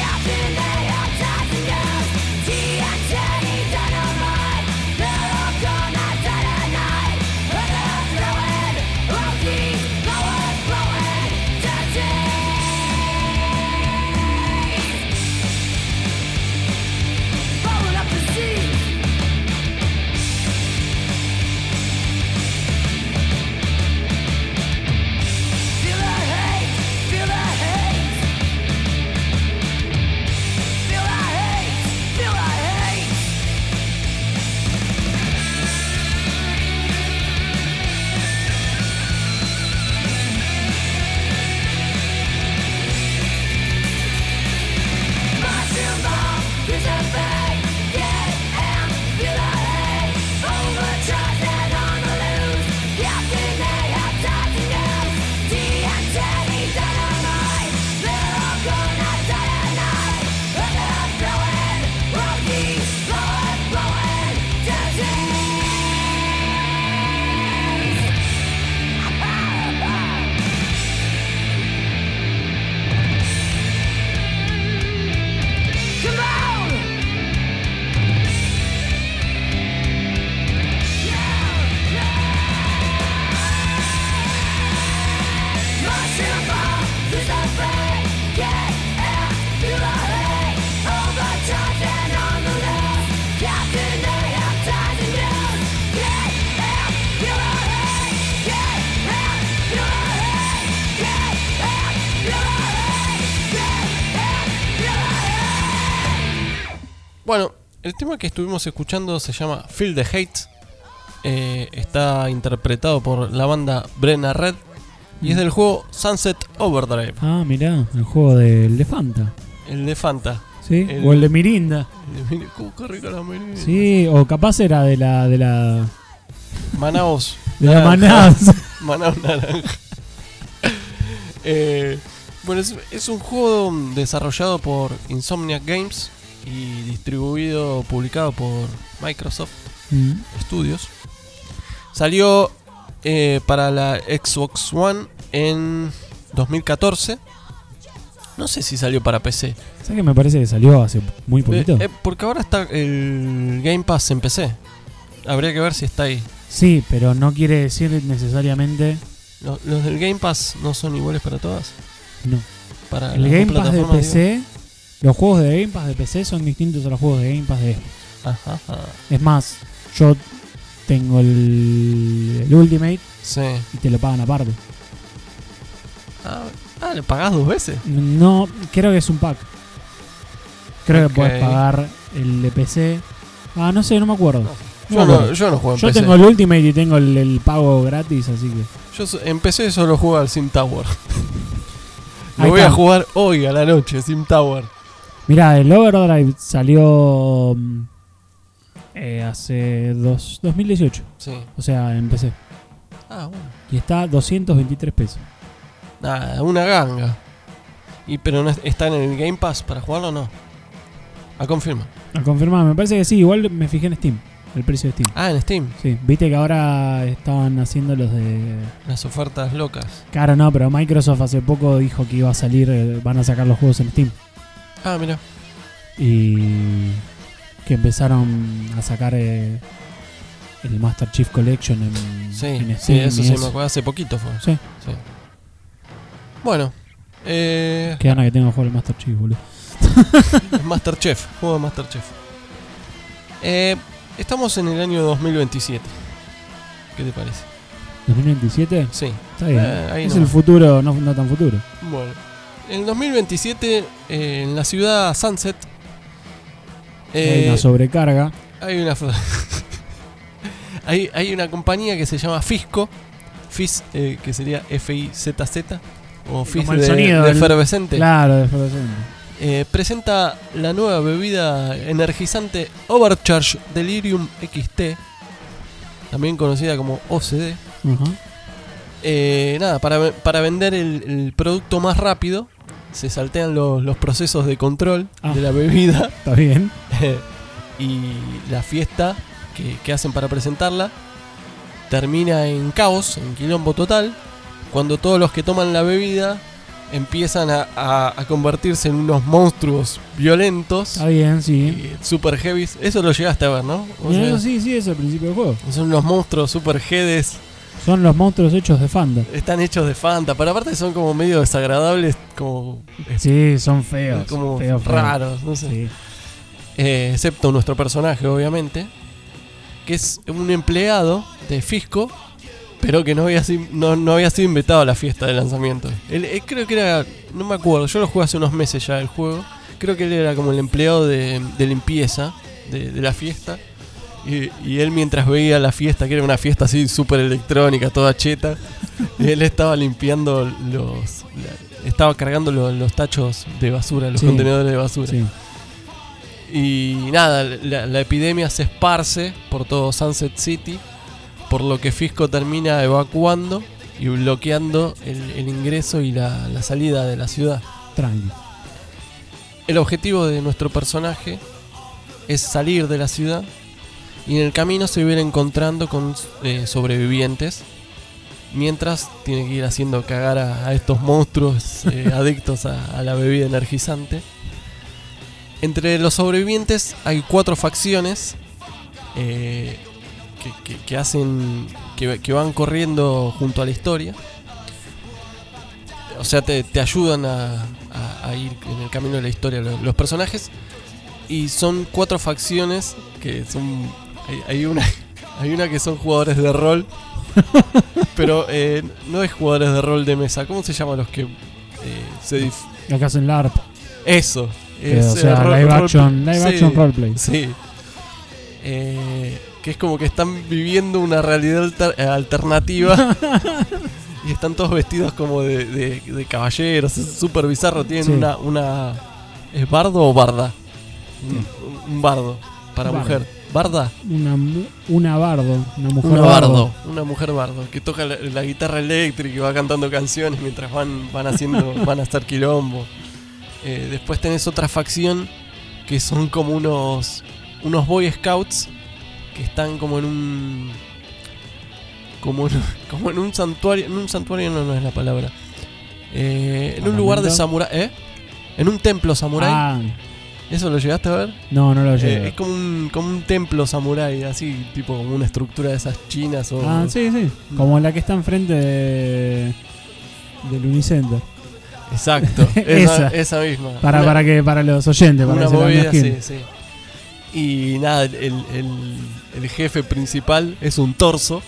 B: Bueno, el tema que estuvimos escuchando se llama Feel the Hate. Eh, está interpretado por la banda Brenna Red y es del juego Sunset Overdrive,
A: Ah, mirá, el juego del de Fanta.
B: el de Fanta.
A: ¿Sí?
B: El-
A: O el de Mirinda.
B: El de- Mire, cómo qué rica la merenda.
A: Sí, o capaz era de la. de la.
B: Manaos.
A: de la
B: naranja.
A: Manaos.
B: Manaos naranja. Eh, bueno, es, es un juego desarrollado por Insomniac Games y distribuido, publicado por Microsoft
A: Mm.
B: Studios. Salió eh, para la Xbox One en dos mil catorce. No sé si salió para P C.
A: ¿Sabes que me parece que salió hace muy poquito?
B: Eh, eh, porque ahora está el Game Pass en P C. Habría que ver si está ahí.
A: Sí, pero no quiere decir necesariamente.
B: Lo- ¿Los del Game Pass no son iguales para todas?
A: No.
B: Para
A: El
B: las
A: Game
B: dos
A: Pass de
B: plataformas,
A: P C. Los juegos de Game Pass de P C son distintos a los juegos de Game Pass de.
B: digo. Ajá, ajá.
A: Es más, yo tengo el, el Ultimate
B: Sí.
A: y te lo pagan aparte.
B: Ah, ah, ¿le pagás dos veces?
A: No, creo que es un pack. Creo
B: Ok.
A: que puedes pagar el de P C. Ah, no sé, no me acuerdo.
B: No.
A: No
B: Yo,
A: me
B: no,
A: acuerdo.
B: yo no juego en
A: Yo
B: P C.
A: tengo el Ultimate y tengo el, el pago gratis, así que.
B: Yo so- en P C solo juego al Sim Tower. Lo
A: Ahí
B: voy
A: está.
B: a jugar hoy a la noche, Sim Tower.
A: Mirá, el Overdrive salió mm, eh, hace dos, dos mil dieciocho.
B: Sí.
A: O sea, en P C.
B: Ah, bueno.
A: Y está a doscientos veintitrés pesos.
B: Nada, una ganga. Y pero no es- está en el Game Pass para jugarlo o no. Ah, confirma.
A: A confirmar, me parece que sí. Igual me fijé en Steam. El precio de Steam.
B: Ah, en Steam.
A: Sí, viste que ahora estaban haciendo los de.
B: Las ofertas locas.
A: Claro, no, pero Microsoft hace poco dijo que iba a salir, eh, van a sacar los juegos en Steam.
B: Ah, mira.
A: Y que empezaron a sacar eh, el Master Chief Collection en,
B: Sí,
A: en
B: sí,
A: Steam.
B: eso
A: y
B: sí me acuerdo. Hace poquito fue.
A: Sí,
B: Sí. Bueno. Eh,
A: qué gana que tengo que jugar el Master Chief, boludo.
B: Masterchef. Juego de Masterchef. Eh, estamos en el año dos mil veintisiete. ¿Qué te parece?
A: ¿dos mil veintisiete?
B: Sí.
A: Está bien.
B: Eh, ahí
A: es
B: nomás.
A: el futuro, no, no tan futuro.
B: Bueno. En dos mil veintisiete, eh, en la ciudad Sunset, eh,
A: Hay una sobrecarga.
B: hay una fo- hay, hay una compañía que se llama Fisco. Fizz, eh, que sería F I Z Z. O Fizz
A: Como el
B: de,
A: sonido,
B: de
A: el-
B: efervescente.
A: Claro, de Frozen.
B: Eh, presenta la nueva bebida energizante Overcharge Delirium X T, también conocida como O C D.
A: Ajá.
B: Eh, nada, para, ve- para vender el, el producto más rápido, se saltean los, los procesos de control
A: Ah.
B: de la bebida
A: Está bien.
B: y la fiesta que, que hacen para presentarla termina en caos, en quilombo total, cuando todos los que toman la bebida empiezan a, a- a convertirse en unos monstruos violentos,
A: Está bien, sí.
B: y super heavies. Eso lo llegaste a ver, ¿no? O
A: Mira,
B: sea,
A: eso sí, sí, es el principio del juego.
B: son unos monstruos super heads.
A: Son los monstruos hechos de Fanta.
B: Están hechos de Fanta, pero aparte son como medio desagradables, como,
A: Sí, son feos.
B: como
A: feos, feos.
B: raros, no sé.
A: Sí.
B: Eh, excepto nuestro personaje, obviamente, que es un empleado de Fisco, pero que no había, si- no, no había sido invitado a la fiesta de lanzamiento. Él, él creo que era, no me acuerdo, yo lo jugué hace unos meses ya el juego. Creo que él era como el empleado de, de limpieza de, de la fiesta. Y, y él mientras veía la fiesta, que era una fiesta así súper electrónica, toda cheta, él estaba limpiando los... la- estaba cargando lo- los tachos de basura, los
A: Sí.
B: contenedores de basura.
A: Sí.
B: Y nada, la, la epidemia se esparce por todo Sunset City, por lo que Fisco termina evacuando y bloqueando el, el ingreso y la, la salida de la ciudad.
A: Tranqui.
B: El objetivo de nuestro personaje es salir de la ciudad y en el camino se viene encontrando con eh, sobrevivientes, mientras tiene que ir haciendo cagar a, a estos monstruos eh, adictos a, a la bebida energizante. Entre los sobrevivientes hay cuatro facciones eh, que, que- que hacen que, que van corriendo junto a la historia. O sea, te, te ayudan a, a- a ir en el camino de la historia los, los personajes. Y son cuatro facciones que son... Hay, hay una hay una que son jugadores de rol. Pero eh, no es jugadores de rol de mesa. ¿Cómo se llaman los que eh, se dif-
A: Acá hacen LARP.
B: Eso.
A: Que,
B: Es,
A: o sea,
B: eh, ro-
A: live
B: role-
A: action, live
B: sí,
A: action roleplay.
B: Sí. Eh, que es como que están viviendo una realidad alter- eh, alternativa. Y están todos vestidos como de, de, de caballeros. Es súper bizarro. Tienen
A: Sí.
B: una, una. ¿Es bardo o barda? Un, un bardo para
A: Bardo.
B: mujer. ¿Barda?
A: Una, mu- una bardo, una mujer
B: Una
A: bardo.
B: bardo. Una mujer bardo. Que toca la, la guitarra eléctrica y va cantando canciones mientras van, van haciendo. van a hacer quilombo. Eh, después tenés otra facción que son como unos. unos Boy Scouts que están como en un. Como en, como en un santuario. En un santuario no, no es la palabra. Eh, en un lugar de
A: ¿Campamento?
B: samurái. ¿Eh? En un templo samurái.
A: Ah,
B: ¿Eso lo llegaste a ver?
A: no, no lo
B: Eh,
A: llevo.
B: es como un, como un templo samurái, así, tipo como una estructura de esas chinas o.
A: Ah, sí, sí. Como la que está enfrente de, del Unicenter.
B: Exacto, esa,
A: Esa.
B: esa misma.
A: Para,
B: Una-
A: para que para los oyentes, para
B: una
A: que se la
B: movida,
A: imaginen.
B: sí, sí. Y nada, el, el, el- el jefe principal es un torso.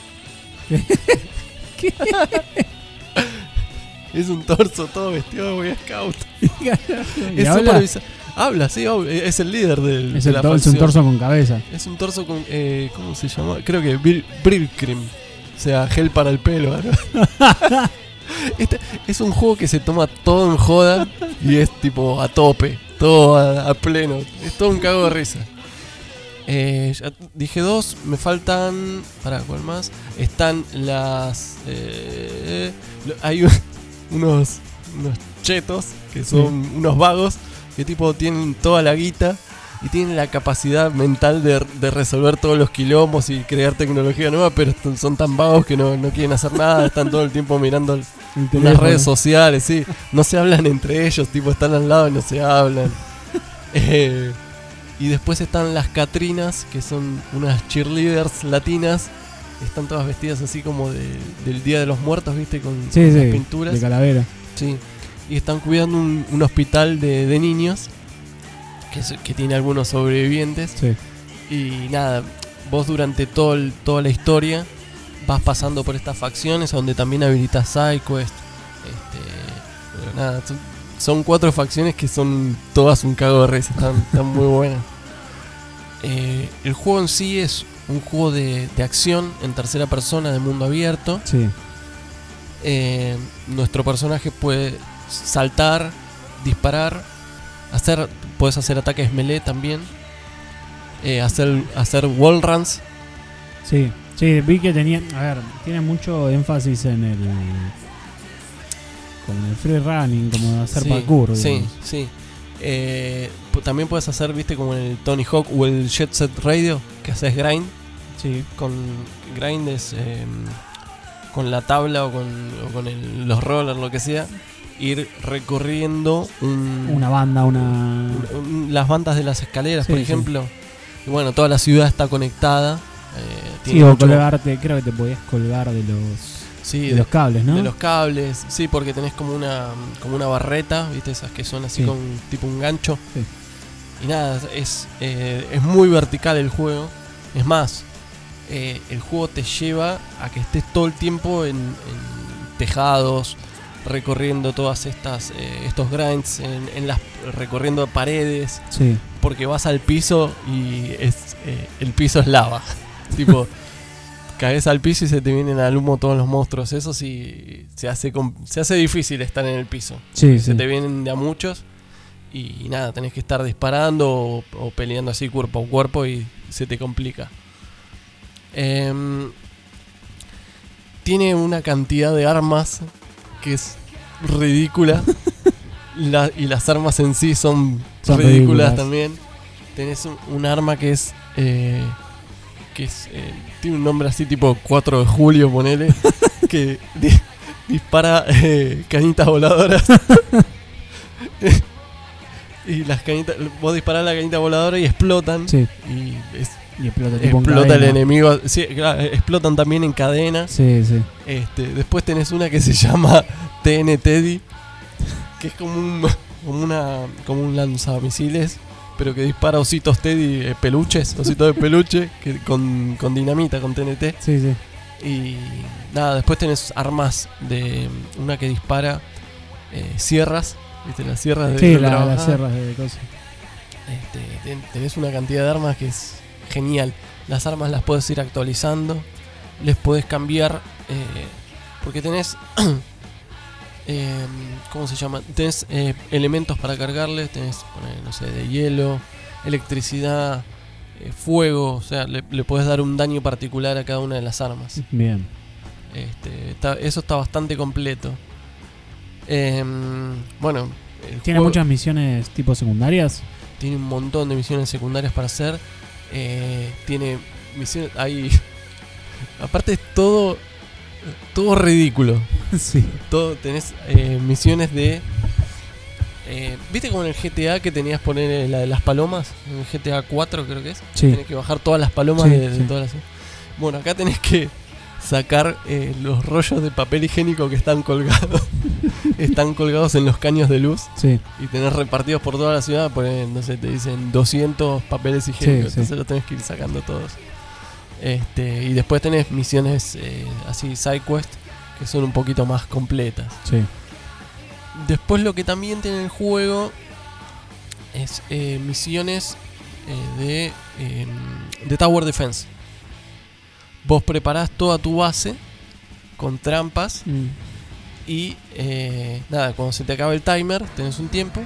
B: Es un torso todo vestido de Boy Scout.
A: ¿Y
B: Es
A: habla?
B: súper bizarro. Habla, sí, obvio, es el líder del,
A: Es,
B: de
A: el
B: la
A: to- es un
B: facción.
A: torso con cabeza.
B: Es un torso con. Eh, ¿Cómo se llama? Creo que Bil- Brillcream. O sea, gel para el pelo. ¿no? Este es un juego que se toma todo en joda y es tipo a tope. Todo a, a pleno. Es todo un cago de risa. Eh, ya dije dos, me faltan. ¿Para cuál más? Están las. Eh, lo- hay un- unos, unos chetos que son unos vagos que tipo tienen toda la guita y tienen la capacidad mental de, de resolver todos los quilombos y crear tecnología nueva, pero est- son tan vagos que no, no quieren hacer nada, están todo el tiempo mirando el-
A: El
B: las
A: teléfono.
B: redes sociales, sí. No se hablan entre ellos, tipo están al lado y no se hablan. Eh, y después están las Catrinas, que son unas cheerleaders latinas. Están todas vestidas así como de, del Día de los Muertos, ¿viste? Con,
A: Sí,
B: con
A: sí,
B: las pinturas.
A: de calavera.
B: Sí. Y están cuidando un, un hospital de, de niños que, es- que tiene algunos sobrevivientes.
A: Sí.
B: Y nada, vos durante todo el- toda la historia vas pasando por estas facciones donde también habilitas SideQuest. Este, pero nada, son, son cuatro facciones que son todas un cago de risa, están, están muy buenas. Eh, el juego en sí es un juego de, de acción en tercera persona de mundo abierto.
A: Sí.
B: Eh, nuestro personaje puede saltar, disparar, hacer, puedes hacer ataques melee también, eh, hacer, hacer wall runs.
A: Sí. Sí, vi que tenía. A ver, tiene mucho énfasis en el. Como en el free running, como hacer
B: Sí,
A: parkour.
B: Sí,
A: digamos.
B: sí. Eh, pu- también puedes hacer, viste, como en el Tony Hawk o el Jet Set Radio, que haces grind.
A: Sí.
B: Con grind es eh, con la tabla o con, o con el- los rollers, lo que sea, ir recorriendo un,
A: Una banda, una.
B: un- un- las bandas de las escaleras,
A: Sí,
B: por
A: sí.
B: ejemplo. Y bueno, toda la ciudad está conectada. eh,
A: Sí,
B: tiene
A: o
B: mucho-
A: colgarte, creo que te podías colgar de los.
B: sí,
A: de
B: de,
A: los cables, ¿no?
B: de los cables, sí, porque tenés como una como una barreta, viste, esas que son así
A: Sí.
B: con tipo un gancho.
A: Sí.
B: Y nada, es, eh, es muy vertical el juego. Es más, eh, el juego te lleva a que estés todo el tiempo en, en tejados, recorriendo todas estas eh, estos grinds, en, en las recorriendo paredes,
A: Sí.
B: porque vas al piso y es eh, el piso es lava. Tipo, caes al piso y se te vienen al humo todos los monstruos. Eso sí se hace com- se hace difícil estar en el piso.
A: Sí,
B: Se
A: sí.
B: te vienen de a muchos y nada, tenés que estar disparando o, o peleando así cuerpo a cuerpo y se te complica. Em, tiene una cantidad de armas que es ridícula. La- y las armas en sí son,
A: Son
B: ridículas,
A: ridículas.
B: también. Tenés un, un arma que es eh, que es eh, tiene un nombre así tipo cuatro de julio, ponele, que di- dispara eh, cañitas voladoras. Y las cañitas, vos disparás la cañita voladora y explotan.
A: Sí.
B: Y es-
A: Y explota, tipo en
B: explota el
A: cadena.
B: enemigo. Sí, claro, explotan también en cadena.
A: Sí, sí.
B: Este, después tenés una que se llama T N Teddy, que es como un como una como un lanzamisiles, pero que dispara ositos Teddy, eh, peluches, ositos de peluche que con, con dinamita, con T N T.
A: Sí, sí.
B: Y nada, después tenés armas de una que dispara eh, sierras, ¿viste? Las sierras de
A: Sí,
B: de
A: la,
B: trabajar.
A: las sierras de cosas.
B: Este, ten- tenés una cantidad de armas que es genial. Las armas las puedes ir actualizando, les puedes cambiar, eh, porque tenés, eh, ¿cómo se llama? Tenés eh, elementos para cargarles, tenés, poner, no sé, de hielo, electricidad, eh, fuego, o sea, le, le puedes dar un daño particular a cada una de las armas.
A: Bien.
B: Este, está- eso está bastante completo. Em, bueno, el
A: ¿Tiene
B: juego
A: muchas misiones tipo secundarias?
B: tiene un montón de misiones secundarias para hacer. Eh, tiene misiones. Hay. Aparte, es todo. Todo ridículo.
A: Sí.
B: Todo, tenés eh, misiones de. Eh, ¿Viste como en el G T A que tenías poner eh, la de las palomas? En el G T A cuatro creo que es.
A: Sí.
B: Tenés que bajar todas las palomas
A: Sí,
B: de, de
A: sí.
B: todas las. Bueno, acá tenés que sacar eh, los rollos de papel higiénico que están colgados. Están colgados en los caños de luz
A: Sí.
B: y tenés repartidos por toda la ciudad. Por, eh, no sé, te dicen doscientos papeles higiénicos.
A: Sí, sí.
B: Entonces los tenés que ir sacando todos. Este, y después tenés misiones eh, así, side quest, que son un poquito más completas.
A: Sí.
B: Después lo que también tiene el juego es eh, misiones eh, de, eh, de Tower Defense. Vos preparás toda tu base con trampas
A: Mm.
B: y eh, nada, cuando se te acabe el timer, tenés un tiempo,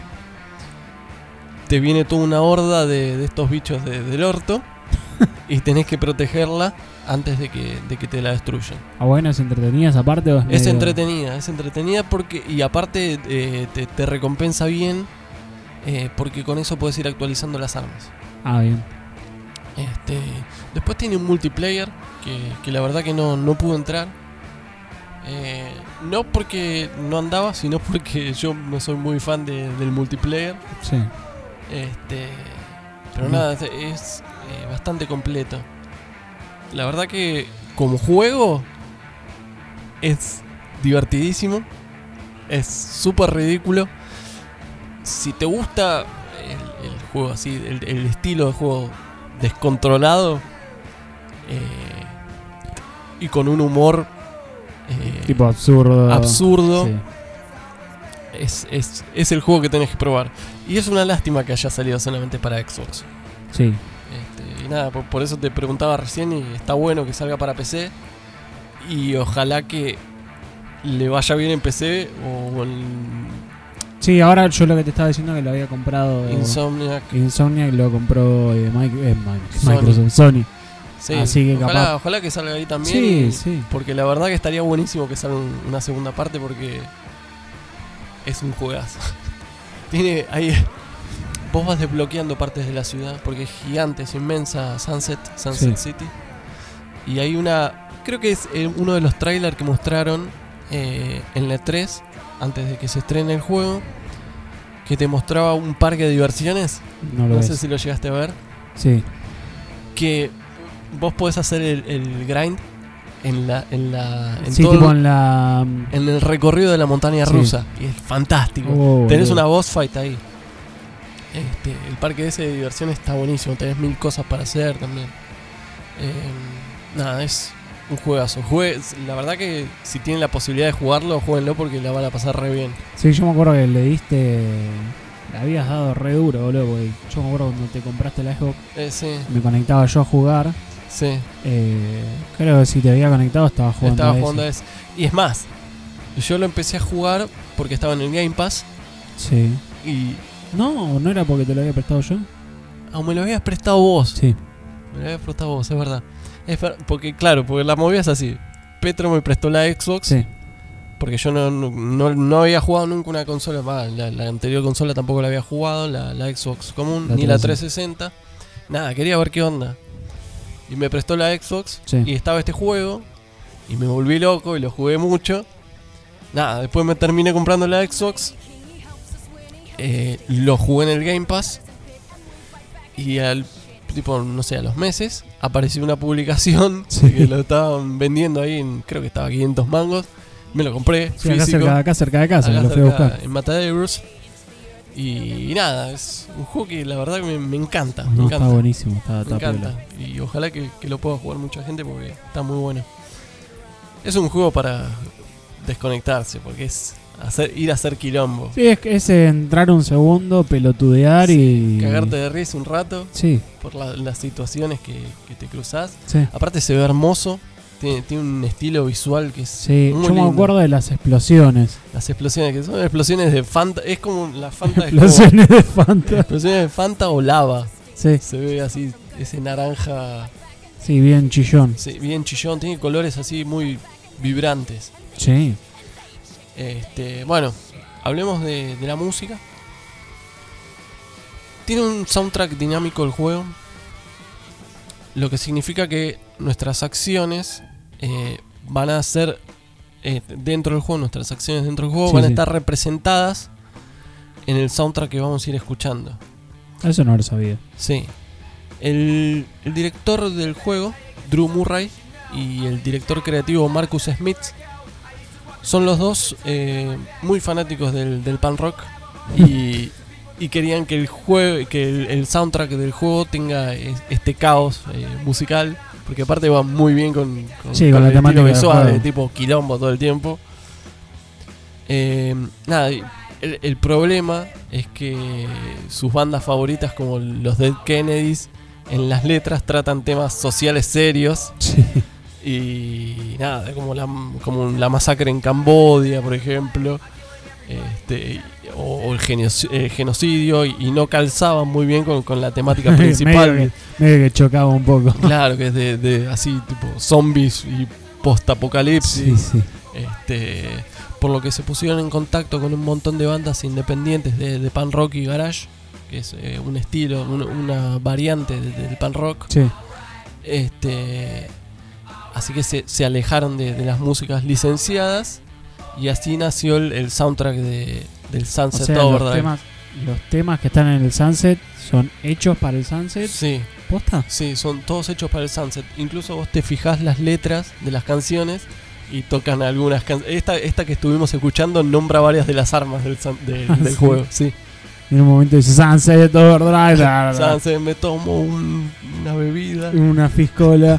B: te viene toda una horda de, de estos bichos de- del orto y tenés que protegerla antes de que, de que te la destruyan.
A: Ah, bueno, ¿es entretenida esa parte o es
B: Es
A: medio-
B: entretenida, es entretenida porque y aparte eh, te, te recompensa bien eh, porque con eso puedes ir actualizando las armas.
A: Ah, bien.
B: Este, después tiene un multiplayer que, que la verdad que no, no pude entrar. Eh, no porque no andaba, sino porque yo no soy muy fan de- del multiplayer.
A: Sí.
B: Este, pero
A: Mm.
B: nada, es, es, eh, bastante completo. La verdad que como juego es divertidísimo. Es súper ridículo. Si te gusta el, el juego así, el, el estilo de juego descontrolado eh, y con un humor eh,
A: Tipo absurdo.
B: absurdo,
A: Sí.
B: es, es, es el juego que tenés que probar. Y es una lástima que haya salido solamente para Xbox.
A: Sí.
B: Este, y nada, por, por eso te preguntaba recién, y está bueno que salga para P C. Y ojalá que le vaya bien en P C o en
A: Sí, ahora yo lo que te estaba diciendo que lo había comprado
B: Insomniac.
A: Insomniac, lo compró eh, Mike- eh, Mike-
B: Sony.
A: Microsoft, Sony.
B: Sí,
A: Así que
B: ojalá,
A: capaz-
B: ojalá que salga ahí también.
A: Sí,
B: y-
A: sí.
B: Porque la verdad que estaría buenísimo que salga un- una segunda parte porque es un juegazo. Tiene ahí. Vos vas desbloqueando partes de la ciudad porque es gigante, es inmensa. Sunset, Sunset
A: Sí.
B: City. Y hay una. Creo que es eh, uno de los trailers que mostraron eh, en la E tres antes de que se estrene el juego. Que te mostraba un parque de diversiones.
A: No lo
B: No
A: ves.
B: sé si lo llegaste a ver.
A: Sí.
B: Que vos podés hacer el, el grind en la. En la en
A: Sí,
B: todo
A: tipo
B: el-
A: en la.
B: en el recorrido de la montaña
A: Sí.
B: rusa. Y es fantástico.
A: Oh,
B: Tenés
A: boludo.
B: una boss fight ahí. Este, el parque ese de diversión está buenísimo. Tenés mil cosas para hacer también. Eh, nada, es un juegazo. Jue- la verdad que si tienen la posibilidad de jugarlo, jueguenlo porque la van a pasar re bien.
A: Sí, yo me acuerdo que le diste. Le habías dado re duro, boludo. Porque yo me acuerdo cuando te compraste la Xbox,
B: Eh, sí,
A: me conectaba yo a jugar.
B: sí.
A: Eh, creo que si te había conectado estaba jugando.
B: Estaba
A: a ese.
B: jugando a ese. Y es más, yo lo empecé a jugar porque estaba en el Game Pass.
A: Sí.
B: Y.
A: No, no era porque te lo había prestado yo.
B: Ah, me lo habías prestado vos.
A: Sí.
B: Me lo habías prestado vos, es verdad. Es ver- porque, claro, porque la movida es así. Petro me prestó la Xbox.
A: Sí.
B: Porque yo no, no, no había jugado nunca una consola. bah, la, la anterior consola tampoco la había jugado. La, la Xbox común,
A: La
B: ni la
A: trescientos
B: trescientos sesenta. Nada, quería ver qué onda. Y me prestó la Xbox.
A: Sí.
B: Y estaba este juego. Y me volví loco y lo jugué mucho. Nada, después me terminé comprando la Xbox. Eh, lo jugué en el Game Pass. Y al tipo, no sé, a los meses apareció una publicación
A: Sí.
B: de que lo estaban vendiendo ahí en, creo que estaba quinientos mangos. Me lo compré
A: Sí, acá
B: físico.
A: cerca, acá cerca de casa,
B: acá
A: lo fui a
B: cerca,
A: buscar.
B: en Mataderos. Y, y nada, es un juego que la verdad que me, me encanta. me
A: No,
B: encanta.
A: está buenísimo, está,
B: Me
A: está
B: encanta.
A: piola.
B: Y ojalá que, que lo pueda jugar mucha gente porque está muy bueno. Es un juego para desconectarse porque es hacer, ir a hacer quilombo.
A: Sí, es, que es entrar un segundo, pelotudear
B: Sí,
A: y...
B: cagarte de risa un rato
A: Sí,
B: por la- las situaciones que, que te cruzás.
A: sí.
B: Aparte se ve hermoso, tiene, tiene un estilo visual que es
A: Sí,
B: muy
A: yo me
B: lindo.
A: acuerdo de las explosiones.
B: Las explosiones, que son explosiones de Fanta, es como la Fanta es como-
A: Explosiones de Fanta.
B: explosiones de Fanta o lava.
A: Sí,
B: Se ve así, ese naranja,
A: sí, bien chillón.
B: sí, bien chillón, tiene colores así muy vibrantes.
A: Sí.
B: Este, bueno, hablemos de, de la música. Tiene un soundtrack dinámico el juego, lo que significa que nuestras acciones eh, van a ser eh, dentro del juego, nuestras acciones dentro del juego
A: Sí,
B: van a
A: sí.
B: estar representadas en el soundtrack que vamos a ir escuchando.
A: Eso no lo sabía.
B: Sí. El, el director del juego, Drew Murray, y el director creativo Marcus Smith son los dos eh, muy fanáticos del, del punk rock y, y querían que el juego, que el, el soundtrack del juego tenga es- este caos eh, musical, porque aparte va muy bien con, con,
A: Sí, con la
B: el
A: temática
B: estilo
A: del
B: visual,
A: juego.
B: de tipo quilombo todo el tiempo. Eh, nada, y el, el problema es que sus bandas favoritas como los Dead Kennedys en las letras tratan temas sociales serios.
A: Sí.
B: Y nada, como la, como la masacre en Camboya, por ejemplo, este, o, o el genio- eh, genocidio, y, y no calzaban muy bien con, con la temática principal.
A: medio, que, medio que chocaba un poco.
B: Claro, que es de, de así, tipo zombies y post-apocalipsis.
A: Sí, sí.
B: Este, por lo que se pusieron en contacto con un montón de bandas independientes de, de punk rock y garage, que es eh, un estilo, un- una variante de- del punk rock.
A: Sí.
B: Este, así que se, se alejaron de, de las músicas licenciadas y así nació el, el soundtrack de, del
A: O
B: Sunset
A: sea, los
B: Overdrive.
A: temas, los temas que están en el Sunset son hechos para el Sunset.
B: Sí,
A: ¿Posta?
B: sí, son todos hechos para el Sunset. Incluso vos te fijás las letras de las canciones y tocan algunas canciones. Esta, esta que estuvimos escuchando nombra varias de las armas del, sun- del-
A: Ah,
B: del
A: sí.
B: juego. Sí.
A: En un momento dice Sunset Overdrive. bla, bla, bla.
B: Sunset, me tomo un- una bebida.
A: Una fiscola.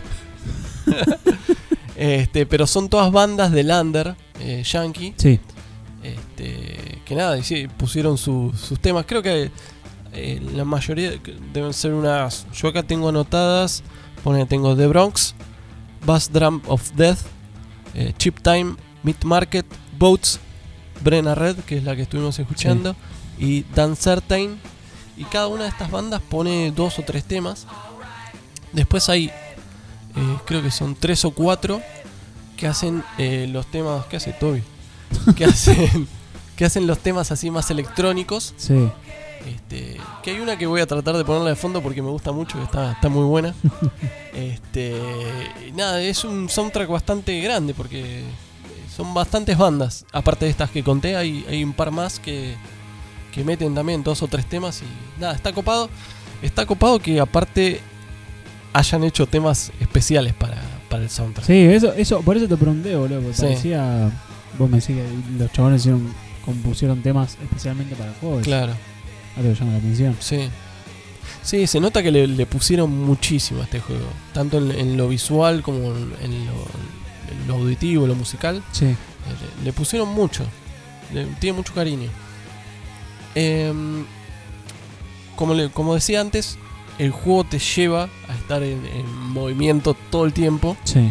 B: Este, pero son todas bandas del under eh, yankee.
A: Sí.
B: Este, que nada, y sí, pusieron su- sus temas. Creo que eh, la mayoría deben ser unas. Yo acá tengo anotadas. Pone, tengo The Bronx, Bass Drum of Death, eh, Cheap Time, Meat Market, Boats, Brenna Red, que es la que estuvimos escuchando, y Dan Certain. Y cada una de estas bandas pone dos o tres temas. Después hay, eh, creo que son tres o cuatro que hacen eh, los temas. ¿Qué hace Toby? Que hacen, que hacen los temas así más electrónicos.
A: Sí.
B: Este, que hay una que voy a tratar de ponerla de fondo porque me gusta mucho, que está, está muy buena. Este, y nada, es un soundtrack bastante grande porque son bastantes bandas. Aparte de estas que conté, hay, hay un par más que, que meten también dos o tres temas y nada, está copado. Está copado que aparte hayan hecho temas especiales para, para el soundtrack.
A: Sí, eso, eso, por eso te pregunté, boludo. Porque
B: Sí.
A: parecía. Vos me decís que los chabones hicieron, compusieron temas especialmente para el juego. eso.
B: Claro.
A: Algo que llama la atención.
B: Sí. Sí, se nota que le, le pusieron muchísimo a este juego. Tanto en, en lo visual como en, en lo, en lo auditivo, lo musical.
A: Sí.
B: Eh, Le, le pusieron mucho. Le, tiene mucho cariño. Em, como, le- como decía antes, el juego te lleva a estar en, en movimiento todo el tiempo.
A: Sí.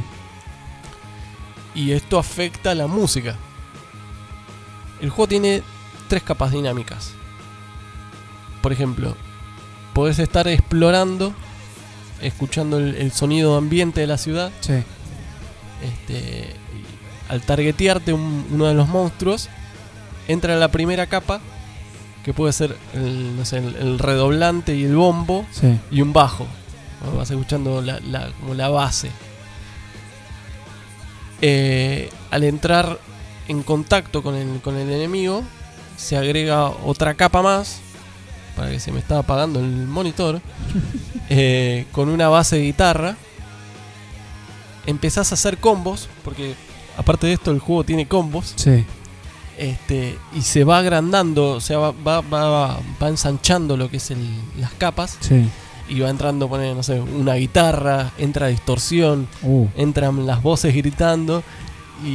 B: Y esto afecta a la música. El juego tiene tres capas dinámicas. Por ejemplo, podés estar explorando, escuchando el, el sonido ambiente de la ciudad.
A: Sí.
B: Este, y al targetearte un- uno de los monstruos, entra en la primera capa, que puede ser el, no sé, el, el redoblante y el bombo,
A: Sí.
B: y un bajo. ¿No? Vas escuchando la, la- como la base. Eh, al entrar en contacto con el, con el enemigo, se agrega otra capa más. Para que se me estaba apagando el monitor. eh, con una base de guitarra. Empezás a hacer combos, porque aparte de esto el juego tiene combos.
A: Sí.
B: Este, y se va agrandando, o sea, va, va, va, va ensanchando lo que es el, las capas.
A: Sí.
B: Y va entrando, poner, no sé, una guitarra, entra distorsión,
A: Uh.
B: entran las voces gritando. Y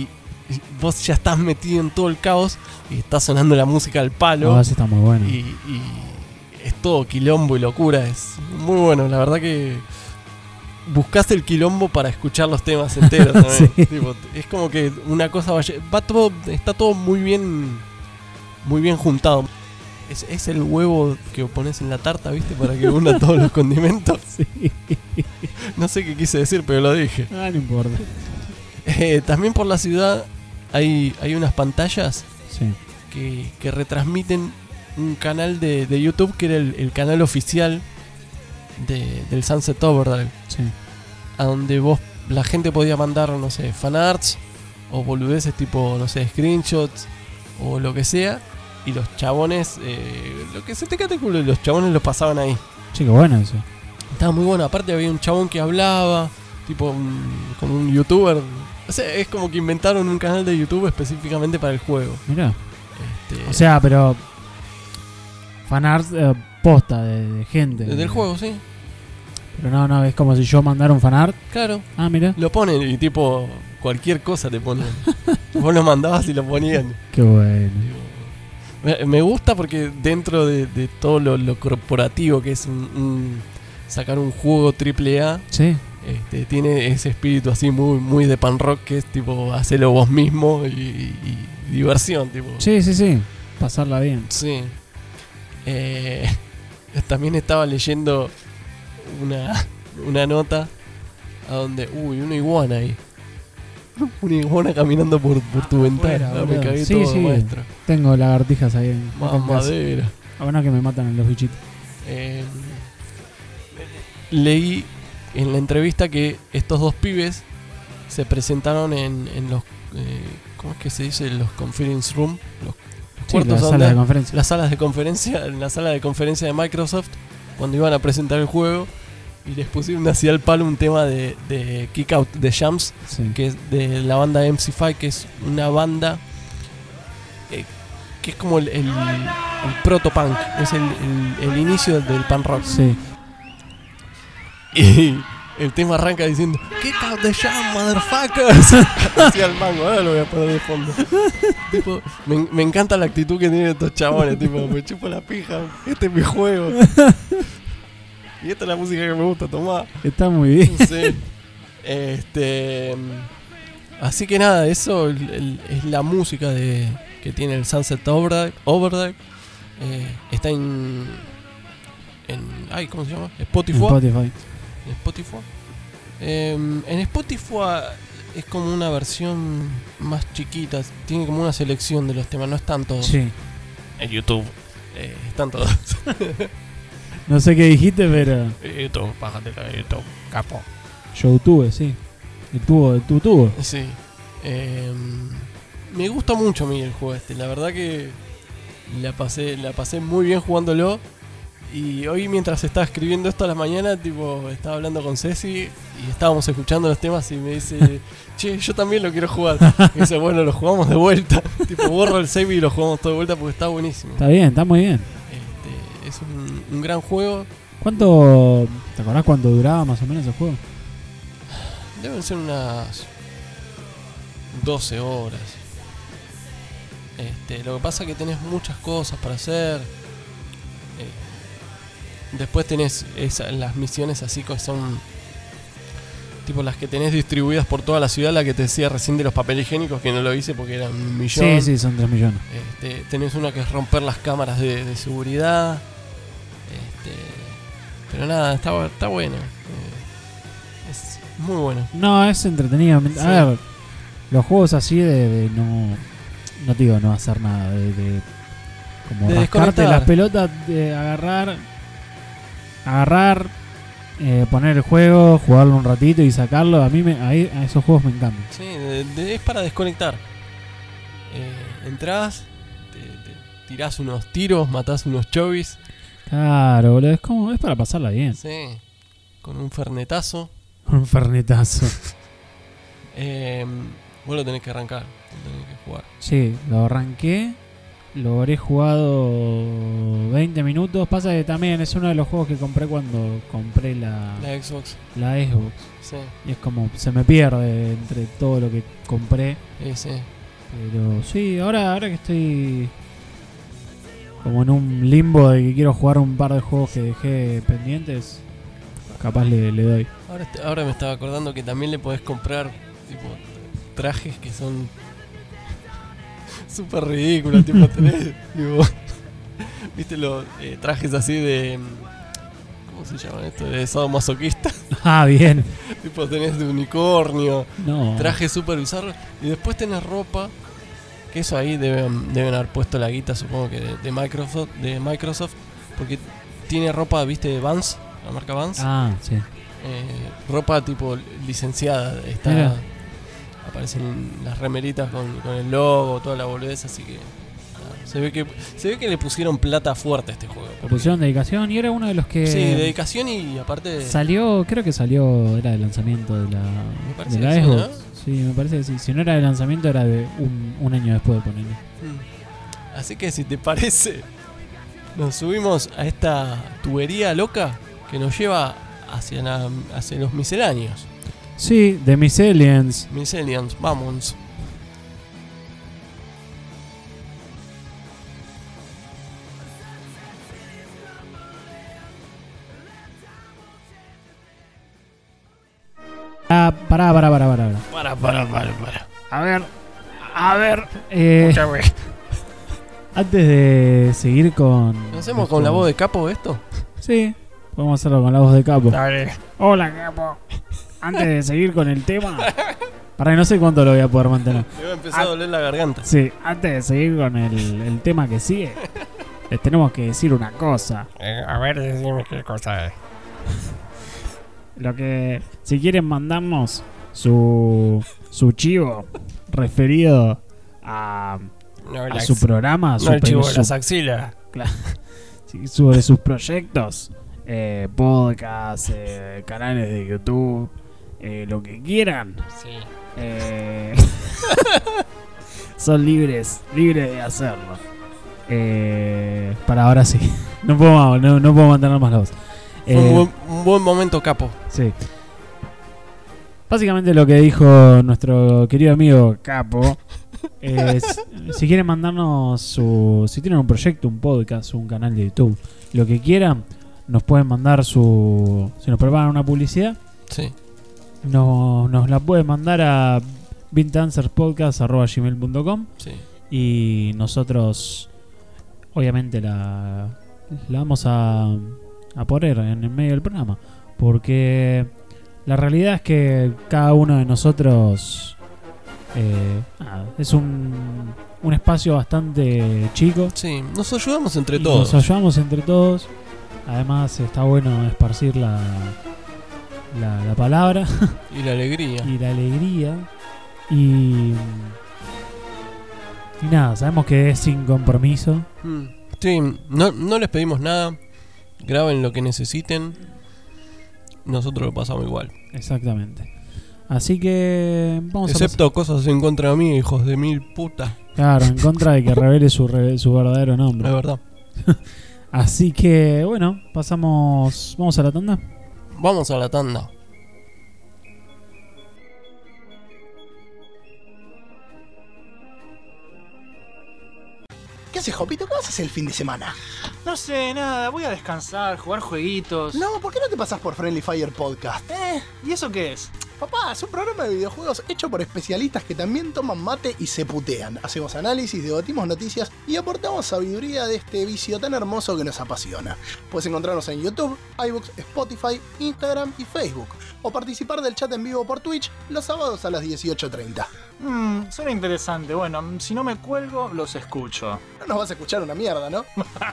B: vos ya estás metido en todo el caos y está sonando la música al palo.
A: No, ese está muy bueno.
B: y, y es todo quilombo y locura. Es muy bueno, la verdad que buscaste el quilombo para escuchar los temas enteros también.
A: Sí.
B: Tipo, es como que una cosa vaya, va todo, está todo muy bien, muy bien juntado. Es, es el huevo que pones en la tarta, ¿viste? Para que una todos los condimentos.
A: Sí.
B: No sé qué quise decir, pero lo dije.
A: Ah, no importa.
B: Eh, también por la ciudad hay, hay unas pantallas
A: Sí.
B: que, que retransmiten un canal de, de YouTube que era el, el canal oficial de, del Sunset Overdrive,
A: Sí.
B: a donde vos, la gente podía mandar, no sé, fanarts o boludeces tipo, no sé, screenshots o lo que sea, y los chabones, eh, lo que se te cate culo, los chabones los pasaban ahí.
A: Sí, qué bueno eso.
B: Estaba muy bueno, aparte había un chabón que hablaba, tipo un, como un youtuber. O sea, es como que inventaron un canal de YouTube específicamente para el juego.
A: Mirá.
B: Este,
A: O sea, pero. Fanarts eh, posta de, de gente.
B: desde el juego, sí.
A: Pero no, no, es como si yo mandara un fanart.
B: Claro.
A: Ah, mira.
B: Lo ponen y tipo cualquier cosa te ponen. Vos lo mandabas y lo ponían.
A: Qué bueno.
B: Me, me gusta porque dentro de, de todo lo, lo corporativo que es un, un- sacar un juego triple A,
A: Sí.
B: este, tiene ese espíritu así muy, muy de pan rock que es tipo hacelo vos mismo y, y- y diversión, tipo.
A: Sí, sí, sí. Pasarla bien.
B: Sí. Eh, también estaba leyendo una, una nota a donde, uy, una iguana ahí. Una iguana caminando por, por tu ventana.
A: afuera,
B: Ah, me
A: boludo.
B: cagué
A: Sí,
B: todo,
A: sí.
B: maestro.
A: Tengo lagartijas ahí en
B: Más
A: en casa.
B: madera.
A: Ah, bueno que me matan los bichitos.
B: Eh, leí en la entrevista que estos dos pibes se presentaron en, en los, eh, ¿cómo es que se dice? Los conference room, los, los
A: Sí,
B: cuartos
A: la
B: donde-
A: sala de conferencia.
B: las salas de conferencia, en la sala de conferencia de Microsoft, cuando iban a presentar el juego, y les pusieron así al palo un tema de, de Kick Out the Jams,
A: Sí.
B: que es de la banda M C cinco, que es una banda eh, que es como el, el, el proto-punk, es el, el, el inicio del punk rock.
A: Sí.
B: Y el tema arranca diciendo Kick out the jam, motherfuckers. Así al mango, ahora lo voy a poner de fondo. Tipo, me, me encanta la actitud que tienen estos chabones, tipo, me chupo la pija, este es mi juego. Y esta es la música que me gusta, tomá.
A: Está muy bien.
B: Sí. Este, así que nada, eso el- el- es la música de, que tiene el Sunset Overdrive. Overdrive. Eh, está en, en ay, ¿cómo se llama? Spotify.
A: Spotify.
B: En Spotify. Eh, en Spotify es como una versión más chiquita. Tiene como una selección de los temas. No están todos
A: Sí.
B: en YouTube. Eh, están todos
A: No sé qué dijiste, pero.
B: en YouTube. Bájatelo de YouTube, capo.
A: Yo tuve, sí. El tubo, el tu tubo.
B: Sí. Eh, me gusta mucho a mí el juego este. La verdad que la pasé, la pasé muy bien jugándolo. Y hoy mientras estaba escribiendo esto a la mañana, tipo, estaba hablando con Ceci y estábamos escuchando los temas y me dice, che, yo también lo quiero jugar. Y dice, bueno, lo jugamos de vuelta. Tipo, borro el save y lo jugamos todo de vuelta porque está buenísimo.
A: Está bien, está muy bien.
B: Este, es un, un gran juego.
A: ¿Cuánto. ¿Te acordás cuánto duraba más o menos el juego?
B: Deben ser unas doce horas. Este, lo que pasa es que tenés muchas cosas para hacer. Eh, después tenés esa- las misiones así que son tipo las que tenés distribuidas por toda la ciudad, la que te decía recién de los papel higiénicos, que no lo hice porque eran un millón.
A: Sí, sí, son tres millones.
B: Este, tenés una que es romper las cámaras de, de seguridad. Este, pero nada, está, está bueno. Eh, es muy bueno.
A: No, es entretenido.
B: Sí.
A: A ver, los juegos así de, de no. No te digo no hacer nada, de. de como
B: De
A: rascarte
B: desconectar.
A: las pelotas, de agarrar. Agarrar, eh, poner el juego, jugarlo un ratito y sacarlo. A mí, me, ahí, a esos juegos me encantan.
B: Sí, de- de- es para desconectar. Eh, entrás, te, te tirás unos tiros, matás unos chovis.
A: Claro, boludo, es como. Es para pasarla bien.
B: Sí, con un fernetazo.
A: Un fernetazo.
B: Eh, vos lo tenés que arrancar, lo tenés que jugar.
A: Sí, lo arranqué. Lo habré jugado veinte minutos. Pasa que también es uno de los juegos que compré cuando compré la,
B: La Xbox,
A: la Xbox.
B: sí,
A: Y es como se me pierde entre todo lo que compré.
B: sí, sí.
A: Pero sí, ahora, ahora que estoy como en un limbo de que quiero jugar un par de juegos que dejé pendientes, capaz le, le doy.
B: Ahora, est- ahora me estaba acordando que también le podés comprar tipo trajes que son súper ridículos. Tipo, tenés, tipo, viste los eh, trajes así de. ¿Cómo se llaman esto? De sadomasoquista.
A: Ah, bien.
B: Tipo, tenés de unicornio,
A: No.
B: trajes súper bizarros. Y después tenés ropa. Que eso ahí deben, deben haber puesto la guita, supongo que de, de Microsoft, de Microsoft. Porque tiene ropa, viste, de Vans, la marca Vans.
A: Ah, sí.
B: Eh, ropa tipo licenciada. Está,
A: Mira.
B: aparecen las remeritas con, con el logo, toda la boludez, así que nada, se ve que se ve que le pusieron plata fuerte a este juego.
A: Le pusieron dedicación y era uno de los que
B: Sí, dedicación y aparte
A: salió, creo que salió, era de lanzamiento de la,
B: Me parece
A: de la
B: que sí,
A: Xbox.
B: ¿no?
A: Sí, me parece que sí. Si no era de lanzamiento era de un, un año después de ponerlo.
B: Mm. Así que si te parece, nos subimos a esta tubería loca que nos lleva hacia, la, hacia los misceláneos.
A: Sí, The Miscellaneous.
B: Miscellaneous, vamos.
A: Ah, pará, pará, pará, pará. pará.
B: Para, para, para, para.
A: A ver, a ver. Eh, antes de seguir con.
B: ¿Lo hacemos con la voz de Capo esto?
A: Sí, podemos hacerlo con la voz de Capo.
B: Dale.
A: Hola, Capo. Antes de seguir con el tema. Para que no sé cuánto lo voy a poder mantener.
B: Me va a empezar a doler la garganta.
A: Sí, antes de seguir con el, el tema que sigue, les tenemos que decir una cosa.
D: Eh, a ver, decime qué cosa es.
A: Lo que, si quieren mandarnos su, su chivo referido a,
D: No,
A: a
D: la
A: su
D: ax-
A: programa,
D: no
A: su
D: el chivo de
A: su-
D: las axilas.
A: sí, sobre sus proyectos, eh, podcast, eh, canales de YouTube, eh, lo que quieran,
D: Sí.
A: eh, son libres, libres de hacerlo. Eh, para ahora sí, no puedo, no, no puedo mantener más la voz.
B: Fue
A: Eh,
B: un, buen, un buen momento, Capo.
A: Sí. Básicamente lo que dijo nuestro querido amigo Capo es, si quieren mandarnos su, si tienen un proyecto, un podcast, un canal de YouTube, lo que quieran, nos pueden mandar su, si nos preparan una publicidad,
B: Sí.
A: nos, nos la pueden mandar a vintanswerspodcast arroba gmail punto com
B: Sí.
A: y nosotros obviamente la, la vamos a, a poner en el medio del programa, porque la realidad es que cada uno de nosotros eh, nada, es un, un espacio bastante chico.
B: Sí, nos ayudamos entre
A: y
B: todos.
A: Nos ayudamos entre todos. Además está bueno esparcir la, la, la palabra
B: Y la alegría.
A: y la alegría. Y, y nada, sabemos que es sin compromiso.
B: Mm. Sí, no, no les pedimos nada. Graben lo que necesiten. Nosotros lo pasamos igual.
A: Exactamente. Así que vamos
B: Excepto cosas en contra de mí, hijos de mil puta.
A: a pasar. Claro, en contra de que revele su, re- su verdadero
B: Es
A: nombre.
B: verdad.
A: Así que bueno, pasamos. Vamos a la tanda.
B: Vamos a la tanda.
E: ¿Qué haces, Jopito? ¿Qué vas a hacer el fin de semana?
F: No sé, nada, voy a descansar, jugar jueguitos.
E: No, ¿por qué no te pasas por Friendly Fire Podcast?
F: Eh, ¿y eso qué es?
E: Papá, es un programa de videojuegos hecho por especialistas que también toman mate y se putean. Hacemos análisis, debatimos noticias y aportamos sabiduría de este vicio tan hermoso que nos apasiona. Puedes encontrarnos en YouTube, iVoox, Spotify, Instagram y Facebook. O participar del chat en vivo por Twitch los sábados a las dieciocho treinta.
F: Mmm, suena interesante. Bueno, si no me cuelgo, los escucho.
E: No nos vas a escuchar una mierda, ¿no?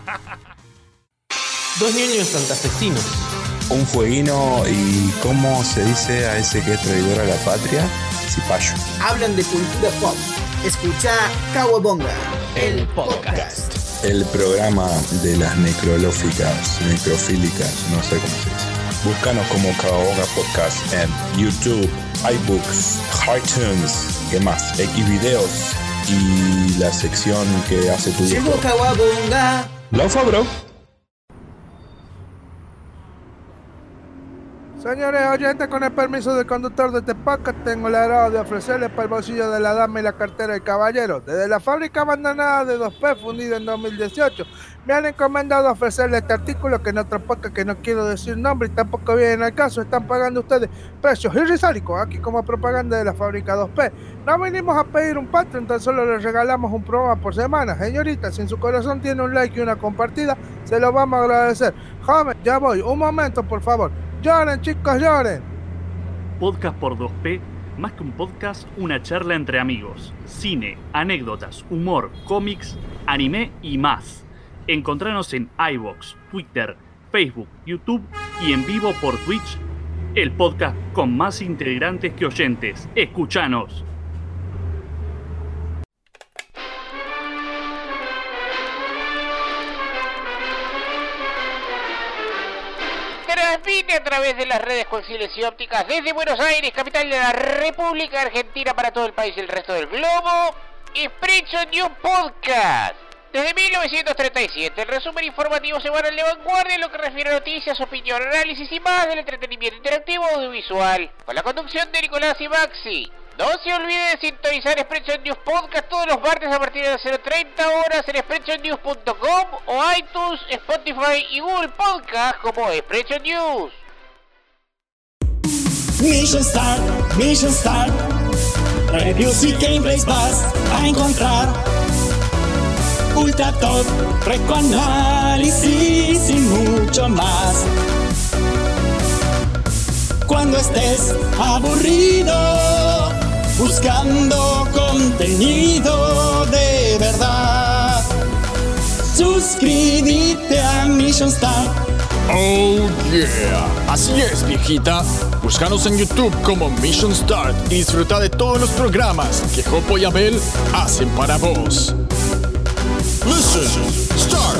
G: Dos niños santafesinos.
H: Un fueguino y ¿cómo se dice a ese que es traidor a la patria? Cipayo.
I: Hablan de cultura pop. Escucha Kawabonga, el podcast.
H: El programa de las necrolóficas, necrofílicas, no sé cómo se dice. Búscanos como Kawabonga Podcast en YouTube, iBooks, iTunes, ¿qué más? Xvideos y la sección que hace tu
I: Llegó
H: viejo.
I: Kawabonga.
H: Laufa, bro.
G: Señores oyentes, con el permiso del conductor de este podcast, tengo el agrado de ofrecerles para el bolsillo de la dama y la cartera del caballero. Desde la fábrica abandonada de dos P, fundida en dos mil dieciocho, me han encomendado ofrecerles este artículo que en otro podcast, que no quiero decir nombre y tampoco viene al caso, están pagando ustedes precios irrisóricos aquí como propaganda de la fábrica dos P. No vinimos a pedir un Patreon, tan solo les regalamos un programa por semana. Señorita, si en su corazón tiene un like y una compartida, se lo vamos a agradecer. Joven, ya voy, un momento por favor. Lloren, chicos, lloren.
J: Podcast por dos P, más que un podcast, una charla entre amigos. Cine, anécdotas, humor, cómics, anime y más. Encontranos en iVoox, Twitter, Facebook, YouTube y en vivo por Twitch. El podcast con más integrantes que oyentes. Escuchanos.
K: Transmite a través de las redes coaxiales y ópticas desde Buenos Aires, capital de la República Argentina, para todo el país y el resto del globo. Spreadshot News Podcast. Desde mil novecientos treinta y siete, el resumen informativo semanal de vanguardia en lo que refiere a noticias, opinión, análisis y más del entretenimiento interactivo audiovisual. Con la conducción de Nicolás y Maxi. No se olvide de sintonizar Spreadshot News Podcast todos los martes a partir de las cero treinta horas en spreadshot news punto com o iTunes, Spotify y Google Podcast como Spreadshot News.
L: Mission Start, Mission Start. Reviews y gameplays vas a encontrar. Ultra Top, recoanálisis y mucho más. Cuando estés aburrido, buscando contenido de verdad, suscríbete a Mission Start.
M: Oh yeah, así es, viejita. Búscanos en YouTube como Mission Start y disfruta de todos los programas que Jopo y Abel hacen para vos. Mission Start.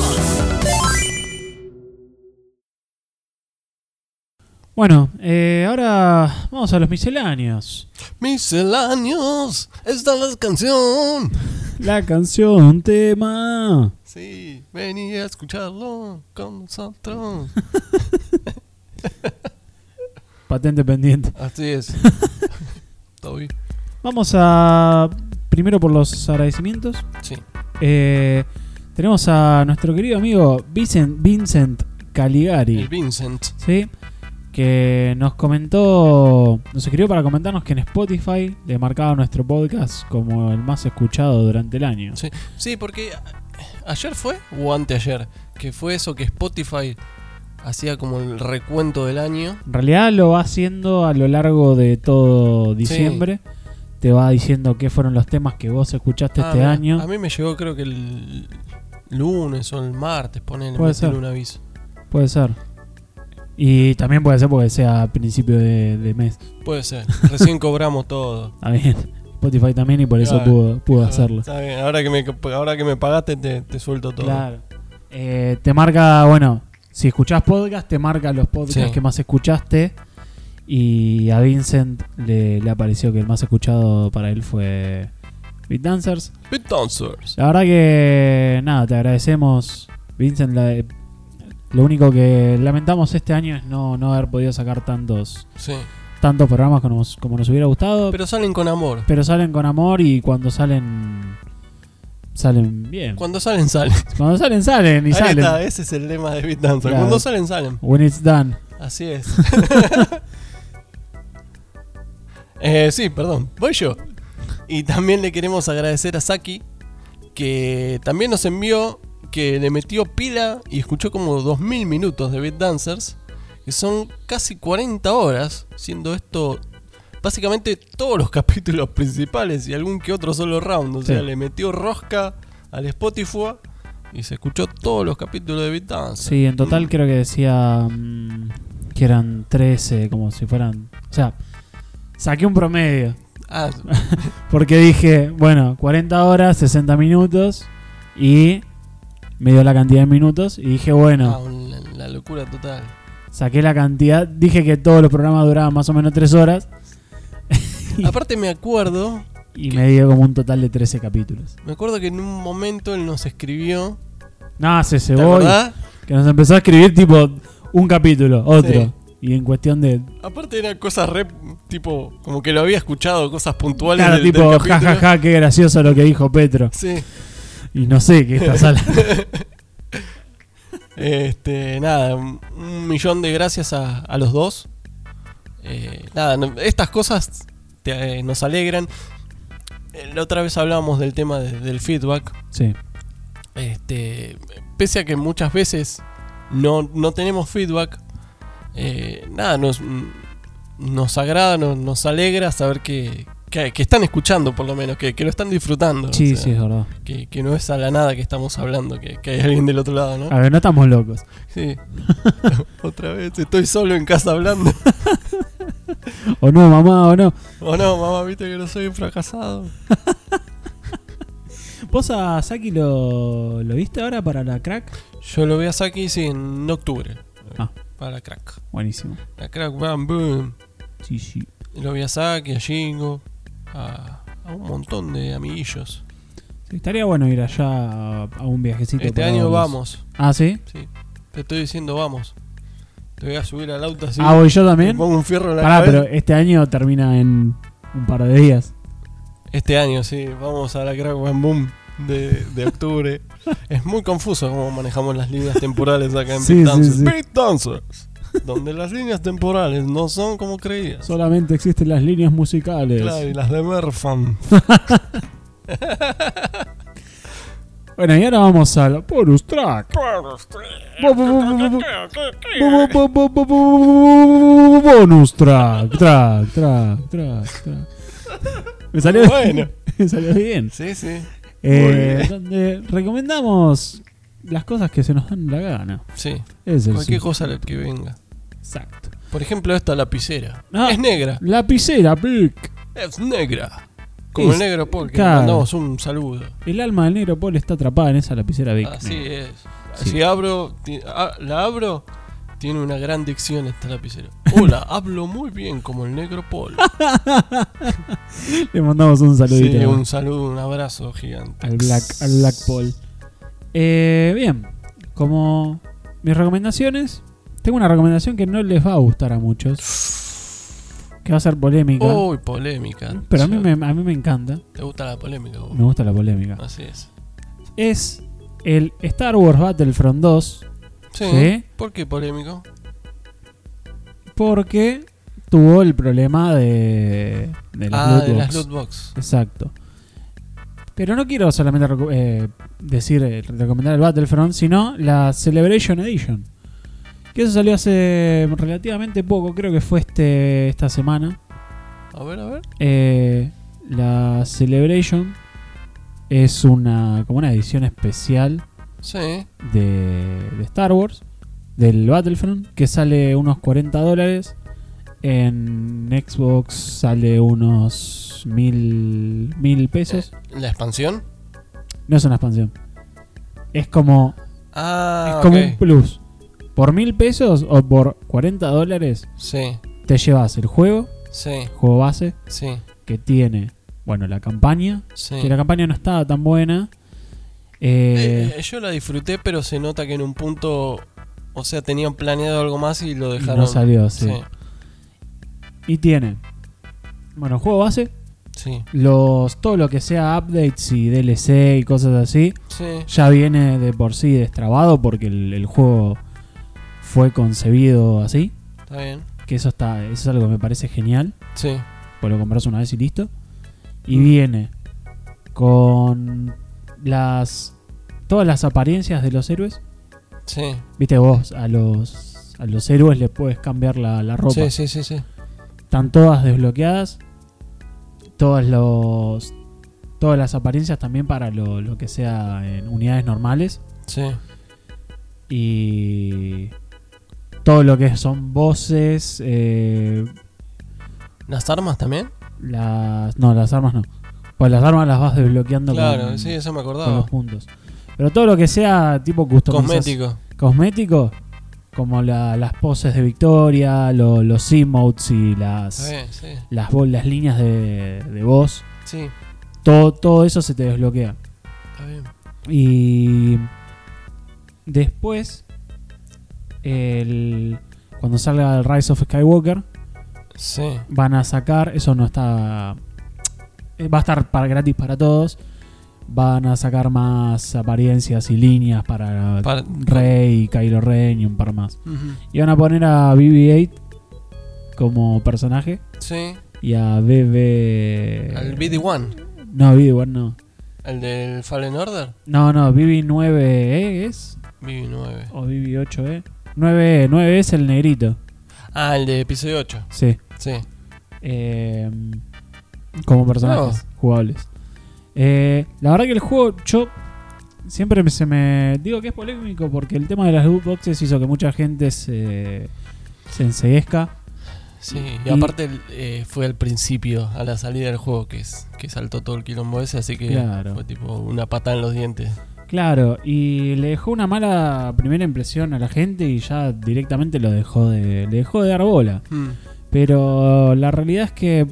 A: Bueno, eh, ahora vamos a los misceláneos.
B: Misceláneos, esta es la canción.
A: La canción, tema.
B: Sí, vení a escucharlo con nosotros.
A: Patente pendiente.
B: Así es. Todo bien.
A: Vamos a primero por los agradecimientos.
B: Sí.
A: Eh, tenemos a nuestro querido amigo Vincent, Vincent Caligari.
B: El Vincent.
A: Sí. Que nos comentó, nos escribió para comentarnos que en Spotify le marcaba nuestro podcast como el más escuchado durante el año.
B: Sí, sí, porque ayer fue o anteayer, que fue eso que Spotify hacía como el recuento del año.
A: En realidad lo va haciendo a lo largo de todo diciembre. Sí. Te va diciendo qué fueron los temas que vos escuchaste
B: ah,
A: este
B: mira,
A: año.
B: A mí me llegó creo que el lunes o el martes, ponele,
A: puede ser
B: un aviso.
A: Puede ser. Y también puede ser porque sea a principio de, de mes.
B: Puede ser. Recién cobramos todo.
A: Está bien. Spotify también y por eso
B: claro,
A: pudo, pudo
B: claro,
A: hacerlo.
B: Está bien. Ahora que me, ahora que me pagaste te, te suelto todo.
A: Claro. Eh, te marca, bueno, si escuchás podcast, te marca los podcasts sí. que más escuchaste. Y a Vincent le, le apareció que el más escuchado para él fue Beat Dancers.
B: Beat Dancers.
A: La verdad que, nada, te agradecemos, Vincent. La, Lo único que lamentamos este año es no, no haber podido sacar tantos
B: sí.
A: tantos programas como nos, como nos hubiera gustado.
B: Pero salen con amor.
A: Pero salen con amor y cuando salen, salen bien.
B: Cuando salen, salen.
A: Cuando salen, salen y
B: Ahí
A: salen.
B: Está, ese es el lema de Beat Dancer. Claro. Cuando salen, salen.
A: When it's done.
B: Así es. eh, sí, perdón. Voy yo. Y también le queremos agradecer a Saki, que también nos envió, que le metió pila y escuchó como dos mil minutos de Beat Dancers, que son casi cuarenta horas, siendo esto básicamente todos los capítulos principales y algún que otro solo round. O sea, sí. le metió rosca al Spotify y se escuchó todos los capítulos de Beat Dancers.
A: Sí, en total mm. creo que decía mmm, que eran trece, como si fueran... O sea, saqué un promedio.
B: Ah.
A: Porque dije, bueno, cuarenta horas, sesenta minutos y... me dio la cantidad de minutos y dije, bueno,
B: ah, la, la locura total.
A: Saqué la cantidad, dije que todos los programas duraban más o menos tres horas.
B: Aparte me acuerdo
A: y me dio como un total de trece capítulos.
B: Me acuerdo que en un momento él nos escribió.
A: No, se cebó, que nos empezó a escribir tipo un capítulo, otro. Sí. Y en cuestión de...
B: Aparte eran cosas re, tipo, como que lo había escuchado, cosas puntuales
A: Claro,
B: del,
A: tipo,
B: del
A: jajaja,
B: capítulo.
A: ja, ja, qué gracioso lo que dijo Petro.
B: Sí.
A: Y no sé qué estás hablando.
B: Este, nada, un, un millón de gracias a, a los dos. Eh, nada, no- estas cosas te- eh, nos alegran. Eh, La otra vez hablábamos del tema de- del feedback.
A: Sí.
B: Este, pese a que muchas veces no, no tenemos feedback, eh, nada, nos, nos agrada, nos, nos alegra saber que, que, que están escuchando, por lo menos, que, que lo están disfrutando.
A: Sí,
B: o sea,
A: sí, es verdad.
B: Que, que no es a la nada que estamos hablando, que, que hay alguien del otro lado, ¿no?
A: A ver, no estamos locos.
B: Sí. Otra vez, estoy solo en casa hablando.
A: O no, mamá, o no.
B: O no, mamá, viste que no soy un fracasado.
A: ¿Vos a Saki lo, lo viste ahora para la crack?
B: Yo lo voy a Saki, sí, en octubre.
A: Ah.
B: Para la crack.
A: Buenísimo.
B: La crack, bam, boom.
A: Sí, sí.
B: Y lo voy a Saki, a Jingo, a, a un montón de amiguillos.
A: Sí, estaría bueno ir allá a, a un viajecito.
B: Este
A: para
B: año
A: verlos.
B: vamos.
A: Ah, ¿sí?
B: Sí. Te estoy diciendo vamos. Te voy a subir al auto así.
A: Ah, voy yo también.
B: Te pongo un fierro en la
A: Pará,
B: cabeza.
A: pero este año termina en un par de días.
B: Este año, sí. Vamos a la crack, bam, boom. De, de octubre. Es muy confuso cómo manejamos las líneas temporales acá en
A: Sí,
B: Beat
A: sí,
B: Dancers.
A: sí.
B: Beat Dancers, donde las líneas temporales no son como creías.
A: Solamente existen las líneas musicales.
B: Claro, y las de Merfam.
A: Bueno, y ahora vamos al bonus track. Bonus track, track, track, track, track. Me salió
B: Bueno.
A: bien. Me salió bien.
B: Sí, sí.
A: Eh,
B: Muy bien.
A: donde recomendamos las cosas que se nos dan la gana.
B: Sí.
A: Es el
B: Cualquier
A: sí.
B: cosa que venga.
A: Exacto.
B: Por ejemplo, esta lapicera.
A: Ah,
B: es negra.
A: Lapicera, Pic.
B: Es negra. Como
A: Es-
B: el negro Paul, que
A: claro.
B: le mandamos un saludo.
A: El alma del negro Paul está atrapada en esa lapicera Bic.
B: Así es.
A: Sí.
B: Si abro, ti- ah, la abro, tiene una gran dicción esta lapicera. Hola, hablo muy bien como el negro Paul.
A: Le mandamos un saludito.
B: Sí, un saludo, un abrazo gigante.
A: Al Black, al Black Paul. Eh, bien, como mis recomendaciones, tengo una recomendación que no les va a gustar a muchos. Que va a ser polémica.
B: Uy, polémica.
A: Pero a mí, me, a mí me encanta.
B: ¿Te gusta la polémica vos?
A: Me gusta la polémica.
B: Así es.
A: Es el Star Wars Battlefront dos.
B: Sí.
A: ¿Sí?
B: ¿Por qué polémico?
A: Porque tuvo el problema de, de las
B: Ah,
A: loot
B: de
A: box.
B: las loot box.
A: Exacto. Pero no quiero solamente reco- eh, decir, eh, recomendar el Battlefront, sino la Celebration Edition. Que eso salió hace relativamente poco, creo que fue este esta semana.
B: A ver, a ver.
A: Eh, la Celebration es una como una edición especial
B: Sí.
A: de, de Star Wars, del Battlefront, que sale unos cuarenta dólares. En Xbox sale unos mil, mil pesos.
B: ¿La expansión?
A: No es una expansión. Es como,
B: Ah,
A: es como
B: ok.
A: un plus. Por mil pesos o por cuarenta dólares
B: Sí.
A: te llevas el juego,
B: Sí.
A: juego base,
B: Sí.
A: que tiene, bueno, la campaña.
B: Sí.
A: Que la campaña no estaba tan buena. Eh,
B: Eh, yo la disfruté, pero se nota que en un punto, o sea, tenían planeado algo más y lo
A: y
B: dejaron.
A: no salió, sí. Y tiene, bueno, juego base.
B: Sí.
A: Los, todo lo que sea updates y D L C y cosas así,
B: Sí.
A: ya viene de por sí destrabado porque el, el juego fue concebido así.
B: Está bien.
A: Que eso está, eso es algo que me parece genial.
B: Sí.
A: Pues lo compras una vez y listo. Y viene con las todas las apariencias de los héroes.
B: Sí.
A: Viste, vos a los a los héroes le puedes cambiar la, la ropa.
B: Sí, sí, sí, sí.
A: Están todas desbloqueadas. Todas los todas las apariencias también para lo, lo que sea en unidades normales.
B: Sí.
A: Y todo lo que son voces. Eh,
B: ¿Las armas también?
A: las no, las armas no. Pues las armas las vas desbloqueando
B: Claro,
A: con,
B: sí, eso me acordaba.
A: con los puntos. Pero todo lo que sea tipo customización.
B: Cosmético.
A: Cosmético. Como la- las poses de victoria, lo- los emotes y las,
B: Sí, sí.
A: las, vo- las líneas de, de voz.
B: Sí.
A: Todo, todo eso se te desbloquea.
B: Está bien.
A: Y después, el, cuando salga el Rise of Skywalker,
B: Sí.
A: van a sacar, eso no está, eh, va a estar para, gratis para todos. Van a sacar más apariencias y líneas para,
B: Para-
A: Rey, Kylo Ren y un par más.
B: Ujú.
A: Y van a poner a B B ocho como personaje.
B: Sí.
A: Y a B B...
B: Al B D uno.
A: No, B B uno no.
B: ¿El del Fallen Order?
A: No, no, B B nueve E es.
B: B B nueve.
A: O B B ocho E. nueve, nueve es el negrito.
B: Ah, el de episodio ocho.
A: Sí.
B: Sí.
A: Eh, como personajes
B: No.
A: jugables. Eh, la verdad que el juego, yo siempre me- se me digo que es polémico porque el tema de las loot boxes hizo que mucha gente se, se enseguezca.
B: Sí, y,
A: Y-
B: aparte eh, fue al principio, a la salida del juego, que, es, que saltó todo el quilombo ese, así que
A: Claro.
B: fue tipo una patada en los dientes.
A: Claro, y le dejó una mala primera impresión a la gente y ya directamente lo dejó de, le dejó de dar bola.
B: Mm.
A: Pero la realidad es que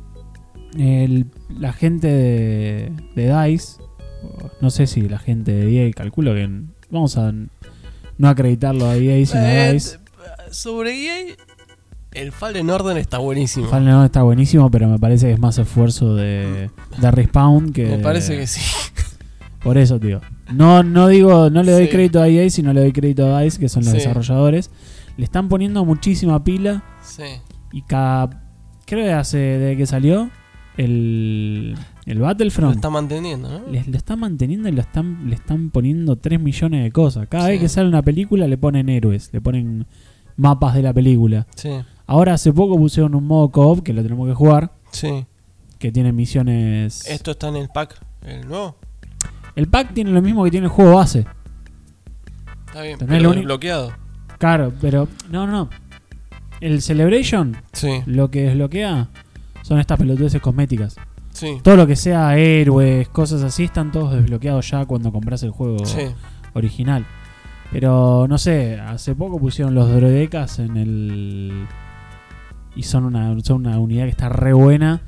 A: el- la gente de, de DICE, o no sé si la gente de E A, calculo que n- vamos a n- no acreditarlo a E A sino a
B: Eh,
A: DICE.
B: Sobre E A, el Fallen Order está buenísimo.
A: Fallen Order está buenísimo, pero me parece que es más esfuerzo de, de Respawn que
B: Me
A: de-
B: parece que sí.
A: Por eso, tío. No, no digo, no le doy
B: Sí.
A: crédito a E A, sino le doy crédito a DICE, que son los
B: Sí.
A: desarrolladores. Le están poniendo muchísima pila.
B: Sí.
A: Y cada. Creo que hace desde que salió el, el
B: Lo
A: Battlefront.
B: está manteniendo, ¿no?
A: Le, le están manteniendo y lo están, le están poniendo tres millones de cosas. Cada
B: Sí.
A: vez que sale una película le ponen héroes, le ponen mapas de la película.
B: Sí.
A: Ahora hace poco pusieron un modo co-op que lo tenemos que jugar.
B: Sí.
A: Que tiene misiones.
B: Esto está en el pack, el nuevo.
A: El pack tiene lo mismo que tiene el juego base.
B: Está bien,
A: Tenés
B: pero
A: lo único-
B: desbloqueado.
A: Claro, pero. No, no, no. El Celebration
B: Sí.
A: lo que desbloquea son estas pelotudeces cosméticas.
B: Sí.
A: Todo lo que sea héroes, cosas así, están todos desbloqueados ya cuando compras el juego
B: Sí.
A: original. Pero no sé, hace poco pusieron los droidecas en el. Y son una, son una unidad que está re buena.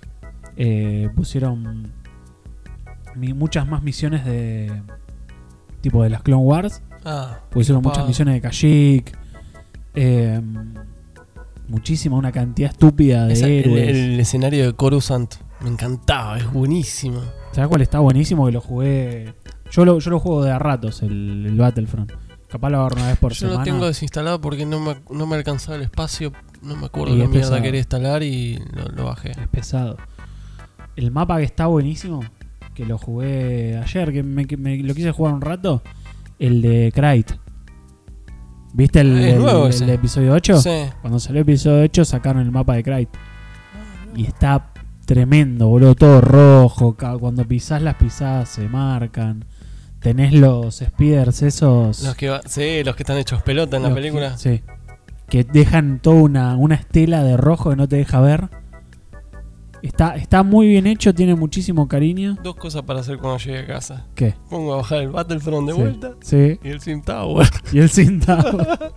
A: Eh, pusieron mi- muchas más misiones de. Tipo de las Clone Wars.
B: Ah,
A: Pusieron
B: copado.
A: muchas misiones de Kashyyyk. Eh, muchísima, una cantidad estúpida de
B: Esa- el,
A: héroes.
B: el escenario de Coruscant me encantaba, es buenísimo.
A: ¿Sabes cuál está buenísimo? Que lo jugué. Yo lo, yo lo juego de a ratos, el, el Battlefront. Capaz lo agarro una vez por
B: Yo
A: semana.
B: lo tengo desinstalado porque no me, no me alcanzaba el espacio, no me acuerdo
A: Y
B: qué
A: es
B: mierda
A: pesado.
B: quería instalar y lo, lo bajé.
A: Es pesado. El mapa que está buenísimo, que lo jugué ayer, que me, que me- lo quise jugar un rato, el de Krayt. ¿Viste el,
B: Ah, es
A: el-
B: nuevo
A: el
B: ese.
A: de episodio ocho?
B: Sí.
A: Cuando salió el episodio ocho sacaron el mapa de Krayt. Y está tremendo, boludo, todo rojo. ca- Cuando pisás las pisadas se marcan. Tenés los speeders esos.
B: Los que va- sí, los que están hechos pelota en la
A: los
B: película.
A: que- sí. Que dejan toda una, una estela de rojo que no te deja ver. Está, está muy bien hecho, tiene muchísimo cariño.
B: Dos cosas para hacer cuando llegue a casa.
A: ¿Qué?
B: Pongo a bajar el Battlefront de
A: Sí,
B: vuelta.
A: sí.
B: Y el Sim Tower.
A: Y el Sim Tower.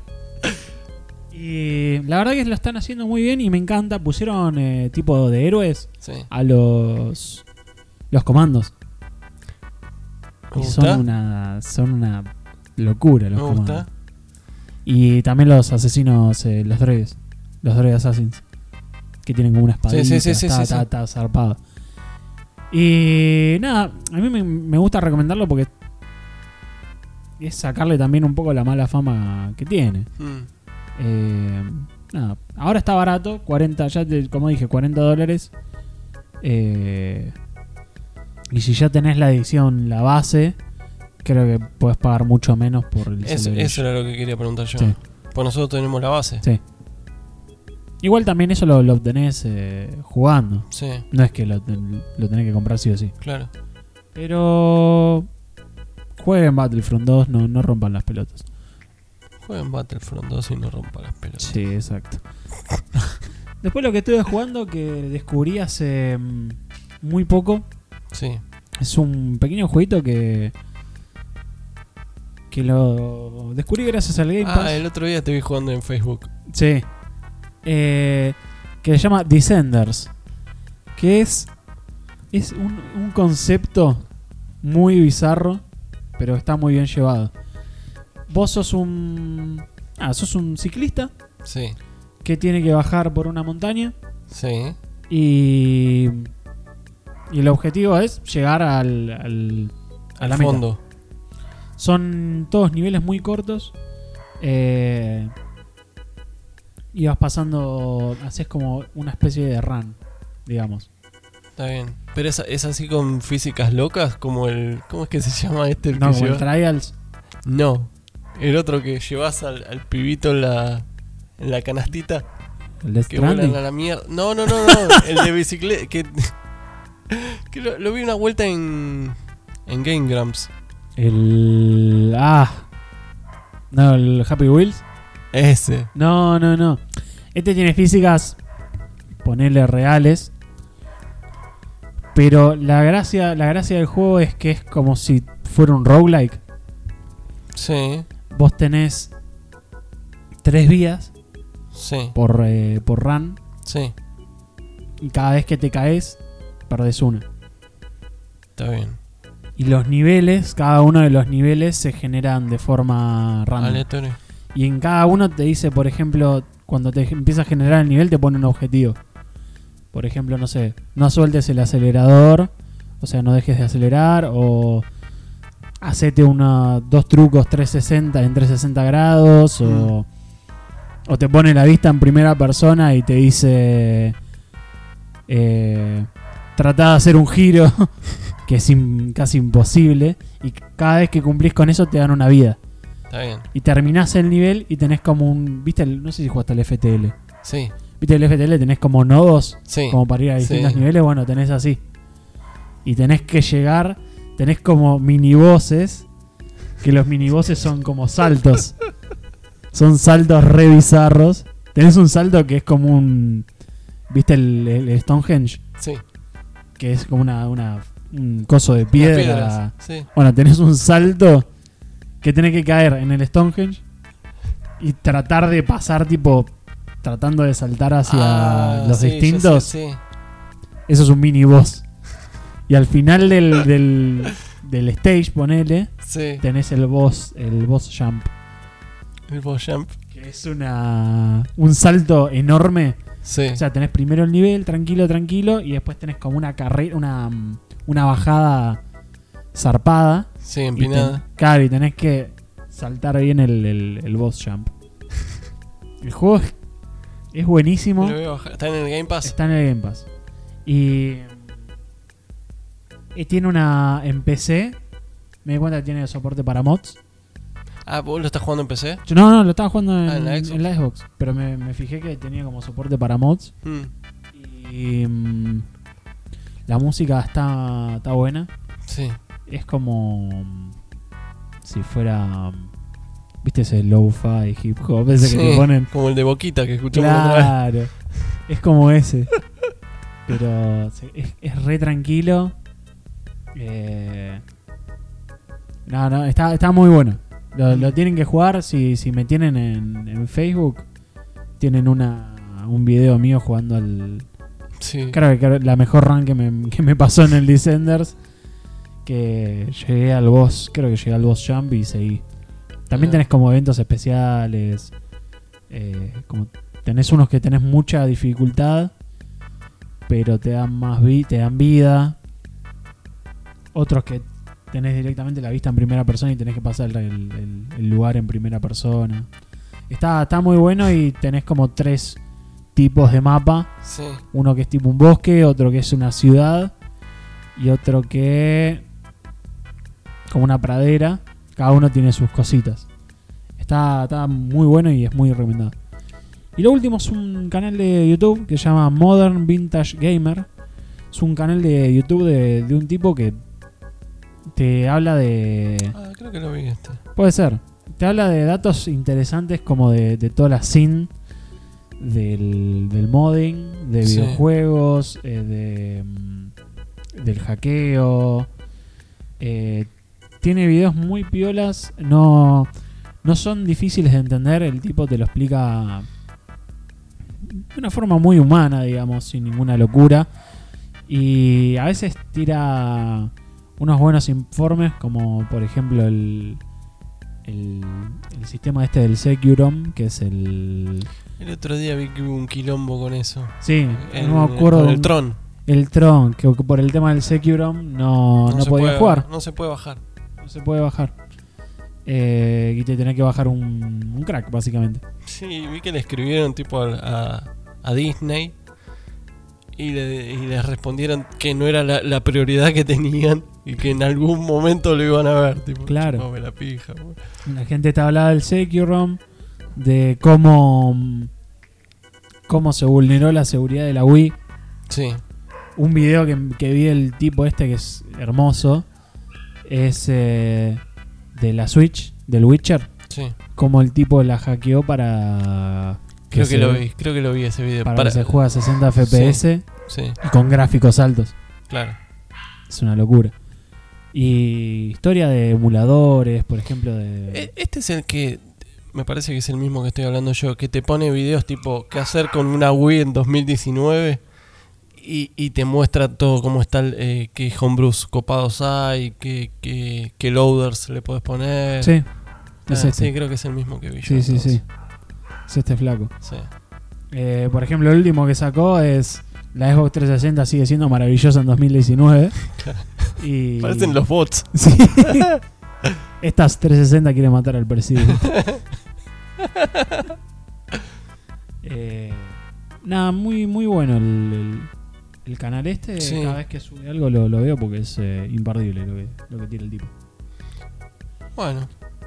A: Y la verdad que lo están haciendo muy bien y me encanta. Pusieron eh, tipo de héroes
B: Sí.
A: a los los comandos.
B: Me
A: Y
B: gusta.
A: son una son una locura los
B: Me
A: comandos.
B: gusta.
A: Y también los asesinos, eh, los droides, los droid assassins, que tienen como una espadita,
B: Sí, sí, sí,
A: está,
B: sí,
A: está,
B: sí.
A: está zarpado. Y nada, a mí me, me gusta recomendarlo porque es sacarle también un poco la mala fama que tiene.
B: Mm.
A: Eh, nada, ahora está barato, cuarenta, ya te- como dije, cuarenta dólares. Eh, y si ya tenés la edición, la base, creo que puedes pagar mucho menos por el
B: Es-
A: Celebration.
B: eso era lo que quería preguntar yo.
A: Sí.
B: Pues nosotros tenemos la base.
A: Sí. Igual también eso lo, lo obtenés eh, jugando.
B: Sí.
A: No es que lo, ten- lo tenés que comprar sí o sí.
B: Claro.
A: Pero jueguen Battlefront dos, no, no rompan las pelotas.
B: Jueguen Battlefront dos y no rompa las pelotas.
A: Sí, exacto. Después lo que estuve jugando que descubrí hace mm, muy poco.
B: Sí.
A: Es un pequeño jueguito que que lo descubrí gracias al Game Pass.
B: Ah, el otro día te vi jugando en Facebook.
A: Sí. Eh, que se llama Descenders. Que es. Es un, un concepto muy bizarro. Pero está muy bien llevado. Vos sos un. Ah, sos un ciclista.
B: Sí.
A: que tiene que bajar por una montaña.
B: Sí.
A: Y, y el objetivo es llegar al, al, a
B: Al
A: la
B: fondo.
A: meta. Son todos niveles muy cortos. Eh, y vas pasando, haces como una especie de run, digamos.
B: Está bien. Pero es, es así con físicas locas, como el... ¿Cómo es que se llama este? El
A: No,
B: que
A: como el
B: lleva-
A: Trials.
B: No. El otro que llevas al, al pibito en la, en la canastita.
A: ¿El Death
B: Que vuelan
A: Stranding?
B: a la mierda. No, no, no, no. El de bicicleta. Que, que lo, lo vi una vuelta en, en Game Grumps.
A: El... Ah. No, el Happy Wheels.
B: Ese.
A: No, no, no. Este tiene físicas, ponerle reales. Pero la gracia, la gracia del juego es que es como si fuera un roguelike.
B: Sí.
A: Vos tenés tres vías
B: Sí.
A: por, eh, por run.
B: Sí.
A: Y cada vez que te caes, perdés una.
B: Está bien.
A: Y los niveles, cada uno de los niveles se generan de forma random.
B: Aleatorio.
A: Y en cada uno te dice, por ejemplo, cuando te empieza a generar el nivel, te pone un objetivo. Por ejemplo, no sé, no sueltes el acelerador, o sea, no dejes de acelerar, o hacete una, dos trucos trescientos sesenta en trescientos sesenta grados,
B: Mm.
A: o, o te pone la vista en primera persona y te dice, eh, trata de hacer un giro, que es im- casi imposible, y cada vez que cumplís con eso te dan una vida.
B: Está bien.
A: Y terminás el nivel y tenés como un... ¿Viste? El, no sé si jugaste al F T L.
B: Sí.
A: ¿Viste el F T L? Tenés como nodos.
B: Sí.
A: Como para ir a distintos
B: Sí.
A: niveles. Bueno, tenés así. Y tenés que llegar... Tenés como minibosses. Que los minibosses son como saltos. Son saltos re bizarros. Tenés un salto que es como un... ¿Viste el, el- el Stonehenge?
B: Sí.
A: Que es como una... una un coso de piedra.
B: piedras, sí.
A: Bueno, tenés un salto... Que tenés que caer en el Stonehenge y tratar de pasar, tipo, tratando de saltar hacia
B: Ah,
A: los
B: sí, ya
A: distintos.
B: sé, sí.
A: Eso es un mini boss. Y al final del, del, del stage, ponele,
B: Sí.
A: tenés el boss, el boss jump.
B: El boss jump.
A: Que es una un salto enorme.
B: Sí.
A: O sea, tenés primero el nivel, tranquilo, tranquilo, y después tenés como una carrera, una, una bajada zarpada.
B: Sí,
A: Y
B: empinada.
A: ten- claro, y tenés que saltar bien el, el, el boss jump. El juego es, es buenísimo.
B: Me lo voy a bajar. ¿Está en el Game Pass?
A: Está en el Game Pass. Y, y tiene una en P C. Me di cuenta que tiene soporte para mods.
B: Ah, ¿vos lo estás jugando en P C?
A: Yo- no, no, lo estaba jugando en,
B: Ah, ¿en la
A: en
B: Xbox?
A: la Xbox. Pero me, me fijé que tenía como soporte para mods.
B: Mm.
A: Y mm, la música está, está buena.
B: Sí.
A: Es como mm, si fuera, mm, viste ese lo-fi hip hop ese
B: Sí,
A: que te ponen.
B: como el de Boquita que escuchamos la otra vez.
A: Claro, es como ese. Pero sí, es, es re tranquilo. Eh, no, no, está, está muy bueno. Lo, lo tienen que jugar. Si, si me tienen en, en Facebook, tienen una un video mío jugando al.
B: Sí.
A: Creo que la mejor run que me, que me pasó en el Descenders. Que llegué al boss, creo que llegué al boss jump y seguí. También
B: Ah.
A: tenés como eventos especiales. Eh, como tenés unos que tenés mucha dificultad, pero te dan más vi- te dan vida. Otros que tenés directamente la vista en primera persona y tenés que pasar el, el- el lugar en primera persona. Está, está muy bueno y tenés como tres tipos de mapa.
B: Sí.
A: Uno que es tipo un bosque, otro que es una ciudad y otro que como una pradera. Cada uno tiene sus cositas. Está, está muy bueno y es muy recomendado. Y lo último es un canal de YouTube que se llama Modern Vintage Gamer. Es un canal de YouTube de, de un tipo que te habla de...
B: Ah, creo que lo vi este.
A: Puede ser. Te habla de datos interesantes como de, de toda la scene del, del modding, de
B: Sí.
A: videojuegos, eh, de, mm, del hackeo. Eh, tiene videos muy piolas. No, no son difíciles de entender. El tipo te lo explica de una forma muy humana, digamos, sin ninguna locura. Y a veces tira unos buenos informes, como por ejemplo el el, el sistema este del Securom, que es el...
B: El otro día vi que hubo un quilombo con eso.
A: Sí,
B: el,
A: no me acuerdo.
B: Con el Tron.
A: El Tron, que por el tema del Securom no, no, no podía
B: puede,
A: jugar.
B: No se puede bajar.
A: No se puede bajar. Eh, y te tenés que bajar un, un crack, básicamente.
B: Sí, vi que le escribieron tipo a, a, a Disney y le, y les respondieron que no era la, la prioridad que tenían y que en algún momento lo iban a ver. Tipo,
A: claro.
B: chupame la pija. Bro.
A: La gente te hablaba del Securom, de cómo, cómo se vulneró la seguridad de la Wii.
B: Sí.
A: Un video que, que vi el tipo este que es hermoso es eh, de la Switch, del Witcher.
B: Sí.
A: Como el tipo la hackeó para...
B: Creo que, que lo vi, creo que lo vi ese video.
A: Para,
B: para
A: que se juegue a sesenta F P S
B: sí, sí.
A: y con gráficos altos.
B: Claro.
A: Es una locura. Y historia de emuladores, por ejemplo, de...
B: Este es el que... Me parece que es el mismo que estoy hablando yo, que te pone videos tipo qué hacer con una Wii en dos mil diecinueve y, y te muestra todo cómo está, el, eh, qué homebrews copados hay, qué, qué, qué loaders le puedes poner.
A: Sí,
B: ah,
A: es este.
B: Sí, creo que es el mismo que vi yo.
A: Sí, sí, sí. Es este flaco.
B: Sí.
A: Eh, por ejemplo, el último que sacó es la Xbox trescientos sesenta sigue siendo maravillosa en dos mil diecinueve. Y...
B: Parecen los bots.
A: Sí. Estas trescientos sesenta quieren matar al presidente. eh, nada, muy muy bueno el, el, el canal este.
B: Sí.
A: Cada vez que sube algo lo, lo veo porque es eh, imperdible lo que, lo que tiene el tipo.
B: Bueno.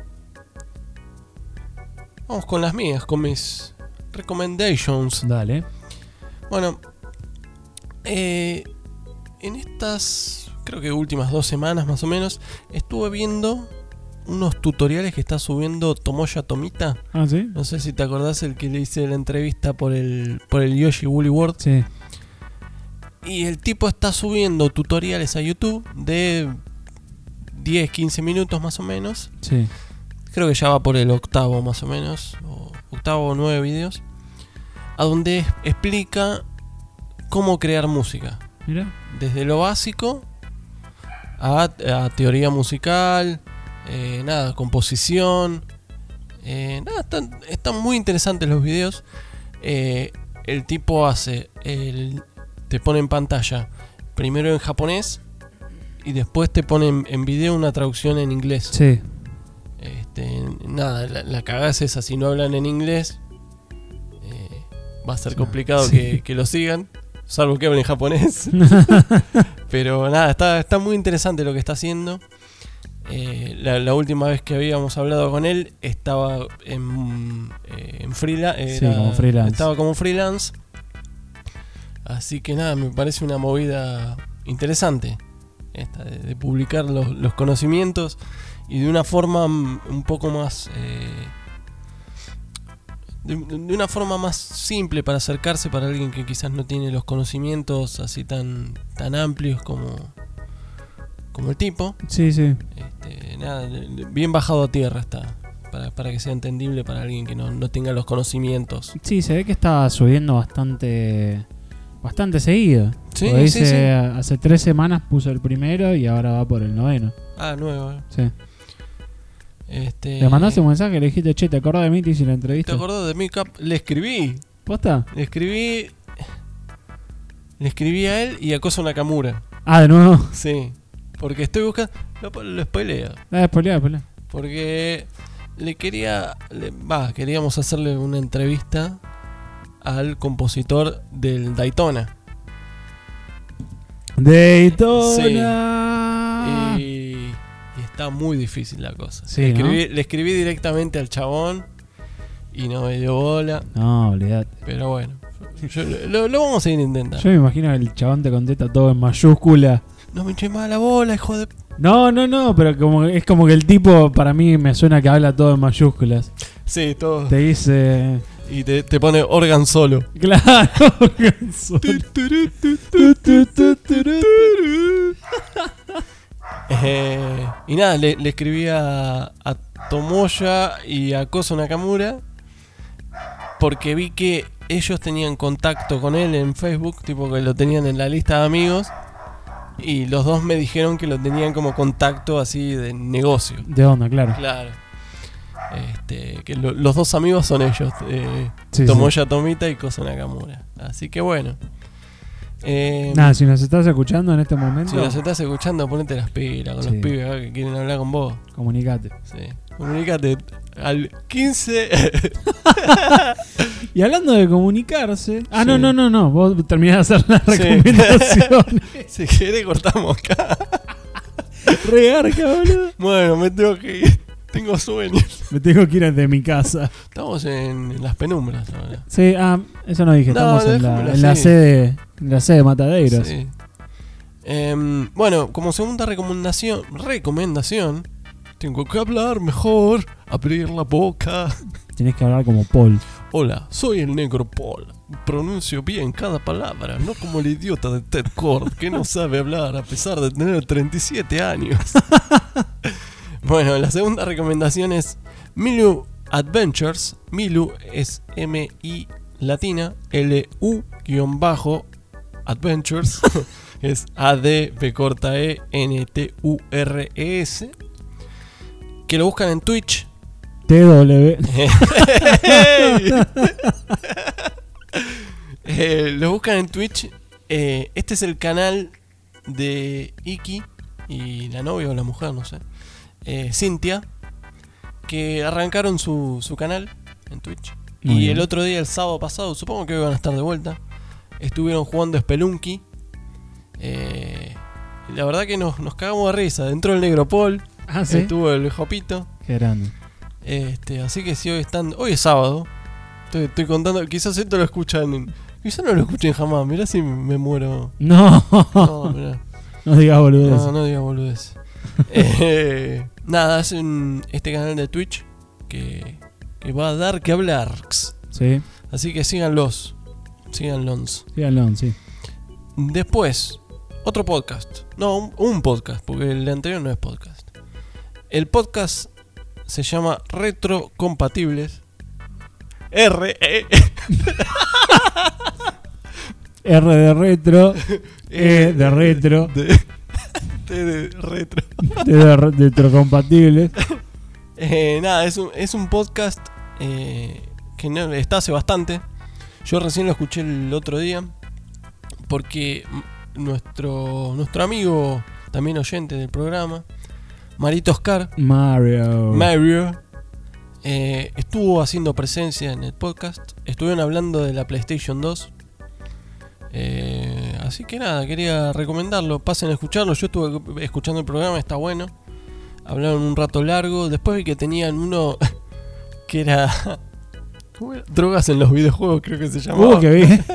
B: Vamos con las mías, con mis recommendations.
A: Dale.
B: Bueno, eh, en estas, creo que últimas dos semanas más o menos, estuve viendo unos tutoriales que está subiendo Tomoya Tomita.
A: Ah, ¿sí?
B: No sé si te acordás el que le hice la entrevista por el, por el Yoshi Woolly World.
A: Sí.
B: Y el tipo está subiendo tutoriales a YouTube de diez, quince minutos más o menos.
A: Sí.
B: Creo que ya va por el octavo más o menos, o octavo o nueve videos, a donde explica cómo crear música.
A: Mira.
B: Desde lo básico a, a teoría musical, eh, nada, composición, eh, nada, están, están muy interesantes los videos. Eh, el tipo hace, el, te pone en pantalla primero en japonés y después te pone en, en video una traducción en inglés.
A: Sí.
B: Este, nada, la, la cagada es esa, si no hablan en inglés eh, va a ser complicado
A: sí.
B: que, que lo sigan, salvo que hablen japonés. Pero nada, está, está muy interesante lo que está haciendo. eh, la, la última vez que habíamos hablado con él estaba en, eh, en freela, era,
A: sí, como freelance.
B: estaba como freelance. Así que nada, me parece una movida interesante esta de, de publicar los, los conocimientos y de una forma un poco más eh, de, de una forma más simple para acercarse para alguien que quizás no tiene los conocimientos así tan tan amplios como como el tipo.
A: Sí, sí.
B: Este, nada, bien bajado a tierra está para, para que sea entendible para alguien que no, no tenga los conocimientos.
A: Sí, se ve que está subiendo bastante bastante seguido.
B: Sí,
A: Porque
B: sí,
A: dice,
B: sí.
A: hace tres semanas puso el primero y ahora va por el noveno.
B: Ah, nuevo.
A: Sí.
B: Este,
A: Le mandaste un mensaje, le dijiste, che, ¿te acordás de mí? Te hice la entrevista.
B: ¿Te acordás de mí, Cap? Le escribí.
A: ¿Posta?
B: Le escribí. Le escribí a él y a Koso Nakamura.
A: Ah, de nuevo.
B: Sí. Porque estoy buscando. Lo, lo spoileo.
A: Ah, spoilea, spoilea.
B: Porque le quería. Va, queríamos hacerle una entrevista al compositor del Daytona.
A: Daytona.
B: Sí. Y, y está muy difícil la cosa.
A: Sí,
B: le, escribí,
A: ¿no?
B: le escribí directamente al chabón y no me dio bola.
A: No, olvidate.
B: Pero bueno, yo, lo, lo vamos a ir intentando.
A: Yo me imagino que el chabón te contesta todo en mayúscula.
B: No me eché más la bola, hijo de...
A: No, no, no, pero como es como que el tipo para mí me suena que habla todo en mayúsculas.
B: Sí, todo.
A: Te dice...
B: Y te, te pone organ solo.
A: Claro, organ solo.
B: eh, y nada, le, le escribí a, a Tomoya y a Koso Nakamura porque vi que ellos tenían contacto con él en Facebook, tipo que lo tenían en la lista de amigos. Y los dos me dijeron que lo tenían como contacto así de negocio.
A: De onda, claro.
B: Claro. Este, que lo, los dos amigos son ellos, eh,
A: Sí,
B: Tomoya
A: sí.
B: Tomita y Koso Nakamura. Así que bueno. Eh,
A: Nada, si nos estás escuchando en este momento,
B: si nos estás escuchando, ponete las pilas con
A: Sí.
B: los pibes acá que quieren hablar con vos.
A: comunicate.
B: Sí. Comunícate al quince.
A: Y hablando de comunicarse. Ah,
B: Sí.
A: no, no, no, no. Vos terminás de hacer las
B: Sí.
A: recomendaciones.
B: Si querés, cortamos acá.
A: Regarca, boludo.
B: Bueno, me tengo que ir. Tengo sueño.
A: Me tengo que ir de mi casa.
B: Estamos en las penumbras ahora.
A: Sí, ah, eso no dije.
B: No,
A: Estamos en la,
B: dejémoslo
A: en la
B: así.
A: sede. En la sede de Matadeiros.
B: Sí. Em, bueno, como segunda recomendación, recomendación, tengo que hablar mejor, abrir la boca.
A: Tienes que hablar como Paul.
B: Hola, soy el negro Paul. Pronuncio bien cada palabra, no como el idiota de Ted Kord que no sabe hablar a pesar de tener treinta y siete años. Bueno, la segunda recomendación es Milu Adventures. Milu es M I latina, L U guión bajo Adventures. Es A D B corta E N T U R E S. Que lo buscan en Twitch.
A: T W.
B: eh, lo buscan en Twitch. Eh, este es el canal de Iki y la novia o la mujer, no sé. Eh, Cintia. Que arrancaron su, su canal en Twitch.
A: Muy
B: y
A: bien.
B: el otro día, el sábado pasado, supongo que hoy van a estar de vuelta. Estuvieron jugando Spelunky. Eh, la verdad que nos, nos cagamos de risa. Entró el negro Paul.
A: Ah, ¿sí?
B: Estuvo el Jopito.
A: Qué grande.
B: Este, así que si hoy están. Hoy es sábado. Estoy, estoy contando. Quizás esto lo escuchan. En, quizás no lo escuchen jamás. Mirá si me muero.
A: No.
B: No, mirá.
A: No digas boludez.
B: No, no digas boludez. eh, nada, es un, este canal de Twitch que, que va a dar que hablar.
A: Sí.
B: Así que síganlos. Síganlos.
A: Síganlo, sí.
B: Después, otro podcast. No, un, un podcast, porque el anterior no es podcast. El podcast se llama Retrocompatibles. R, E.
A: R de retro. E de retro.
B: De, T de retro.
A: T de retrocompatibles.
B: Eh, nada, es un, es un podcast eh, que no, está hace bastante. Yo recién lo escuché el otro día. Porque nuestro, nuestro amigo, también oyente del programa, Marito Oscar,
A: Mario.
B: Mario eh, estuvo haciendo presencia en el podcast. Estuvieron hablando de la PlayStation dos. Eh, así que nada, quería recomendarlo. Pasen a escucharlo. Yo estuve escuchando el programa, está bueno. Hablaron un rato largo. Después vi que tenían uno que era, ¿cómo era? Drogas en los videojuegos, creo que se llamaba.
A: Uh, qué bien.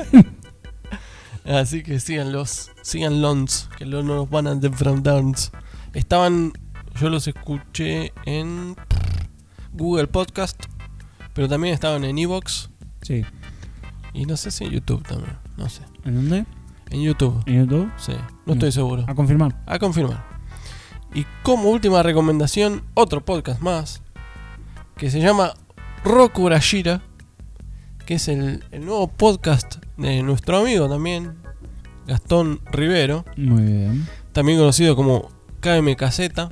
B: Así que síganlos, síganlos, que no nos van a defraudar. Estaban, yo los escuché en Google Podcast, pero también estaban en Evox.
A: Sí.
B: Y no sé si en YouTube también, no sé.
A: ¿En dónde?
B: En YouTube.
A: ¿En YouTube?
B: Sí, no estoy seguro.
A: A confirmar.
B: A confirmar. Y como última recomendación, otro podcast más, que se llama Roku Urashira, que es el, el nuevo podcast de nuestro amigo también, Gastón Rivero.
A: Muy bien.
B: También conocido como K M Caseta.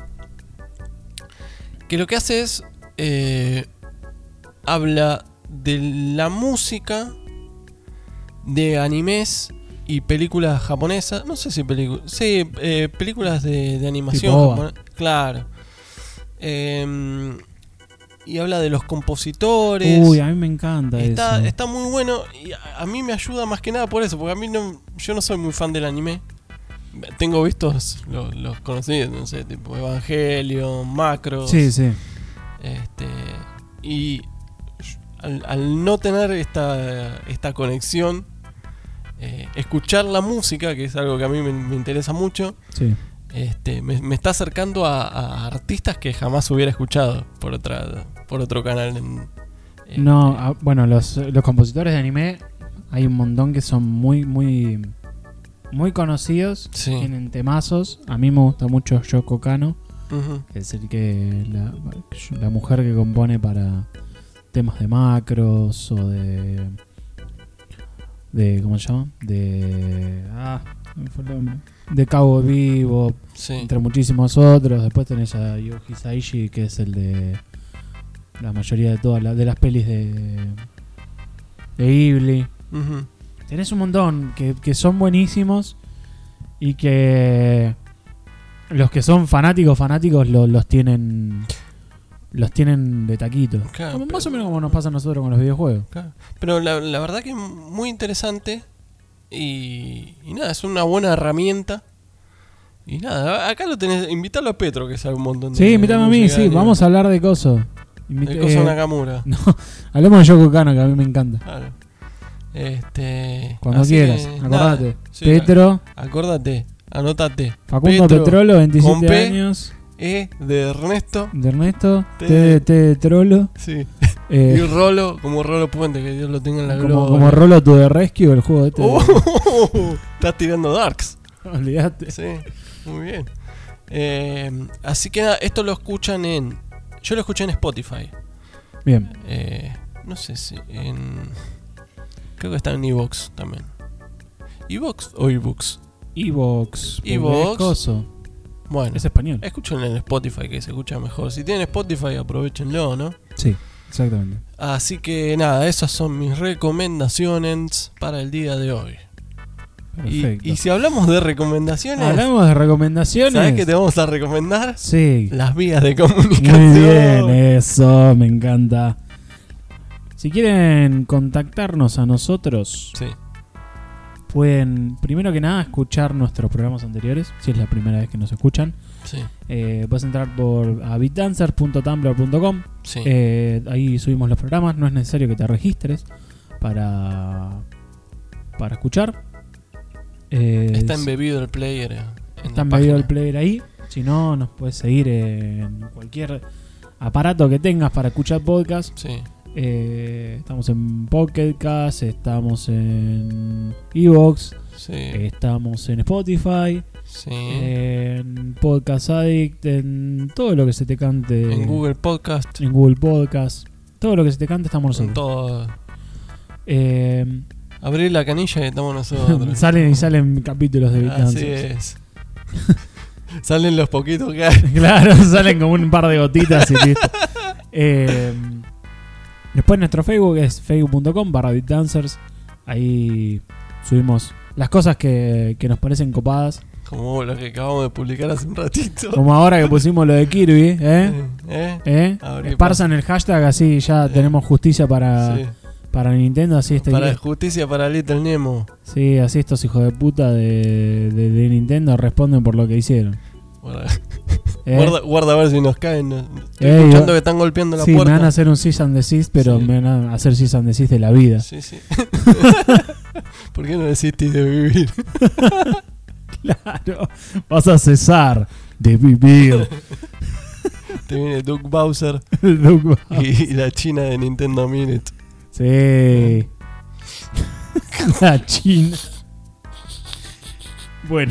B: Que lo que hace es eh, habla de la música de animes y películas japonesas. No sé si películas. Sí, eh, películas de, de animación
A: Tipo
B: japonesa. Claro. Eh, y habla de los compositores.
A: Uy, a mí me encanta
B: Está,
A: eso.
B: está muy bueno y a, a mí me ayuda más que nada por eso, porque a mí no, yo no soy muy fan del anime. Tengo vistos los, los conocidos, no sé, tipo Evangelion, Macros.
A: Sí, sí.
B: Este, y al, al no tener esta, esta conexión, eh, escuchar la música, que es algo que a mí me, me interesa mucho,
A: Sí.
B: este, me, me está acercando a, a artistas que jamás hubiera escuchado por otra por otro canal. En, este,
A: No, ah, bueno, los, los compositores de anime hay un montón que son muy, muy, muy conocidos.
B: Sí.
A: Tienen temazos. A mí me gusta mucho Yoko Kano,
B: Ujú.
A: que es el que la, la mujer que compone para temas de Macros o de de ¿cómo se llama? De ah, me fue el nombre. De Cowboy Bebop,
B: Sí.
A: entre muchísimos otros. Después tenés a Yuji Saishi, que es el de La mayoría de todas las de las pelis de, de Ghibli.
B: Ujú.
A: Tenés un montón que, que son buenísimos y que los que son fanáticos, fanáticos lo- los tienen los tienen de taquito.
B: Claro,
A: Como-
B: pero-
A: más o menos como nos pasa a nosotros con los videojuegos.
B: Claro. Pero la, la verdad que es muy interesante y, y nada, es una buena herramienta. Y nada, acá lo tenés, invitarlo a Petro, que sabe un montón de
A: Sí, invítame a mí,
B: música
A: sí,
B: anime.
A: vamos a hablar de Coso. Invita-
B: De Coso
A: eh,
B: Nakamura.
A: No, hablemos de Yoko Kanno, que a mí me encanta.
B: Claro. Este,
A: Cuando
B: así
A: quieras,
B: que,
A: acordate.
B: nada, sí,
A: Petro.
B: a- Acordate, anotate.
A: Facundo
B: Petro,
A: Petrolo, veintisiete
B: con P,
A: años.
B: E de Ernesto.
A: De Ernesto.
B: T
A: T de, T de Trollo.
B: Sí.
A: Eh,
B: Y Rolo, como Rolo Puente, que Dios lo tenga en la
A: como,
B: gloria.
A: como Rolo to the Rescue, el juego este.
B: Oh, estás tirando darks.
A: Olvídate.
B: Sí, muy bien. Eh, así que nada, esto lo escuchan en. Yo lo escuché en Spotify.
A: Bien.
B: Eh, no sé si en. Creo que está en Evox también. ¿Evox o ebooks?
A: Evox. porque
B: Evox.
A: es coso.
B: Bueno,
A: Es español.
B: escúchenlo en Spotify, que se escucha mejor. Si tienen Spotify, aprovechenlo, ¿no?
A: Sí, exactamente.
B: Así que nada, esas son mis recomendaciones para el día de hoy. Y,
A: Perfecto.
B: y si hablamos de recomendaciones,
A: Hablamos de recomendaciones.
B: ¿sabes qué te vamos a recomendar?
A: Sí.
B: Las vías de comunicación.
A: Muy bien, eso, me encanta. Si quieren contactarnos a nosotros,
B: Sí.
A: pueden, primero que nada, escuchar nuestros programas anteriores, si es la primera vez que nos escuchan.
B: Sí.
A: Eh, puedes entrar por a beatdancer punto tumblr punto com.
B: Sí.
A: Eh, ahí subimos los programas, no es necesario que te registres para, para escuchar. Eh,
B: Está embebido el player. eh, en
A: Está
B: la
A: embebido el
B: página.
A: player ahí. Si no, nos puedes seguir en cualquier aparato que tengas para escuchar podcast.
B: Sí.
A: Eh, estamos en Pocket Cast, estamos en Evox,
B: Sí.
A: estamos en Spotify,
B: Sí.
A: en Podcast Addict, en todo lo que se te cante.
B: En Google Podcast.
A: En Google Podcast. Todo lo que se te cante estamos
B: En
A: nosotros.
B: todo.
A: Eh,
B: Abrir la canilla y estamos nosotros.
A: salen y salen capítulos de Beat
B: Así
A: Dancers.
B: es. Salen los poquitos que hay.
A: Claro, salen como un par de gotitas y listo. Eh, después nuestro Facebook es facebook punto com barra beatdancers. Ahí subimos las cosas que, que nos parecen copadas.
B: Como lo que acabamos de publicar hace un ratito.
A: Como ahora que pusimos lo de Kirby, ¿eh?
B: ¿Eh?
A: ¿Eh?
B: A ver qué
A: Esparzan el hashtag, así ya tenemos justicia para,
B: Sí.
A: para Nintendo. Así este
B: Para justicia para Little Nemo.
A: Sí, así estos hijos de puta de, de, de Nintendo responden por lo que hicieron.
B: Guarda,
A: ¿Eh?
B: guarda, guarda a ver si nos caen. Estoy
A: Eh,
B: escuchando
A: yo-
B: que están golpeando la
A: sí,
B: puerta.
A: me van a hacer un cease and desist, pero
B: Sí.
A: me van a hacer cease and desist de la vida.
B: Sí, sí. ¿Por qué no desistís de vivir?
A: Claro, vas a cesar de vivir.
B: Te viene Doug Bowser
A: Doug Bowser.
B: y, y la China de Nintendo Minute.
A: Sí. La China. Bueno.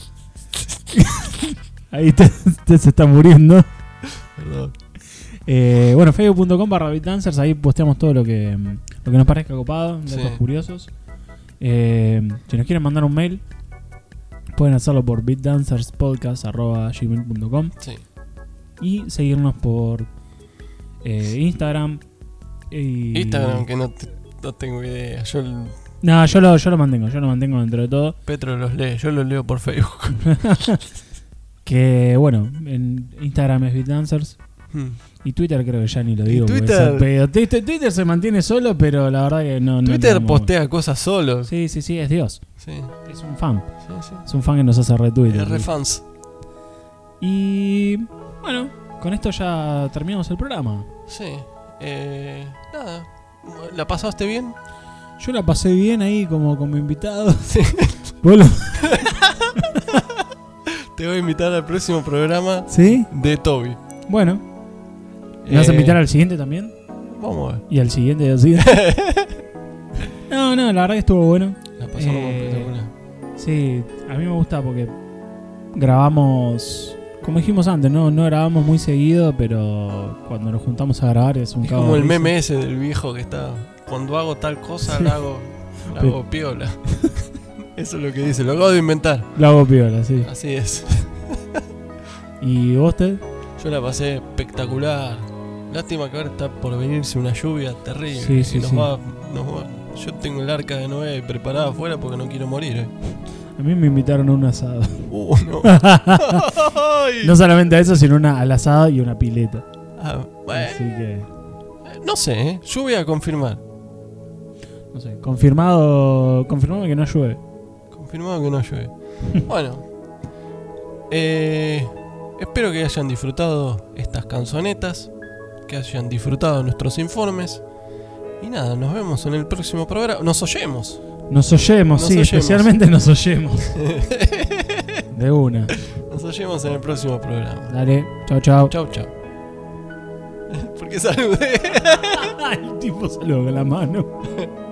A: Ahí te, te se está muriendo.
B: Perdón.
A: Eh, bueno, facebook punto com barra beatdancers. Ahí posteamos todo lo que, lo que nos parezca copado, datos
B: Sí.
A: curiosos. Eh, si nos quieren mandar un mail, pueden hacerlo por beatdancerspodcast arroba gmail punto com.
B: Sí.
A: Y seguirnos por eh, Instagram. Y...
B: Instagram, que no, te- no tengo idea. Yo, el-
A: No, yo lo, yo lo mantengo, yo lo mantengo dentro de todo.
B: Petro los lee, yo los leo por Facebook.
A: Que bueno, en Instagram es beatdancers.
B: Hmm.
A: Y Twitter creo que ya ni lo
B: Y
A: digo. porque
B: Twitter-
A: es al pedo. Twitter, Twitter se mantiene solo, pero la verdad que no. no
B: Twitter
A: le damos-
B: postea cosas solo.
A: Sí, sí, sí, es Dios.
B: Sí.
A: Es un fan.
B: Sí, sí.
A: Es un fan que nos hace retweet.
B: Es re fans.
A: Y bueno, con esto ya terminamos el programa.
B: Sí. Eh, nada. ¿La pasaste bien?
A: Yo la pasé bien ahí como, como invitado.
B: Sí.
A: ¿Vos lo-
B: Te voy a invitar al próximo programa
A: ¿Sí?
B: de Toby.
A: Bueno. ¿Me vas a
B: Eh,
A: invitar al siguiente también?
B: Vamos a ver.
A: Y al siguiente y al siguiente. No, no, la verdad que estuvo bueno.
B: La pasamos
A: Eh,
B: espectacular.
A: Sí, a mí me gusta porque grabamos, como dijimos antes, no, no grabamos muy seguido, pero cuando nos juntamos a grabar es un
B: Es
A: cago
B: como
A: de
B: el
A: risa.
B: meme ese del viejo que está. Cuando hago tal cosa,
A: Sí.
B: la hago, la
A: Pero-
B: hago piola. Eso es lo que dice, lo acabo de inventar.
A: Lo hago piola, sí.
B: Así es.
A: ¿Y vos, Ted?
B: Yo la pasé espectacular. Lástima que ahora está por venirse una lluvia terrible.
A: Sí, sí,
B: y nos
A: sí.
B: va, nos va. Yo tengo el arca de Noé preparada afuera porque no quiero morir. Eh.
A: A mí me invitaron a un asado.
B: Uh, no.
A: No solamente a eso, sino una, al asado y una pileta.
B: Ah, bueno.
A: Así que.
B: No sé, ¿eh? Yo voy a confirmar.
A: No sé. Confirmado. Confirmado que no llueve.
B: Confirmado que no llueve. Bueno. Eh, espero que hayan disfrutado estas canzonetas. Que hayan disfrutado nuestros informes. Y nada, nos vemos en el próximo programa. Nos oyemos.
A: Nos oyemos,
B: Nos
A: sí,
B: oyemos.
A: especialmente nos oyemos. De una.
B: Nos oyemos en el próximo programa.
A: Dale, chao, chao.
B: Chau, chau. ¿Por qué saludé?
A: El tipo saludó con la mano.